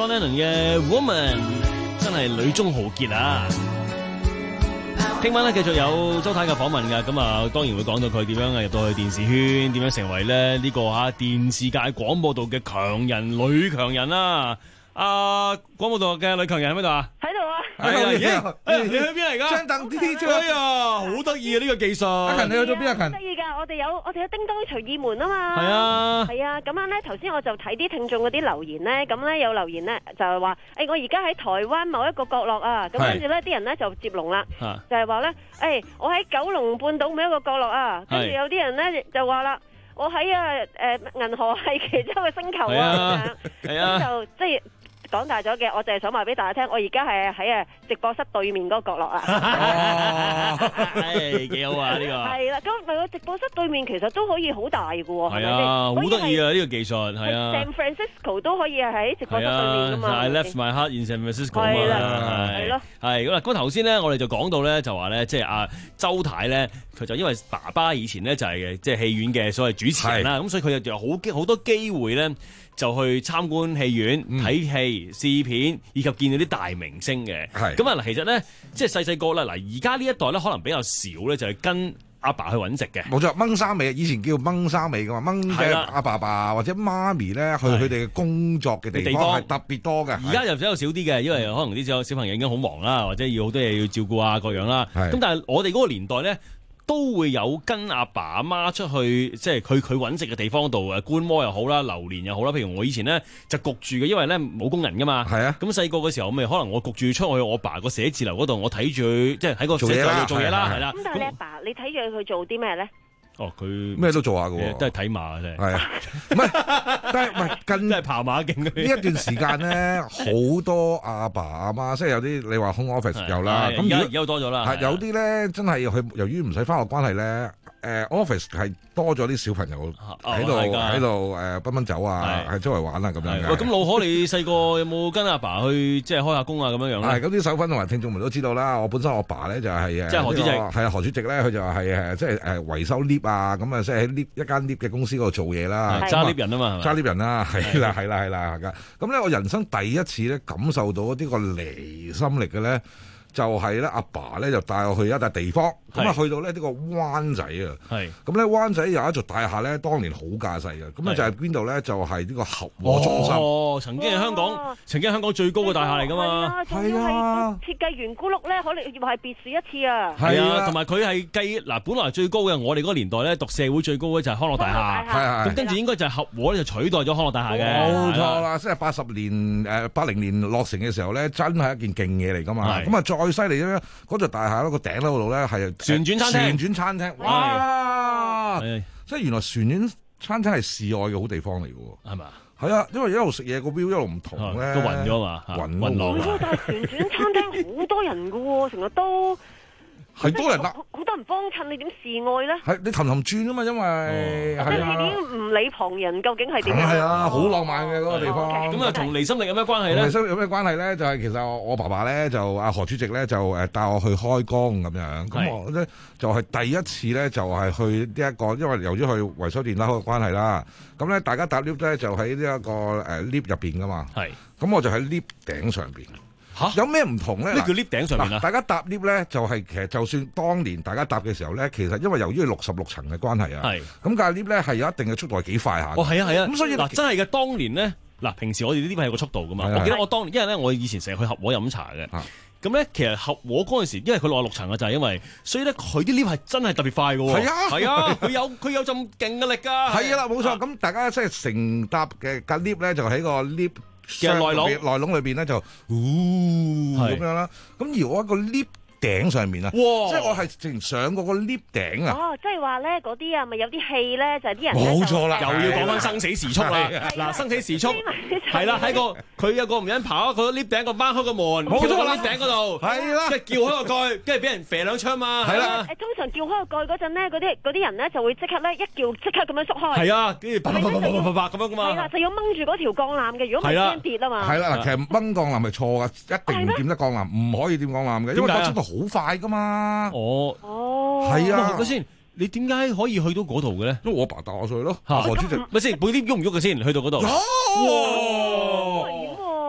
Q: John Lennon 嘅 Woman， 真係女中豪傑啊！聽晚咧繼續有周太嘅訪問㗎，咁啊當然會講到佢點樣入到去電視圈，點樣成為咧呢個嚇電視界廣播道嘅強人女強人啦！啊，廣播道嘅女強人喺邊度啊？
P: 喺度啊！
Q: 係啊，誒，你去邊嚟㗎？
P: 張凳 D J，
Q: 哎呀，好得意啊！呢個技術。
P: 阿勤，你去咗邊啊？勤，
R: 好得意㗎！我哋有我哋有叮當隨意門啊嘛。
Q: 係啊。
R: 係啊，咁樣咧，頭先我就睇啲聽眾嗰啲留言咧，咁咧有留言咧就係話，誒，我而家喺台灣某一個角落啊，咁跟住咧啲人咧就接龍啦，就係話咧，誒，我喺九龍半島某一個角落啊，跟住有啲人咧就話啦，我喺啊誒銀河系其中一個星球啊，咁樣，咁就即係。講大咗嘅，我就係想話俾大家聽，我而家係喺啊直播室對面嗰個角落啊。
Q: 哦，係幾好啊呢個。
R: 係啦，咁咪個直播室對面其實都可以好大㗎喎。
Q: 係啊，好得意啊呢個技術，係啊。
R: San Francisco 都可以係喺直播室對面㗎嘛。
Q: I left my heart in San Francisco 嘛。係啦，係咯。係咁啦，咁頭先咧，我哋就講到咧，就話咧，即係阿周太咧，佢就因為爸爸以前咧就係即係戲院嘅所謂主持人啦，咁所以佢就有好機好多機會咧。就去參觀戲院睇戲、試片，以及見到啲大明星嘅。咁啊嗱，其實咧，即係細細個啦。嗱，而家呢一代咧，可能比較少咧，就係跟阿爸去揾食嘅。
S: 冇錯，掹衫尾，以前叫掹衫尾噶嘛，掹嘅阿爸爸或者媽咪咧，去佢哋嘅工作嘅地方係特別多嘅。
Q: 而家又比較少啲嘅，因為可能啲小朋友已經好忙啦，或者要好多嘢要照顧啊，各樣啦。咁但係我哋嗰個年代咧，都會有跟阿爸阿媽出去，即係去佢揾食嘅地方度誒觀摩又好啦，流連又好啦。譬如我以前咧就焗住嘅，因為咧冇工人噶嘛。係啊。咁細個嘅時候，咪可能我焗住出去我爸個寫字樓嗰度，我睇住佢，即係喺個寫字樓度做嘢啦，係啦。
R: 咁但係你阿爸，你睇住佢做啲咩咧？
Q: 哦，佢
S: 咩都做下嘅喎，
Q: 都係睇馬嘅啫。係
S: 啊，唔係，但係唔係近
Q: 都係跑馬徑。呢
S: 一段時間咧，好多阿爸阿媽，即係有啲你話 home office 有啦。咁而家
Q: 而家多咗啦。
S: 係有啲咧，真係佢由於唔使返學關係咧。誒 office 係多咗啲小朋友喺度喺度誒奔奔走啊，喺周圍玩啊咁樣嘅。
Q: 喂，咁老可你細個有冇跟阿爸去即係開下工啊咁樣樣咧？
S: 係咁啲手粉同埋聽眾們都知道啦。我本身我爸咧就係誒，
Q: 即係何主席，
S: 係啊何主席咧，佢就係誒即係誒維修 lift 啊，咁啊即係喺 lift 一間 lift 嘅公司嗰度做嘢啦。
Q: 揸 lift 人啊嘛，
S: 揸 lift 人啦，係啦係啦係啦咁咧，我人生第一次咧感受到呢個離心力嘅咧。就係咧，阿爸咧就帶我去一笪地方，咁啊去到咧呢個灣仔啊，咁咧灣仔有一座大廈咧，當年好架勢嘅，咁咧就係邊度咧？就係呢個合和中心。
Q: 哦，曾經係香港，曾經係香港最高嘅大廈嚟㗎嘛。
R: 係啊，設計圓咕碌咧，可能要係別樹一次啊。
Q: 係啊，同埋佢係計嗱，本來最高嘅，我哋嗰個年代咧讀社會最高嘅就係康樂大廈，係係。咁跟住應該就係合和咧就取代咗康樂大廈嘅。
S: 冇錯啦，即係八十年誒八零年落成嘅時候咧，真係一件勁嘢嚟㗎嘛。咁啊再犀利咧，嗰座大廈嗰個頂嗰度咧係
Q: 旋轉餐廳，
S: 旋轉餐廳，哇！即係原來旋轉餐廳係示愛嘅好地方嚟嘅喎，係嘛？係啊，因為一路食嘢個 view 一路唔同咧，
Q: 都暈咗嘛，
S: 暈
Q: 暈浪。
R: 但係旋轉餐廳好多人㗎喎，成日都。
S: 係多人啦，
R: 好多人幫襯，你點示愛咧？
S: 係你氹氹轉啊嘛，因為
R: 係啊，已經唔理旁人究竟係點樣。
S: 係啊，好浪漫嘅嗰個地方。
Q: 咁啊，同離心力有咩關係咧？
S: 離心力有咩關係咧？就係其實我爸爸咧就阿何主席咧就誒帶我去開工咁樣。咁我咧就係第一次咧就係去呢一個，因為由於去維修電纜嘅關係啦。咁咧大家搭 lift 咧就喺呢一個誒 lift 入邊噶嘛。係。咁我就喺 lift 頂上邊。嚇，有咩唔同咧？
Q: 呢叫 lift 頂上面啊！
S: 大家搭 lift 咧，就係其實就算當年大家搭嘅時候咧，其實因為由於六十六層嘅關係啊，係咁架 lift 咧係有一定嘅速度係幾快下。
Q: 哦，係啊，係啊。
S: 咁所以
Q: 嗱，真係嘅，當年咧嗱，平時我哋呢啲係有個速度噶嘛。我記得我當年，因為咧我以前成日去合和飲茶嘅。咁咧，其實合和嗰陣時，因為佢六十六層啊，就係因為，所以咧佢啲 lift 係真係特別快嘅喎。係啊，係啊，佢有佢有咁勁嘅力㗎。係啊啦，冇錯。咁大家即係乘搭嘅架 lift 咧，就喺個 lift嘅內籠內籠裏邊咧就，嗚咁樣啦。咁而我一個 lift 頂上面啊，即係我係直情上過個 lift 頂啊。
R: 哦，即係話咧嗰啲啊，咪有啲戲咧，就係啲人
S: 冇錯啦，
Q: 又要講翻生死時速啦。嗱，生死時速係啦，喺個佢有個唔人跑，佢 lift 頂個掹開個門，冇錯啦 ，lift 頂嗰度係啦，跟住叫開個蓋，跟住俾人射兩槍嘛。係啦，
R: 誒通常叫開個蓋嗰陣咧，嗰啲嗰啲人咧就會即刻咧一叫即刻咁樣縮開。
Q: 係啊，跟住啪啪啪啪啪啪咁樣噶嘛。
R: 係啦，就要掹住嗰條鋼纜嘅，如果唔係驚跌啊嘛。
S: 係啦，嗱，其實掹鋼纜係錯噶，一定唔掂得鋼纜，唔可以掂鋼纜嘅，因為個速度好快噶嘛。
Q: 哦，
R: 哦，
S: 係啊，
Q: 咪先？你點解可以去到嗰度嘅咧？
S: 因為我爸帶我去咯。何主席，
Q: 咪先？背啲喐唔喐嘅先？去到嗰度。
S: 哇！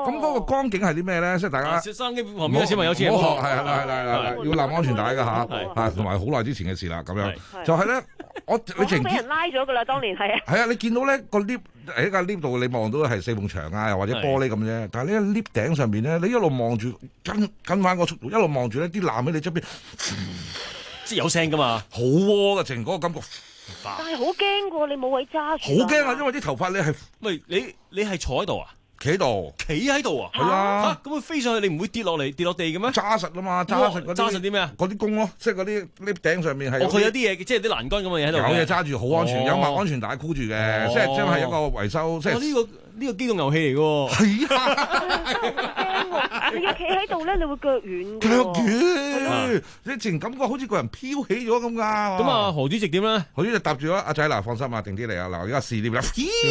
S: 咁嗰個光景係啲咩咧？即係大家
Q: 收音機旁邊嘅小朋友千祈唔好學，
S: 係係係係係，要攬安全帶㗎嚇，嚇同埋好耐之前嘅事啦，咁樣就係咧，我你
R: 直俾人拉咗㗎啦，當年係啊。
S: 係啊，你見到咧個 lift 喺個 lift 度，你望到係四埲牆啊，又或者玻璃咁啫。但係呢 lift 頂上邊咧，你一路望住跟跟翻個速度，一路望住咧啲纜喺你側邊，
Q: 即係有聲㗎嘛，
S: 好窩嘅情嗰個感覺。
R: 但係好驚㗎，你冇位揸住。
S: 好驚啊！因為啲頭髮你係
Q: 喂你你係坐喺度啊？
S: 企喺度，
Q: 企喺度啊！
S: 係啊，
Q: 咁佢飛上去，你唔會跌落嚟跌落地嘅咩？
S: 揸實啊嘛，揸實嗰啲
Q: 揸實啲咩啊？
S: 嗰啲弓咯，即係嗰啲 lift 頂上面係。
Q: 哦，佢有啲嘢，即係啲欄杆咁嘅嘢喺度。
S: 有嘢揸住，好安全，有埋安全帶箍住嘅，即係真係一個維修。即係
Q: 呢個呢個機動遊戲嚟嘅喎。
S: 係啊，
R: 你要企喺度咧，你會腳軟。
S: 腳軟，你自然感覺好似個人飄起咗咁㗎。
Q: 咁啊，何主席點咧？
S: 何主席搭住咗阿仔嗱，放心啊，定啲嚟啊！嗱，而家試驗啦。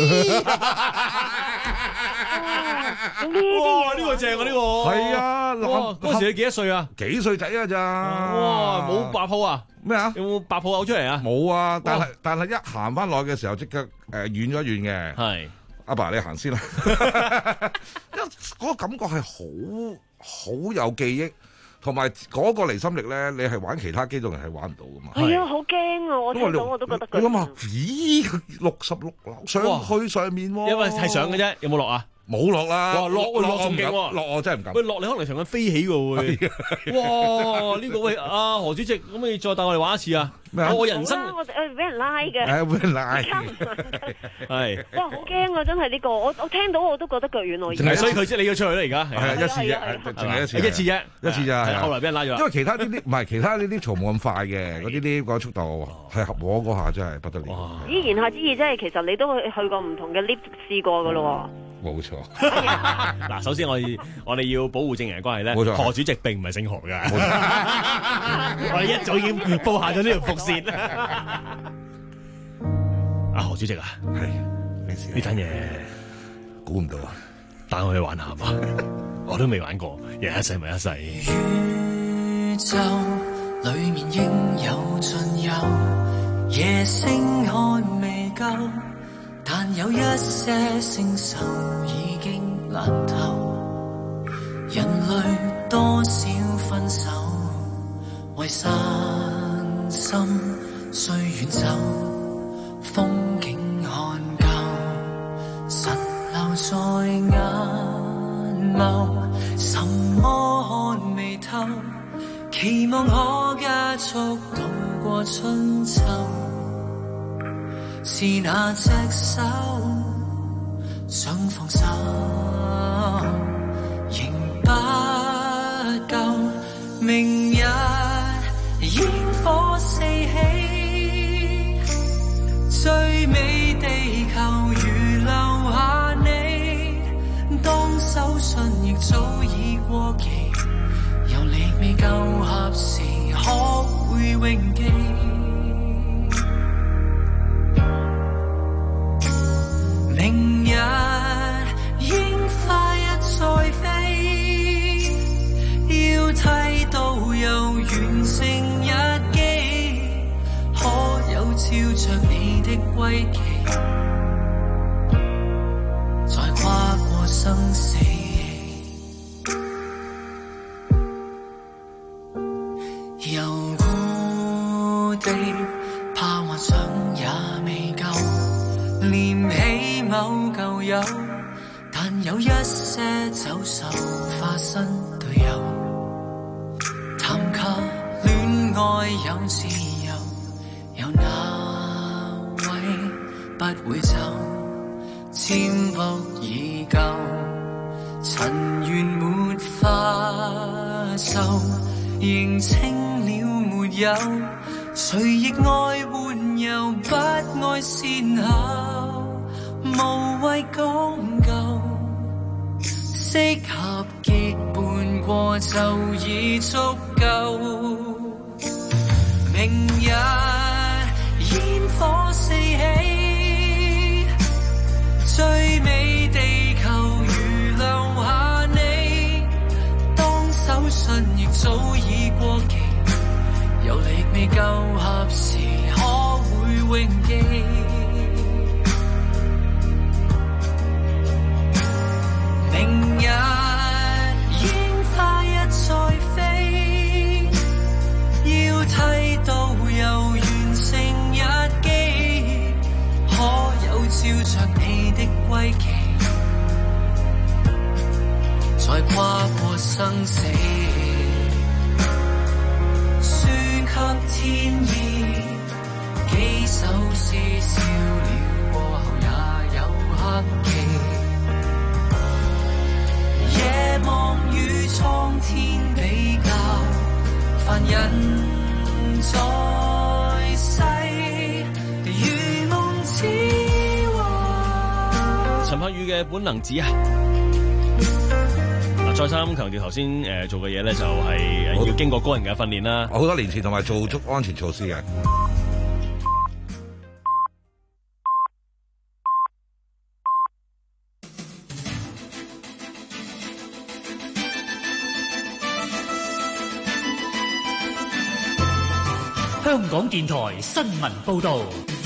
Q: 哇！呢個正啊，呢個
S: 係啊，
Q: 哇！嗰時你幾多歲啊？
S: 幾歲仔啊？咋？
Q: 哇！冇白泡啊？
S: 咩啊？
Q: 有冇白泡嘔出嚟啊？
S: 冇啊！但係但係一行翻落嘅時候，即刻誒軟咗軟嘅。
Q: 係
S: 阿爸，你行先啦。因為嗰個感覺係好好有記憶。同埋嗰個離心力咧，你係玩其他機動人係玩唔到噶嘛？
R: 係啊，好驚啊！我聽到我都覺得佢。
S: 你諗下，咦？六十六樓上去上面喎，
Q: 因為係上嘅啫，有冇落啊？
S: 冇落啦，
Q: 落落落仲勁喎，
S: 落我真係唔敢。
Q: 喂，落你可能成個飛起喎會。哇！呢個喂啊何主席，可唔可以再帶我哋玩一次啊？我人生
R: 我誒俾人拉嘅，
S: 誒俾人拉，
Q: 係。
R: 哇！好驚啊！真係呢個，我我聽到我都覺得腳軟喎。
Q: 所以佢即你要出去啦而家。
S: 係啊，一次啫，淨係一次。
Q: 一次啫，
S: 一次咋。
Q: 後來俾人拉咗。
S: 因為其他呢啲唔係其他呢啲嘈冇咁快嘅，嗰啲啲個速度係合我嗰下真係不得了。
R: 咦？言下之意即係其實你都去去過唔同嘅 lift 試過㗎咯喎。
S: 冇錯。
Q: 嗱，首先我我哋要保護證人關係咧，何主席並唔係姓何㗎。我哋一早已經佈下咗呢條伏線。阿何主席啊，
S: 係
Q: 呢單嘢
S: 估唔到啊，
Q: 帶我去玩下嘛，我都未玩過，人一世咪一世。
T: 宇宙裏面應有盡有，夜星看未夠，但有一些星宿已經爛透。人類多少分手，為散心需遠走。風景看夠，神留在眼眸，什麼看未透，期望可加速渡過春秋。是那隻手想放手，仍不夠。明日煙火四起，最美地球如留下你，當手信亦早已過期，有你未夠合時，可會永記？明日煙花一再飛，要睇到又完成日記，可有照着你的歸期，再跨過生死。又故地怕幻想也未夠，念起某舊友，但有一些走獸化身隊友，談及戀愛有自由，有哪位不會走？占卜已久，塵緣沒化皺，認清了沒有？誰亦愛換又不愛善後，無謂講究，適合結伴過就已足夠。明日煙火四起，最美地球如留下你，當手信亦早已過期，有力未夠合時，可會永記？明日死，輸給天意。幾首詩笑了過後也有黑記，夜望與蒼天比較，凡人在世如夢似幻。
Q: 陳柏宇嘅本能指啊！嗱，再三強調頭先誒做嘅嘢咧，就係要經過個人嘅訓練啦。
S: 好多年前同埋做足安全措施嘅。
B: 香港電台新聞報導。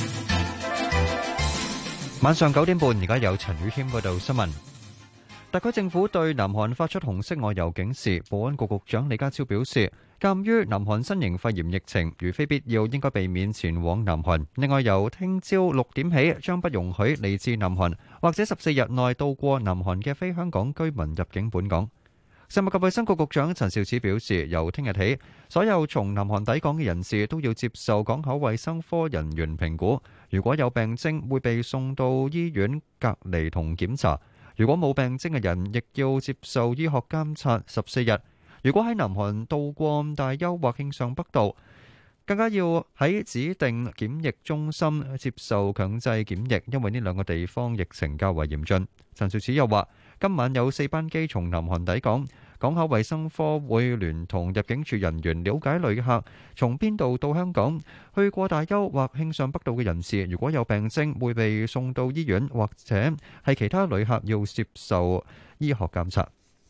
V: 晚上九點半，而家有陳宇謙報道新聞。特區政府對南韓發出紅色外遊警示。保安局局長李家超表示，鑑於南韓新型肺炎疫情，如非必要，應該避免前往南韓。另外，由聽朝六點起，將不容許嚟自南韓或者十四日內到過南韓嘅非香港居民入境本港。食物及衛生局局長陳肇始表示，由聽日起，所有從南韓抵港嘅人士都要接受港口衛生科人員評估，如果有病徵，會被送到醫院隔離同檢查。如果冇病徵嘅人，亦要接受醫學監察十四日。如果喺南韓到過大邱或慶尚北道，更加要喺指定檢疫中心接受強制檢疫，因為呢兩個地方疫情較為嚴峻。陳肇始又話，今晚有四班機從南韓抵港，港口衛生科會聯同入境處人員了解旅客從邊度到香港，去過大邱或慶尚北道嘅人士，如果有病徵，會被送到醫院，或者係其他旅客要接受醫學監察。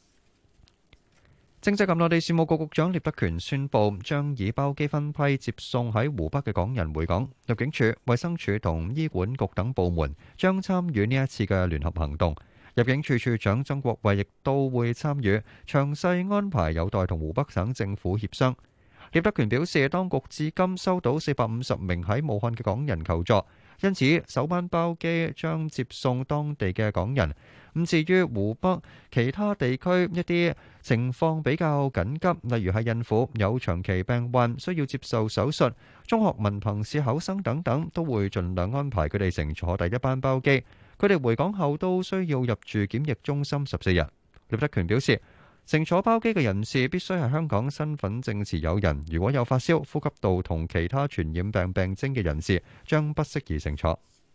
V: 政制及內地事務局局長聶德權宣布，將以包機分批接送喺湖北嘅港人回港。入境處、衛生署同醫管局等部門將參與呢一次嘅聯合行動。入境處處長曾國衛亦都會參與，詳細安排有待同湖北省政府協商。聶德權表示，當局至今收到四百五十名喺武漢嘅港人求助，因此首班包機將接送當地嘅港人。咁至於湖北其他地區一啲情況比較緊急，例如係孕婦、有長期病患需要接受手術、中學文憑試考生等等，都會盡量安排佢哋乘坐第一班包機。佢哋回港後都需要入住檢疫中心十四日。聶德權表示，乘坐包機嘅人士必須係香港身份證持有人，如果有發燒、呼吸道同其他傳染病病徵嘅人士，將不適宜乘坐。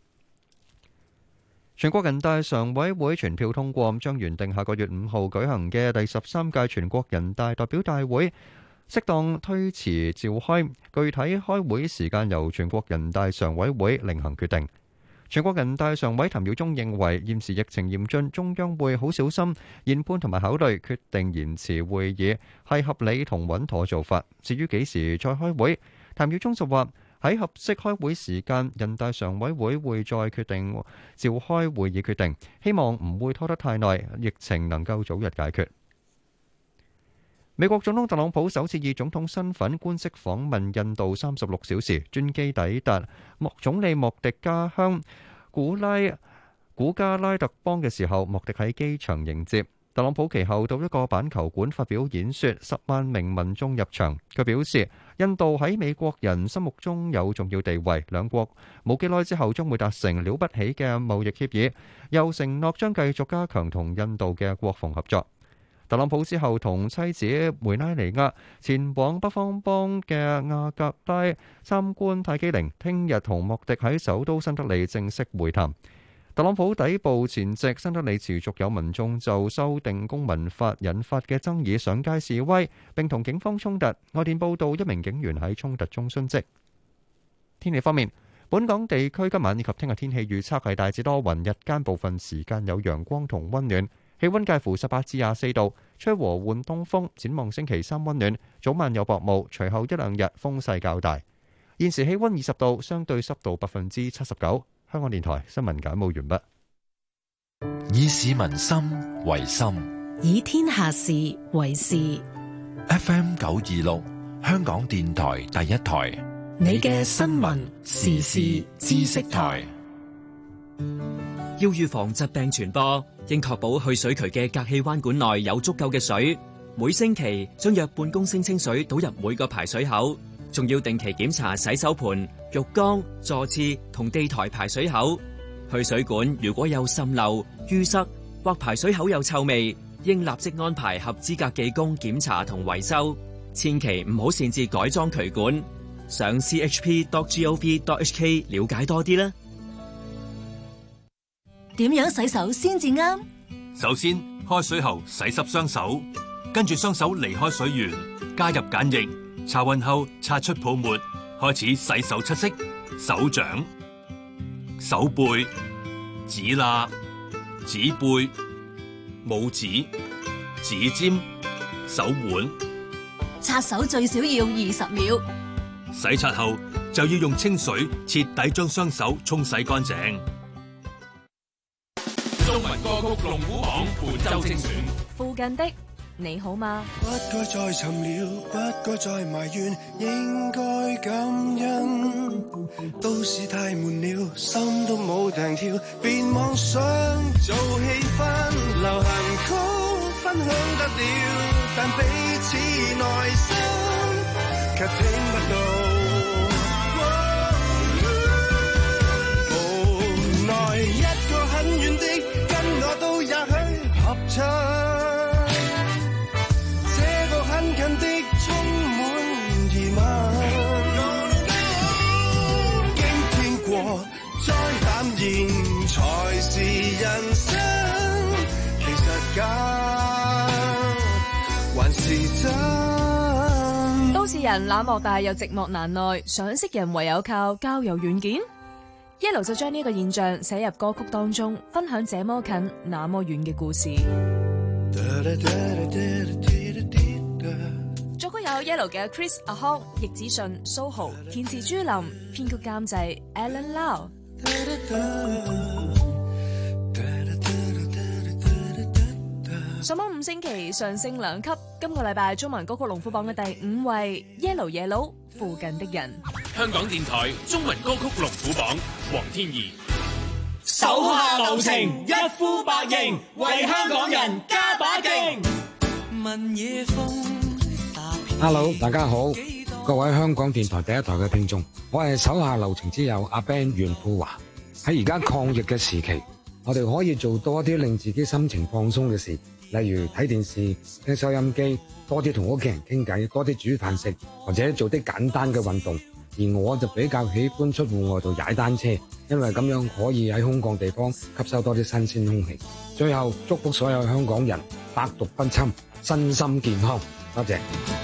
V: 全國人大常委會全票通過，將原定下個月五號舉行嘅第十三屆全國人大代表大會適當推遲召開，具體開會時間由全國人大常委會另行決定。全國人大常委譚耀宗認為，現時疫情嚴峻，中央會好小心研判同埋考慮，決定延遲會議係合理同穩妥做法。至於幾時再開會，譚耀宗就話喺合適開會時間，人大常委會會再決定召開會議決定，希望唔會拖得太耐，疫情能夠早日解決。美國總統特朗普首次以總統身份官式訪問印度三十六小時，專機抵達莫總理莫迪家鄉古拉古加拉特邦嘅時候，莫迪喺機場迎接特朗普。其後到一個板球館發表演說，十萬名民眾入場。佢表示，印度喺美國人心目中有重要地位，兩國冇幾耐之後將會達成了不起嘅貿易協議，又承諾將繼續加強同印度嘅國防合作。特朗普之後同妻子梅拉尼亞前往北方邦嘅亞格拉參觀泰姬陵，聽日同莫迪喺首都新德里正式會談。特朗普抵埗前夕，新德里持續有民眾就修訂公民法引發嘅爭議上街示威，並同警方衝突。外電報道，一名警員喺衝突中殉職。天氣方面，本港地區今晚以及聽日天氣預測係大致多雲，日間部分時間有陽光同溫暖。氣溫介乎十八至廿四度，吹和緩東風。展望星期三溫暖，早晚有薄霧，隨後一兩日風勢較大。現時氣溫二十度，相對濕度百分之七十九。香港電台新聞簡報完畢。
D: 以市民心為心，
J: 以天下事為事。
D: F M 九二六，香港電台第一台，
J: 你嘅新聞時事知識台。
G: 要預防疾病傳播，應確保去水渠嘅隔氣彎管內有足夠嘅水。 每星期將約半公升清水倒入每個排水口，仲要定期檢查洗手盆、浴缸、坐廁同地台排水口。去水管如果有滲漏、淤塞或排水口有臭味，應立即安排合資格技工檢查同維修，千祈唔好擅自改裝渠管。上 c h p dot gov dot h k 了解多啲啦。
H: 點樣洗手先至啱？
P: 首先，開水喉洗濕雙手，跟住雙手離開水源，加入梘液，擦勻後擦出泡沫，開始洗手七式：手掌、手背、指罅、指背、拇指、指尖、手腕。
H: 擦手最少要二十秒。
P: 洗刷後就要用清水徹底將雙手沖洗乾淨。
B: 中文歌曲龍虎榜本周精選。
U: 附近的你好嗎？
W: 不該再尋了，不該再埋怨，應該感恩。都市太悶了，心都冇定跳，別妄想做氣氛。流行曲分享得了，但彼此內心卻聽不到。無奈一個很遠的，跟我都也許合唱。再淡然才是人生，其實假還是真。
U: 都市人冷漠但又寂寞難耐，想識人唯有靠交友軟件。Yellow 就將呢個現象寫入歌曲當中，分享這麼近那麼遠嘅故事。作曲有 Yellow 嘅 Chris 阿康、易子順、蘇豪，填詞朱琳，編曲監製 Alan Lau。上榜五星期上升兩級，今個禮拜中文歌曲龍虎榜嘅第五位 Yellow 野佬附近的人。
B: 香港電台中文歌曲龍虎榜，黃天怡。手下留情，一呼百應，為香港人加把勁。
T: 問野風
X: Hello， 大家好，各位香港電台第一台嘅聽眾，我係手下留情之友阿 Ben 袁富華。喺而家抗疫嘅時期，我哋可以做多啲令自己心情放鬆嘅事，例如睇電視、聽收音機，多啲同屋企人傾偈，多啲煮飯食，或者做啲簡單嘅運動。而我就比較喜歡出戶外度踩單車，因為咁樣可以喺空曠地方吸收多啲新鮮空氣。最後祝福所有香港人百毒不侵，身心健康。多謝。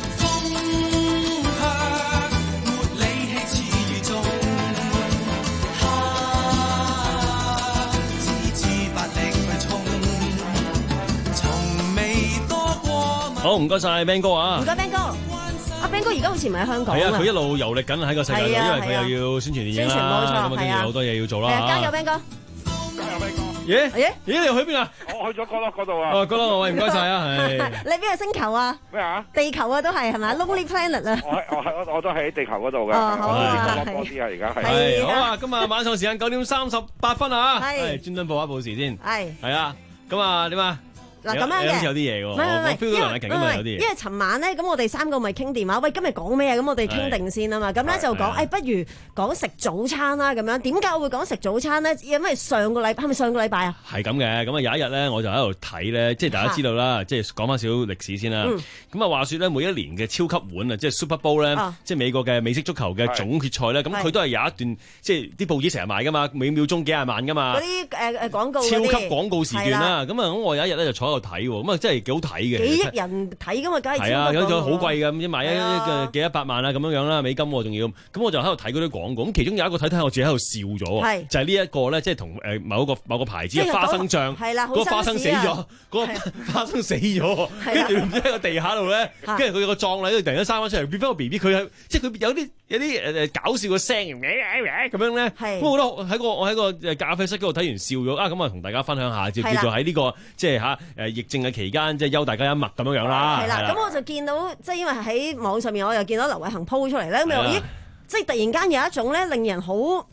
Q: 好，唔該晒 Ben 哥啊！
A: 唔該 Ben 哥，阿 Ben 哥而家好似唔喺香港啊！
Q: 係啊，佢一路遊歷緊喺個世界度，因為佢又要宣傳電影啦，咁啊跟住有好多嘢要做啦。
A: 加油 Ben 哥！
W: 加油 Ben 哥！
Q: 咦咦咦！你去邊啊？
W: 我去咗角落嗰度啊！
Q: 哦，角落喂，唔該晒啊！係
A: 你邊個星球啊？
W: 咩啊？
A: 地球啊，都係係咪 Lonely Planet 啊？
W: 我我我我都喺地球嗰度嘅。
A: 哦，好啊，
W: 多啲啊，而家係。
Q: 係好啊！今日晚上時間九點三十八分啊！係專登報一報時先。
A: 係係
Q: 啊！咁啊點啊？
A: 嗱咁樣嘅，
Q: 好似有啲嘢喎，我 feel 到梁麗瓊今日有啲嘢。
A: 因為尋晚咧，咁我哋三個咪傾電話，喂，今日講咩啊？咁我哋傾定先啊嘛。咁咧就講，誒，不如講食早餐啦。咁樣點解我會講食早餐咧？因為上個禮拜係咪上個禮拜啊？
Q: 係咁嘅。咁啊有一日咧，我就喺度睇咧，即係大家知道啦，即係講翻少少歷史先啦。咁啊話説咧，每一年嘅超級碗啊，即係 Super Bowl 咧，即係美國嘅美式足球嘅總決賽咧，咁佢都係有一段，即係啲報紙成日賣噶嘛，每秒鐘幾廿萬噶嘛。
A: 嗰啲誒誒廣告，
Q: 超級廣告時段啦。咁啊，咁我有一日咧就坐喺度睇喎，咁啊真係幾好睇嘅。
A: 幾億人睇噶嘛，梗係
Q: 係啊，有咗好貴嘅，咁買一一幾一百萬啊咁樣樣啦，美金喎仲要。咁我就喺度睇嗰啲廣告，咁其中有一個睇睇我自己喺度笑咗，就係呢一個咧，即係同誒某個某個牌子嘅花生醬，嗰個花生死咗，嗰個花生死咗，跟住唔知喺個地下度咧，跟住佢有個葬禮度突然間生翻出嚟，變翻個 B B， 佢係即係佢有啲有啲誒誒搞笑嘅聲咁樣咧。咁我覺得喺個我喺個咖啡室嗰度睇完笑咗啊，咁啊同大家分享下，就叫做喺呢個即係嚇誒疫症嘅期間，即係休大家一默咁樣樣啦。
A: 係啦，咁我就見到即係因為喺網上面，我又見到劉偉恒 po 出嚟咧，咁又咦，即係突然間有一種咧令人好好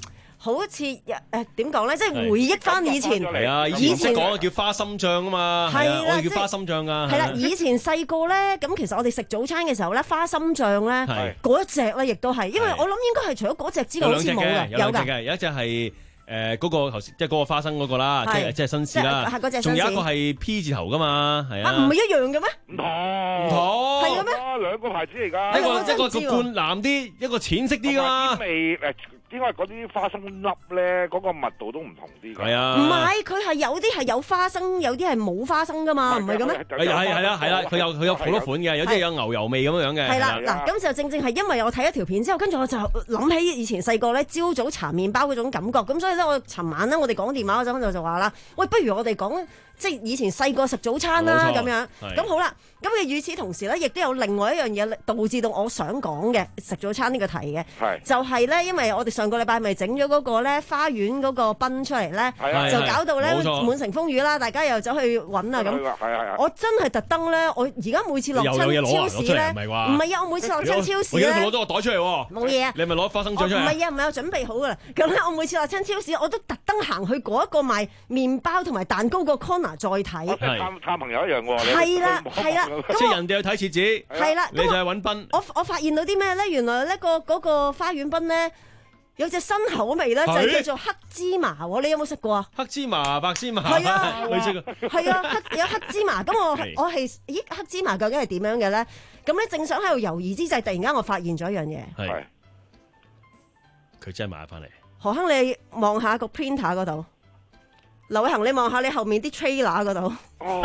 A: 好似誒點講咧，即係回憶翻以前。
Q: 係啊，以前講嘅叫花心醬啊嘛，係啊，我哋叫花心醬噶。
A: 係啦，以前細個咧，咁其實我哋食早餐嘅時候咧，花心醬咧，嗰一隻咧亦都係，因為我諗應該係除咗嗰隻之外，好似冇嘅，有㗎，
Q: 有一隻係。誒嗰個頭先即係嗰個花生嗰個啦，即係即係新士啦，仲有一個係 P 字頭噶嘛，係啊，
A: 唔係一樣嘅咩？
E: 唔同
Q: 唔同，
A: 係嘅咩？
E: 兩個牌子嚟㗎，
Q: 一個一個個罐藍啲，一個淺色啲㗎嘛。
E: 味誒，因為嗰啲花生粒咧，嗰個密度都唔同啲㗎。
Q: 係啊，
A: 唔係佢係有啲係有花生，有啲係冇花生㗎嘛，唔係嘅咩？
Q: 係係係啦係啦，佢有佢有好多款嘅，有啲有牛油味咁樣樣嘅。
A: 係啦，嗱咁就正正係因為我睇一條片之後，跟住我就諗起以前細個咧，朝早搽麵包嗰種感覺，咁所以咧我尋晚咧我哋講電話嗰陣就就話啦，喂，不如我哋講即係以前細個食早餐啦咁樣，咁好啦。咁嘅與此同時咧，亦都有另外一樣嘢導致到我想講嘅食早餐呢個題嘅，就係咧，因為我哋上個禮拜咪整咗嗰個咧花園嗰個賓出嚟咧，就搞到咧滿城風雨啦，大家又走去揾啊咁。我真係特登咧，我而家每次落親超市咧，唔係啊，我每次落親超市咧，
Q: 我而家攞咗個袋出嚟喎，
A: 冇嘢啊，
Q: 你係咪攞花生醬出嚟？
A: 唔係啊，唔係我準備好噶啦。咁咧，我每次落親超市，我都特登行去嗰一個賣麵包同埋蛋糕個 corner 再睇。
E: 探探朋友一樣喎，
A: 係啦係啦，
Q: 即係人哋去睇廁紙，
A: 係啦，
Q: 你就係揾賓。
A: 我我發現到啲咩咧？原來呢個嗰個花園賓咧有隻新口味咧，就係叫做黑芝麻喎。你有冇食過啊？
Q: 黑芝麻、白芝麻，
A: 係啊，
Q: 你食過？
A: 係啊，黑有黑芝麻。咁我我係咦黑芝麻究竟係點樣嘅咧？咁咧正想喺度猶豫之際，突然間我發現咗一樣嘢。
Q: 係，佢真係買翻嚟。
A: 何亨，你望下個 printer 嗰度。劉偉恒，你望下你後面啲 trailer 嗰度。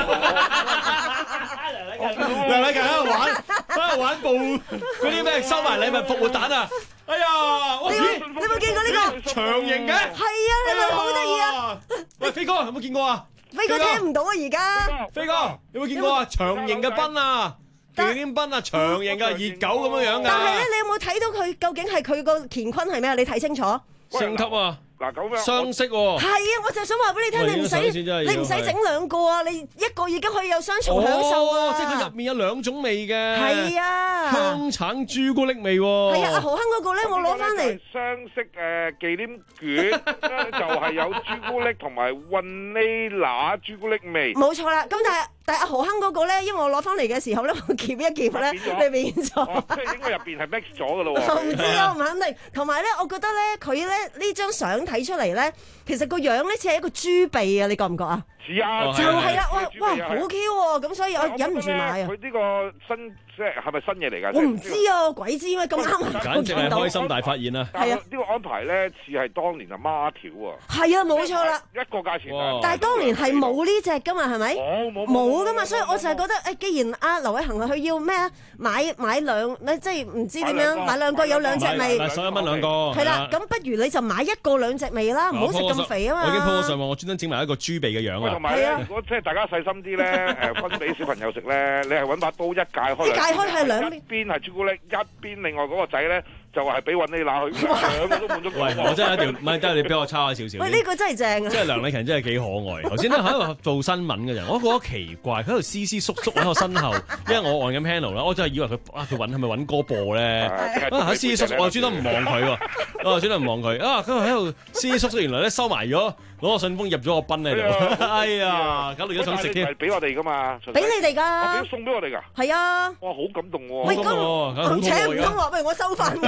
Q: 梁禮勤喺度玩，喺度玩部嗰啲咩收埋禮物復活蛋啊！哎呀，
A: 你你有冇見過呢個
Q: 長形嘅？
A: 係啊，你咪好得意啊！
Q: 喂，飛哥有冇見過啊？
A: 飛哥聽唔到啊！而家
Q: 飛哥有冇見過啊？長形嘅賓啊，忌廉賓啊，長形嘅熱狗咁樣樣噶。
A: 但係咧，你有冇睇到佢究竟係佢個乾坤係咩啊？你睇清楚。
Q: 升級啊！
E: 嗱咁樣
Q: 雙色喎。
A: 係啊，我就想話俾你聽，你唔使你唔使整兩個啊，你一個已經可以有雙重享受啊！
Q: 即係佢入面有兩種味嘅。
A: 係啊，
Q: 香橙朱古力味喎。
A: 係啊，阿何亨嗰個咧，我攞翻嚟。
E: 雙色誒忌廉卷就係有朱古力同埋雲呢拿朱古力味。
A: 冇錯啦，咁但係但係阿何亨嗰個咧，因為我攞翻嚟嘅時候咧，我夾一夾咧，你變咗。
E: 即係應該入邊係 mix 咗㗎咯喎。
A: 我唔知啊，我唔肯定。同埋咧，我覺得咧，佢咧呢張相睇出嚟咧，其實個樣咧似係一個豬鼻啊！你覺唔覺啊？
E: 似啊，
A: 就係啦，哇哇，好 Q 喎！咁所以我忍唔住買啊！
E: 佢呢個新即係係咪新嘢嚟㗎？
A: 我唔知啊，鬼知咩咁啱啊！
Q: 簡直係開心大發現啊！
A: 係啊，
E: 呢個安排咧似係當年啊孖條啊！
A: 係啊，冇錯啦，
E: 一個價錢。
A: 但係當年係冇呢隻㗎嘛，係咪？
E: 冇冇
A: 冇㗎嘛，所以我就係覺得誒，既然阿劉偉恒佢要咩啊，買買兩咧，即係唔知點樣買兩個有兩隻味，
Q: 十一蚊兩個。
A: 係啦，咁不如你就買一個兩隻味啦，唔好食咁肥啊嘛！
Q: 我已經 po 咗上網，我專登整埋一個豬鼻嘅樣啊！
E: 同埋咧，如果即係大家細心啲咧，誒分俾小朋友食咧，你係揾把刀一解開，
A: 一解開係兩邊，
E: 一邊係朱古力，一邊另外嗰個仔咧就係俾雲呢拿去，兩個都滿足。
Q: 喂，我真係一條，唔係得你俾我抄下少少。
A: 喂，呢個真係正啊！
Q: 即係梁禮勤真係幾可愛。頭先咧喺度做新聞嘅人，我覺得奇怪，佢喺度斯斯縮縮喺我身後，因為我按緊 panel 啦，我真係以為佢啊佢揾係咪揾歌播咧？喺斯斯縮縮，我專登唔望佢喎，我專登唔望佢啊！佢喺度斯斯縮縮，原來咧收埋咗。攞個信封入咗個賓喺度，哎呀，搞到而家想食添。
E: 係俾我哋噶嘛？
A: 俾你哋㗎。
E: 俾送俾我哋㗎。
A: 係啊。
E: 哇，好感動喎！
A: 喂，咁請唔通話，不如我收翻佢，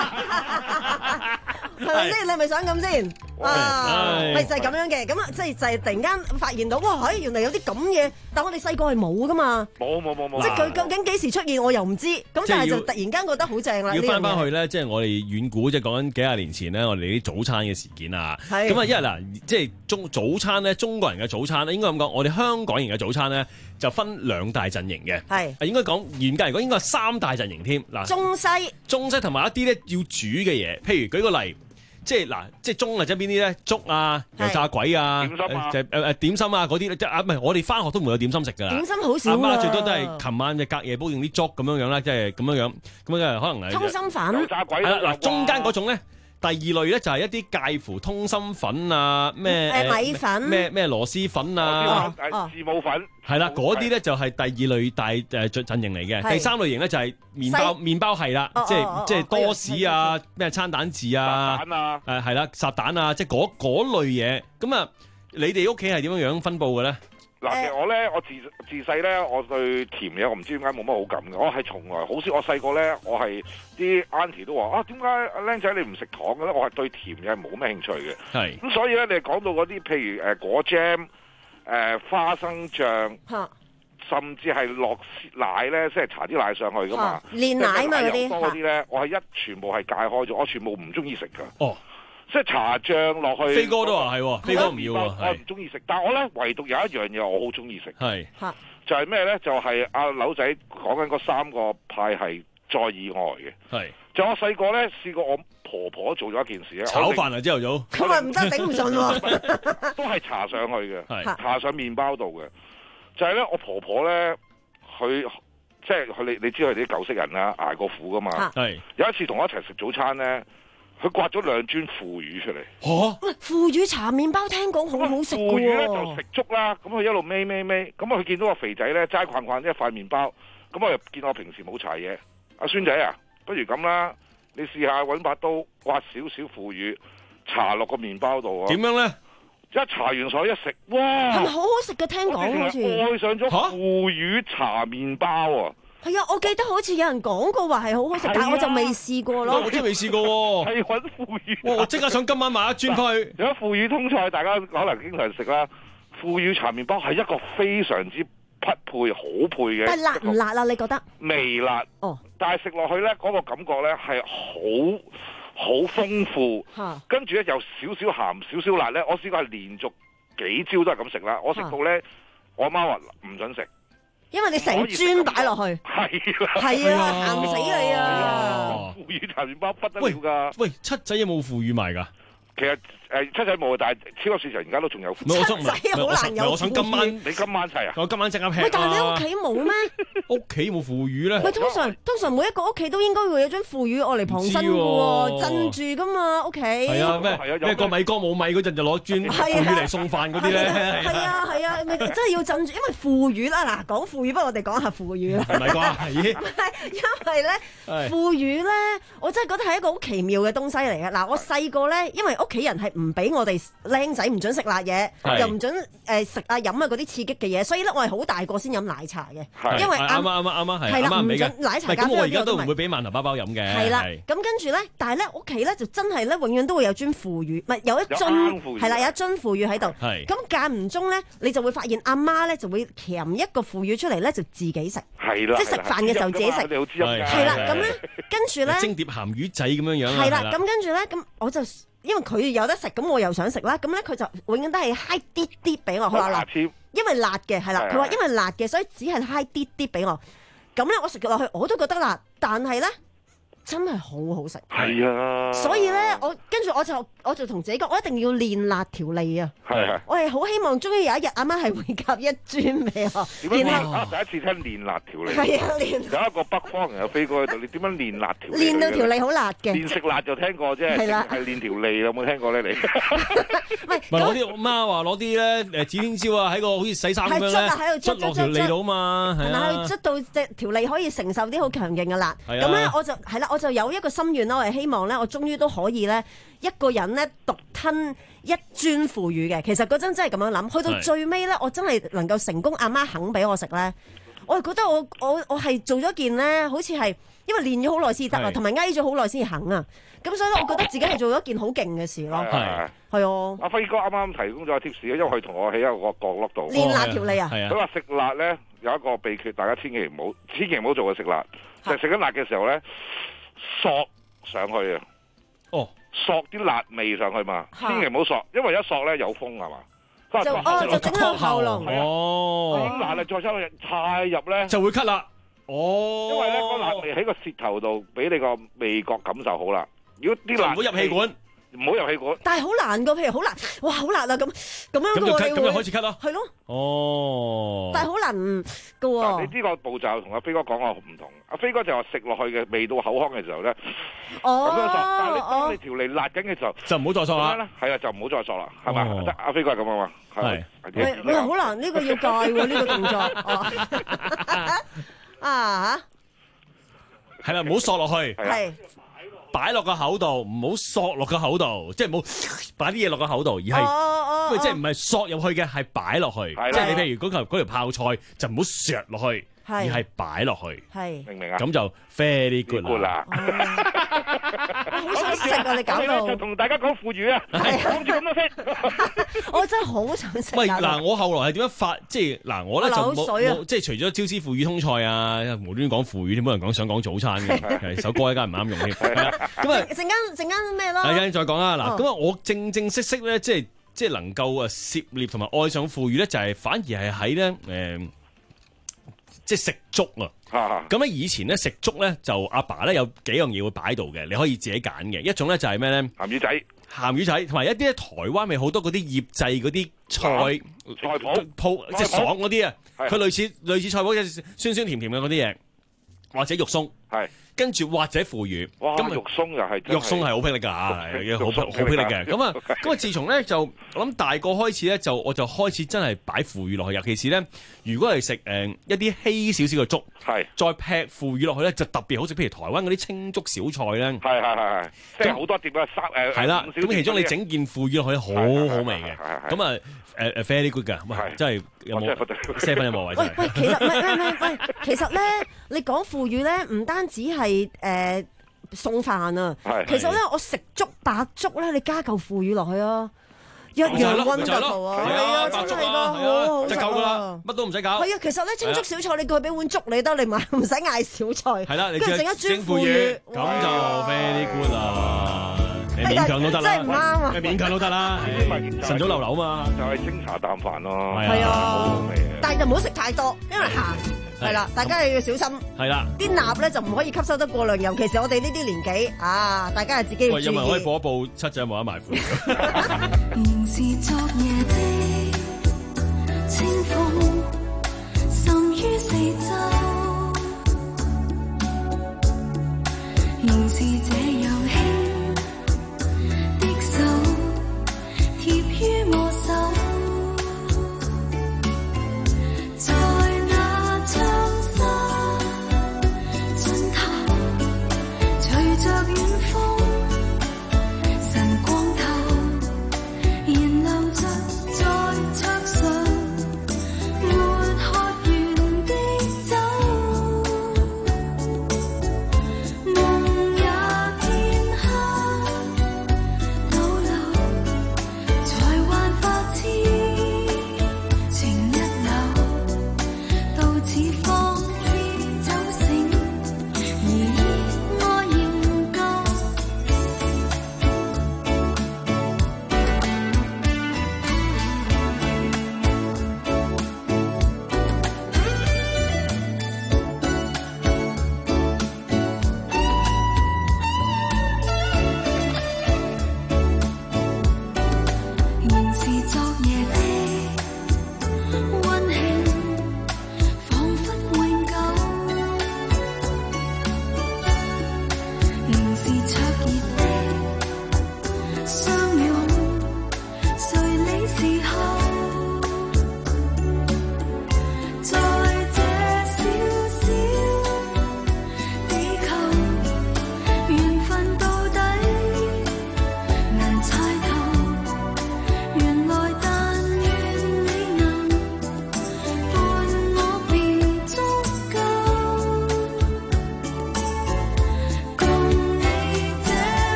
A: 係咪先？你係咪想咁先？啊，咪就係咁樣嘅，咁啊，即係就係突然間發現到，哇！唉，原來有啲咁嘢，但我哋細個係冇㗎嘛。
E: 冇冇冇冇。
A: 即係佢究竟幾時出現，我又唔知。咁但係就突然間覺得好正啦。
Q: 要翻翻去咧，即係我哋遠古，即係講緊幾廿年前咧，我哋啲早餐嘅事件啊。
A: 係。
Q: 咁啊，因為嗱，即係中早餐咧，中國人嘅早餐咧，應該咁講，我哋香港人嘅早餐咧，就分兩大陣營嘅。
A: 係。
Q: 應該講嚴格嚟講，應該係三大陣營添。嗱，
A: 中西。
Q: 中西同埋一啲咧要煮嘅嘢，譬如舉個例。即係嗱，即係中或者邊啲咧？粥啊，油炸鬼啊，
E: 點心啊，
Q: 就誒誒點心啊嗰啲咧，即係啊唔係我哋翻學都唔會有點心食㗎啦。
A: 點心好少啊！
Q: 阿媽最多都係琴晚就隔夜煲定啲粥咁樣樣啦，即係咁樣樣咁樣可能係
A: 通心粉、
E: 油炸鬼
Q: 係啦嗱，中間嗰種咧第二類咧就係一啲介乎通心粉啊，咩
A: 誒米粉，
Q: 咩咩螺絲粉啊，
E: 字母粉，
Q: 係啦，嗰啲咧就係第二類大誒陣營嚟嘅。第三類型咧就係麵包麵包係啦，即係即係多士啊，咩餐蛋治啊，誒係啦，烚蛋啊，即係嗰嗰類嘢。咁啊，你哋屋企係點樣樣分佈嘅咧？
E: 嗱，其實我咧，我自自細咧，我對甜嘢我唔知點解冇乜好感嘅。我係從來好少，我細個咧，我係啲 auntie 都話啊，點解阿僆仔你唔食糖嘅咧？我係對甜嘢冇咩興趣嘅。係咁，所以咧，你講到嗰啲譬如誒果 jam、誒花生醬，甚至係落奶咧，即係搽啲奶上去噶嘛，
A: 煉奶嘛嗰啲，
E: 多嗰啲咧，我係一全部係戒開咗，我全部唔中意食噶。
Q: 哦。
E: 即係搽醬落去，
Q: 飛哥都話係喎，飛哥唔要喎，
E: 我唔中意食。但係我咧唯獨有一樣嘢我好中意食，
Q: 係
E: 就係咩咧？就係阿柳仔講緊嗰三個派系再以外嘅，係就我細個咧試過，我婆婆做咗一件事咧，
Q: 炒飯啊朝頭早，
A: 咁啊唔得頂唔順喎，
E: 都係搽上去嘅，搽上麵包度嘅，就係咧我婆婆咧，佢即係佢你你知佢哋啲舊式人啦，捱過苦噶嘛，係有一次同我一齊食早餐咧。佢刮咗兩磚腐乳出嚟。
Q: 嚇！
A: 喂，腐乳茶麵包聽講好好食嘅喎。
E: 腐乳咧就食粥啦，咁佢一路孭孭孭，咁啊佢見到個肥仔咧齋逛逛一塊麵包，咁我又見我平時冇搽嘢，阿孫仔啊，不如咁啦，你試下揾把刀刮少少腐乳，搽落個麵包度啊。
Q: 點樣咧？
E: 一搽完水一食，哇！
A: 係咪好好食嘅？聽講好似
E: 愛上咗腐乳茶麵包啊！
A: 係啊，我記得好似有人講過話係好好食，但係我就未試過咯。
Q: 我真係未試過喎。
E: 係揾腐乳。
Q: 哇！我即刻想今晚買一磚翻去。
E: 有腐乳通菜，大家可能經常食啦。腐乳茶麵包係一個非常之匹配、好配嘅。
A: 但係辣唔辣啊？你覺得？
E: 微辣。哦。但係食落去咧，嗰個感覺咧係好好豐富。嚇。跟住咧有少少鹹、少少辣咧。我試過係連續幾朝都係咁食啦。我食到咧，我阿媽話唔準食。
A: 因為你成磚擺落去，
E: 係啦，
A: 係啊，鹹死你啊！
E: 腐乳茶麵包不得了㗎。
Q: 喂，七仔有冇腐乳賣㗎？
E: 其實誒七仔冇，但係超級市場而家都仲有腐乳。
A: 七仔好難有。
Q: 我想今晚
E: 你今晚齊啊？
Q: 我今晚即刻劈。
A: 喂，但係你屋企冇咩？
Q: 屋企冇腐乳咧？
A: 喂，通常通常每一個屋企都應該會有張腐乳愛嚟傍身㗎喎，鎮住㗎嘛屋企。係
Q: 啊，咩咩個米缸冇米嗰陣就攞磚腐乳嚟送飯嗰啲咧。
A: 係啊係啊，咪真係要鎮住，因為腐乳啦嗱，講腐乳不如我哋講下腐乳啦。
Q: 唔係啩？係
A: 因為咧腐乳咧，我真係覺得係一個好奇妙嘅東西嚟嘅。嗱，我細個咧，因為屋企人係唔俾我哋僆仔唔準食辣嘢，又唔準誒食啊飲啊嗰啲刺激嘅嘢，所以咧我係好大個先飲奶茶嘅，因為啱啱啱啱啱係啱啱唔俾嘅奶茶。
Q: 咁我而家都唔會俾饅頭包包飲嘅。
A: 係啦，咁跟住咧，但係咧屋企咧就真係咧永遠都會有樽腐乳，唔係有一樽係啦，有一樽腐乳喺度。係咁間唔中咧，你就會發現阿媽咧就會鉗一個腐乳出嚟咧，就自己食。
E: 係啦，
A: 即係食飯嘅時候自己食。係啦，咁咧跟住咧
Q: 蒸碟鹹魚仔咁樣樣。
A: 係啦，咁跟住咧，咁我就。因為佢有得食，咁我又想食啦，咁咧佢就永遠都係揩啲啲俾我，佢話辣，因為辣嘅係啦，佢話因為辣嘅，所以只係揩啲啲俾我，咁咧我食落去我都覺得辣，但係咧真係好好食。
E: 係啊，
A: 所以咧我跟住我就我就同自己講，我一定要練辣條脷啊！
E: 係係，
A: 我係好希望終於有一日阿媽係會夾一磚俾我。
E: 然後啊，第一次聽練辣條脷，
A: 係啊，練
E: 有一個北方人有飛過喺度，你點樣練辣條脷？
A: 練到條脷好辣嘅，
E: 練食辣就聽過啫，係啦，係練條脷有冇聽過咧？你
A: 唔係
Q: 攞啲我媽話攞啲咧誒指天椒啊，喺個好似洗衫咁樣咧，捽落條脷度啊嘛，係啊，
A: 去捽到隻條脷可以承受啲好強勁嘅辣。咁咧我就係啦，我就有一個心願啦，我係希望咧，我終於都可以咧一個人咧獨吞一磚腐乳嘅。其實嗰陣真係咁樣諗，去到最尾咧，我真係能夠成功，阿媽肯俾我食咧，我係覺得我我我係做咗件咧，好似係因為練咗好耐先得啊，同埋翳咗好耐先肯啊。咁所以咧，我覺得自己係做咗件好勁嘅事咯。係係啊！
E: 阿輝哥啱啱提供咗個 tips，因為佢同我喺一個角落度
A: 練辣條脷啊。
E: 佢話食辣咧有一個秘訣，大家千祈唔好，千祈唔好做嘅食辣，就係食緊辣嘅時候咧，索上去啊！
Q: 哦，
E: 索啲辣味上去嘛，千祈唔好索，因為一索咧有風係嘛。
A: 就哦，就整到喉嚨。
E: 哦，啲辣咧再收入太入咧，
Q: 就會咳啦。哦，
E: 因為咧個辣味喺個舌頭度，俾你個味覺感受好啦。如果啲辣
Q: 唔好入氣管，
E: 唔好入氣管。
A: 但係好難噶，譬如好難，哇，好辣啊咁咁樣
Q: 咁就
A: 嘅喎，
Q: 咳，
A: 你
Q: 咁就開始咳咯。
A: 係咯。
Q: 哦。
A: 但係好難嘅喎。
E: 你知個步驟同阿飛哥講話唔同。阿飛哥就話食落去嘅未到口腔嘅時候咧，
A: 哦，
E: 咁樣索。但係你當你條脷辣緊嘅時候，
Q: 就唔好再索啦。
E: 係啊，就唔好再索啦，係嘛？得阿飛哥係咁啊嘛。
Q: 係。
A: 喂喂，好難，呢個要戒喎，呢個動作。啊
Q: 嚇！係啦，唔好索落去。
A: 係。
Q: 擺落個口度，唔好索落個口度，即係唔好擺啲嘢落個口度，而係，
A: 哦哦、
Q: 即係唔係索入去嘅，係擺落去。即係你譬如嗰嚿嗰條泡菜，就唔好削落去。而係擺落去，
A: 係
E: 明唔明啊？
Q: 咁就 very good 啦。
A: 好想食啊！你搞到
E: 就同大家講腐乳啊，講住咁多先。
A: 我真係好想食。
Q: 喂，嗱，我後來係點樣發？即係嗱，我咧就冇，即係除咗招師腐乳通菜啊，無端端講腐乳，點冇人講想講早餐嘅？首歌一間唔啱用添。係啊，咁啊，
A: 陣間陣間咩咯？
Q: 陣間再講啦。嗱，咁啊，我正正式式咧，即係即係能夠啊涉獵同埋愛上腐乳咧，就係反而係喺咧誒。即係食粥啊！咁咧以前咧食粥咧就阿爸咧有幾樣嘢會擺度嘅，你可以自己揀嘅。一種咧就係咩咧？
E: 鹹魚仔、
Q: 鹹魚仔，同埋一啲咧台灣咪好多嗰啲醃製嗰啲菜
E: 菜脯
Q: 鋪，即係爽嗰啲啊！佢類似類似菜脯嘅酸酸甜甜嘅嗰啲嘢，或者肉鬆。係。跟住或者腐乳，
E: 咁肉鬆又係
Q: 肉鬆係好霹霹靂㗎嚇，好好霹靂嘅。咁啊，咁啊，自從咧就我諗大個開始咧，就我就開始真係擺腐乳落去，尤其是咧，如果係食誒一啲稀少少嘅粥，係再劈腐乳落去咧，就特別好食。譬如台灣嗰啲清粥小菜咧，係係係係，即係好多碟啊，三誒係啦。咁其中你整件腐乳落去，好好味嘅。咁啊誒誒 very good 㗎，哇！真係有冇 seven 有冇位？
A: 喂喂，其實唔係唔係喂，其實咧你講腐乳咧，唔單止係。係誒餸飯啊，其實咧我食粥白粥咧，你加嚿腐乳落去啊，一樣溫得到啊，係啊，真係噶，好好食
Q: 就夠噶啦，乜都唔使搞。
A: 係啊，其實咧清粥小菜，你過去俾碗粥你得，你唔唔使嗌小菜。
Q: 係啦，你
A: 跟住整一磚腐乳，
Q: 咁就 very good 啦。你勉強都得啦，
A: 真係唔啱啊！
Q: 勉強都得啦，晨早流流嘛，
E: 就係清茶淡飯咯。
A: 係啊，但係就唔好食太多，因為鹹。係啦，大家要小心。
Q: 係啦，
A: 啲鈉咧就唔可以吸收得過量，尤其是我哋呢啲年紀啊，大家係自己要注意。
Q: 喂，有冇人可以報一報七仔有冇得埋款？
T: 仍是昨夜的清風，滲於四周，仍是這樣輕的手貼於我手。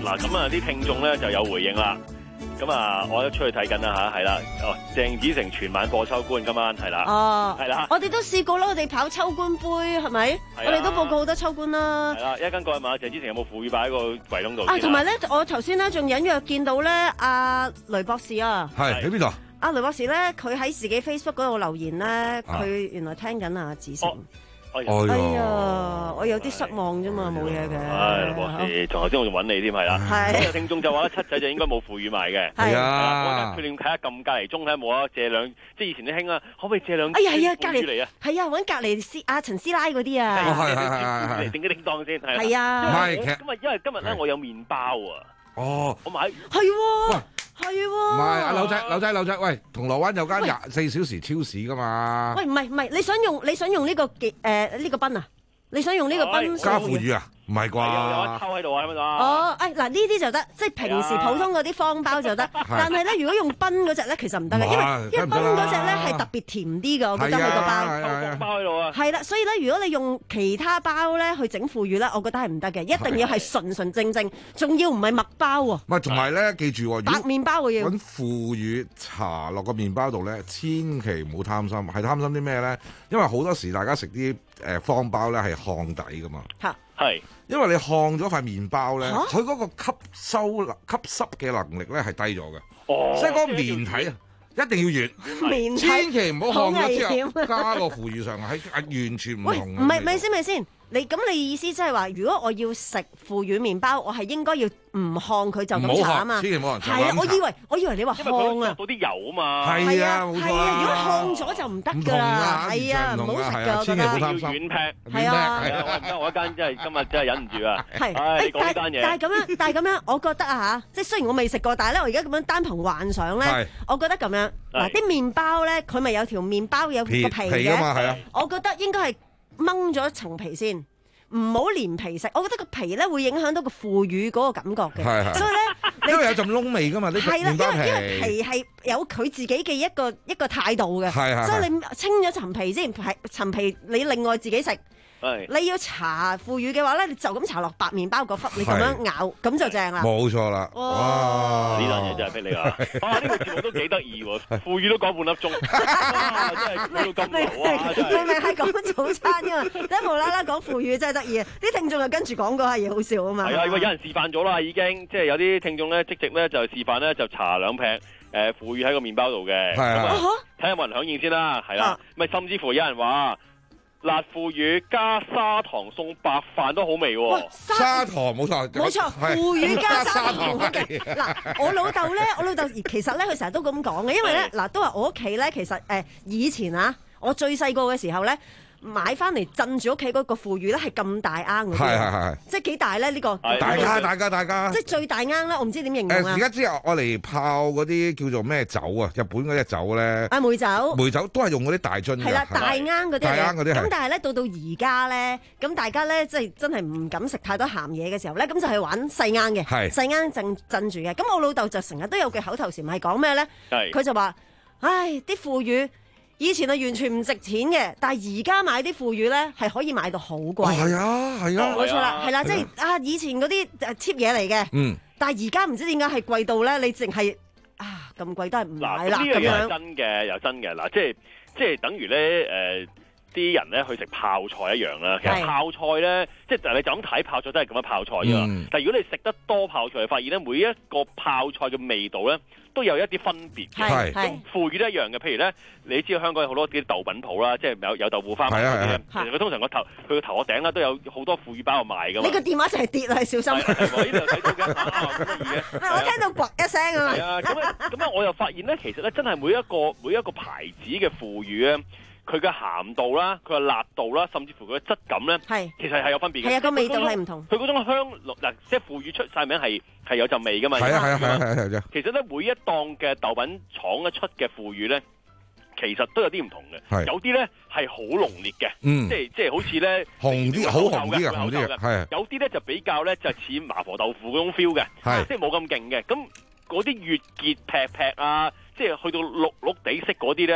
F: 嗱咁啊啲聽眾咧就有回應啦。咁啊，我都出去睇緊啦吓，係啦。哦，鄭子誠全晚播秋官，今晚係啦。
A: 哦，
F: 係啦。
A: 我哋都試過啦，我哋跑秋官杯係咪？我哋都報過好多秋官啦。
F: 係啦，一間過去問下鄭子誠有冇腐乳擺喺個櫃桶度。
A: 啊，同埋咧，我頭先咧仲隱約見到咧，阿雷博士啊。
S: 係喺邊度？
A: 阿雷博士咧，佢喺自己 Facebook 嗰度留言咧，佢原來聽緊阿子誠。哎呀，我有啲失望啫嘛，冇嘢嘅。
F: 唉，博士，頭先我仲揾你添，係啦。係。有聽眾就話七仔就應該冇腐乳賣嘅。係啊。我哋佢哋睇下撳隔離鐘睇下冇啊，借兩，即係以前啲興啊，可唔可以借兩？
A: 哎呀係啊，隔離
F: 嚟啊。
A: 係啊，揾隔離師阿陳師奶嗰啲啊。
F: 係係係係。叮叮叮當先係。
A: 係啊。
F: 唔係，今日因為今日咧，我有麵包啊。
S: 哦。
F: 我買。
A: 係喎。係喎。
S: 唔係阿柳仔，柳仔，柳仔，喂，銅鑼灣有間廿四小時超市噶嘛？
A: 喂，唔係唔係，你想用你想用呢個嘅誒呢個賓啊？你想用呢個賓
S: 加腐乳啊？唔係啩？
F: 有有一抽喺度啊？係咪啊？
A: 哦，誒嗱呢啲就得，即係平時普通嗰啲方包就得。但係咧，如果用賓嗰只咧，其實唔得嘅，因為因為賓嗰隻咧係特別甜啲嘅，我覺得佢個包。
F: 抽包喺度啊！
A: 係啦，所以咧，如果你用其他包咧去整腐乳咧，我覺得係唔得嘅，一定要係純純正正，仲要唔係麥包喎。
S: 唔係，同埋咧，記住
A: 白麵包嘅要
S: 揾腐乳搽落個麵包度咧，千祈唔好貪心。係貪心啲咩咧？因為好多時大家食啲誒方包咧係烘底噶嘛。
A: 嚇！
F: 係，
S: 因為你烘咗塊麵包咧，佢嗰個吸收吸濕嘅能力咧係低咗嘅，
F: 哦，
S: 即係嗰個麵體啊，一定要軟，
A: 麵體
S: 千祈唔好烘咗之後
A: 好
S: 加個腐乳上，係係完全唔同嘅。
A: 唔係咪先咪先？你咁你意思即係話，如果我要食腐乳麵包，我係應該要唔烘佢就咁搽啊嘛？
S: 千祈唔好烘，
A: 係啊！我以為我以為你話烘啊，
F: 嗰啲油啊嘛。
S: 係啊，冇錯啊。
A: 如果烘咗就唔得㗎啦，係啊，唔好食㗎，
S: 千祈唔好貪心。
F: 軟劈，
A: 係啊，
F: 我唔得，我一間真係今日真係忍唔住啊。
A: 係，
F: 誒，講呢單嘢。
A: 但係咁樣，但係咁樣，我覺得啊嚇，即係雖然我未食過，但係咧，我而家咁樣單憑幻想咧，我覺得咁樣嗱，啲麵包咧，佢咪有條麵包有個皮嘅嘛，係啊，我覺得應該係掹咗層皮先。唔好連皮食，我覺得個皮咧會影響到個腐乳嗰個感覺嘅，所以咧，
S: 因為有陣窿味噶嘛，呢個麵包皮。
A: 係啦，因為因為皮係有佢自己嘅一個一個態度嘅，所以你清咗層皮先，係層皮你另外自己食。你要搽腐乳嘅話咧，你就咁搽落白麵包嗰忽，你咁樣咬，咁就正啦。
S: 冇錯啦，哇！
F: 呢單嘢真係逼你啊！啊，呢個節目都幾得意喎，腐乳都講半粒鐘，哇！真係講到咁好啊！
A: 明明係講早餐㗎嘛，一無啦啦講腐乳真係得意啊！啲聽眾就跟住講嗰下嘢好笑啊嘛。
F: 係啊，有人示範咗啦，已經即係有啲聽眾咧即席咧就示範咧就搽兩劈誒腐乳喺個麵包度嘅，咁啊睇下有冇人響應先啦，係啦，咪甚至乎有人話。辣腐乳加砂糖送白飯都好味喎！
S: 砂糖冇錯，
A: 冇錯，腐乳加砂糖好嘅。嗱，我老豆咧，我老豆其實咧，佢成日都咁講嘅，因為咧，嗱都話我屋企咧，其實誒以前啊，我最細個嘅時候咧。買翻嚟鎮住屋企嗰個腐乳咧係咁大罌嘅，
S: 係係係，
A: 即係幾大咧？呢個
S: 大家大家大家，
A: 即係最大罌咧，我唔知點形容啊！
S: 而家之後我嚟泡嗰啲叫做咩酒啊？日本嗰隻酒咧，
A: 啊梅酒，
S: 梅酒都係用嗰啲大樽嘅，
A: 係啦，大罌嗰啲，
S: 大罌嗰啲。
A: 咁但係咧到到而家咧，咁大家咧即係真係唔敢食太多鹹嘢嘅時候咧，咁就係玩細罌嘅，細罌鎮鎮住嘅。咁我老豆就成日都有句口頭禪係講咩咧？佢就話：唉，啲腐乳。以前係完全唔值錢嘅，但係而家買啲腐乳咧係可以買到好貴。
S: 係啊，係啊，
A: 冇錯啦，係啦，即係啊，以前嗰啲 cheap 嘢嚟嘅。嗯。但係而家唔知點解係貴到咧，你淨係啊咁貴都係唔買啦咁樣。
F: 呢樣嘢係真嘅，又真嘅嗱，即係即係等於咧誒啲人咧去食泡菜一樣啦。其實泡菜咧，即係你就咁睇泡菜都係咁樣泡菜㗎。嗯。但係如果你食得多泡菜，發現咧每一個泡菜嘅味道咧，都有一啲分別嘅，咁腐乳都一樣嘅。譬如咧，你知道香港有好多啲豆品鋪啦，即係有有豆腐花賣嗰啲，其實佢通常個頭佢個頭殼頂啦都有好多腐乳包賣㗎嘛。
A: 你個電話就係跌啦，小心！
F: 呢度睇到嘅，咁得意嘅。
A: 我聽到呱一聲啊！
F: 係啊，咁啊咁啊，我又發現咧，其實咧真係每一個每一個牌子嘅腐乳咧，佢嘅鹹度啦，佢嘅辣度啦，甚至乎佢嘅質感咧，
A: 係其
F: 實係有分別嘅。
A: 係啊，個味道係唔同。
F: 佢嗰種香嗱，即係腐乳出晒名係係有陣味㗎嘛。
S: 係啊係啊係啊係啊！
F: 其實咧，每一檔嘅豆品廠一出嘅腐乳咧，其實都有啲唔同嘅。有啲咧係好濃烈嘅，即係即係好似咧
S: 紅啲，好紅啲嘅，紅啲嘅。係
F: 有啲咧就比較咧就似麻婆豆腐嗰種 feel 嘅，即係冇咁勁嘅。咁嗰啲越結劈劈啊，即係去到綠綠地色嗰啲咧。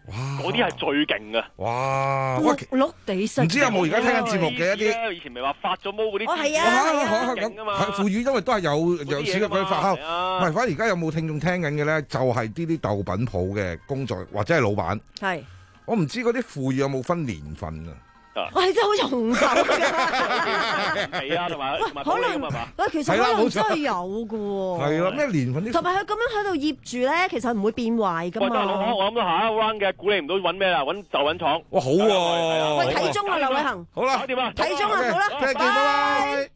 F: 嗰啲係最勁嘅。
S: 哇！
A: 綠綠地色，
S: 唔知有冇而家聽緊節目嘅一啲？
F: 以前咪話發咗毛嗰啲，
A: 哦係啊，
S: 勁啊嘛！腐乳因為都係有有少少嗰啲發酵，唔係。反而而家有冇聽眾聽緊嘅咧？就係呢啲豆品鋪嘅工作或者係老闆。
A: 係。我
S: 唔知嗰啲腐乳有冇分年份啊？
A: 哇！真係好似紅豆㗎，
F: 係啊，同埋同埋可能
A: 喂，其實可能真係有嘅喎。
S: 係啦，咩年份啲？
A: 同埋佢咁樣喺度醃住咧，其實唔會變壞㗎嘛。
F: 喂，得老我諗到下一 round 嘅，估你唔到揾咩啦？揾就揾廠。
S: 哇，好喎！
A: 喂，睇中啊，劉偉恒。
S: 好啦，
F: 搞掂啦，
A: 睇中啊，好啦，
S: 聽日見，拜拜。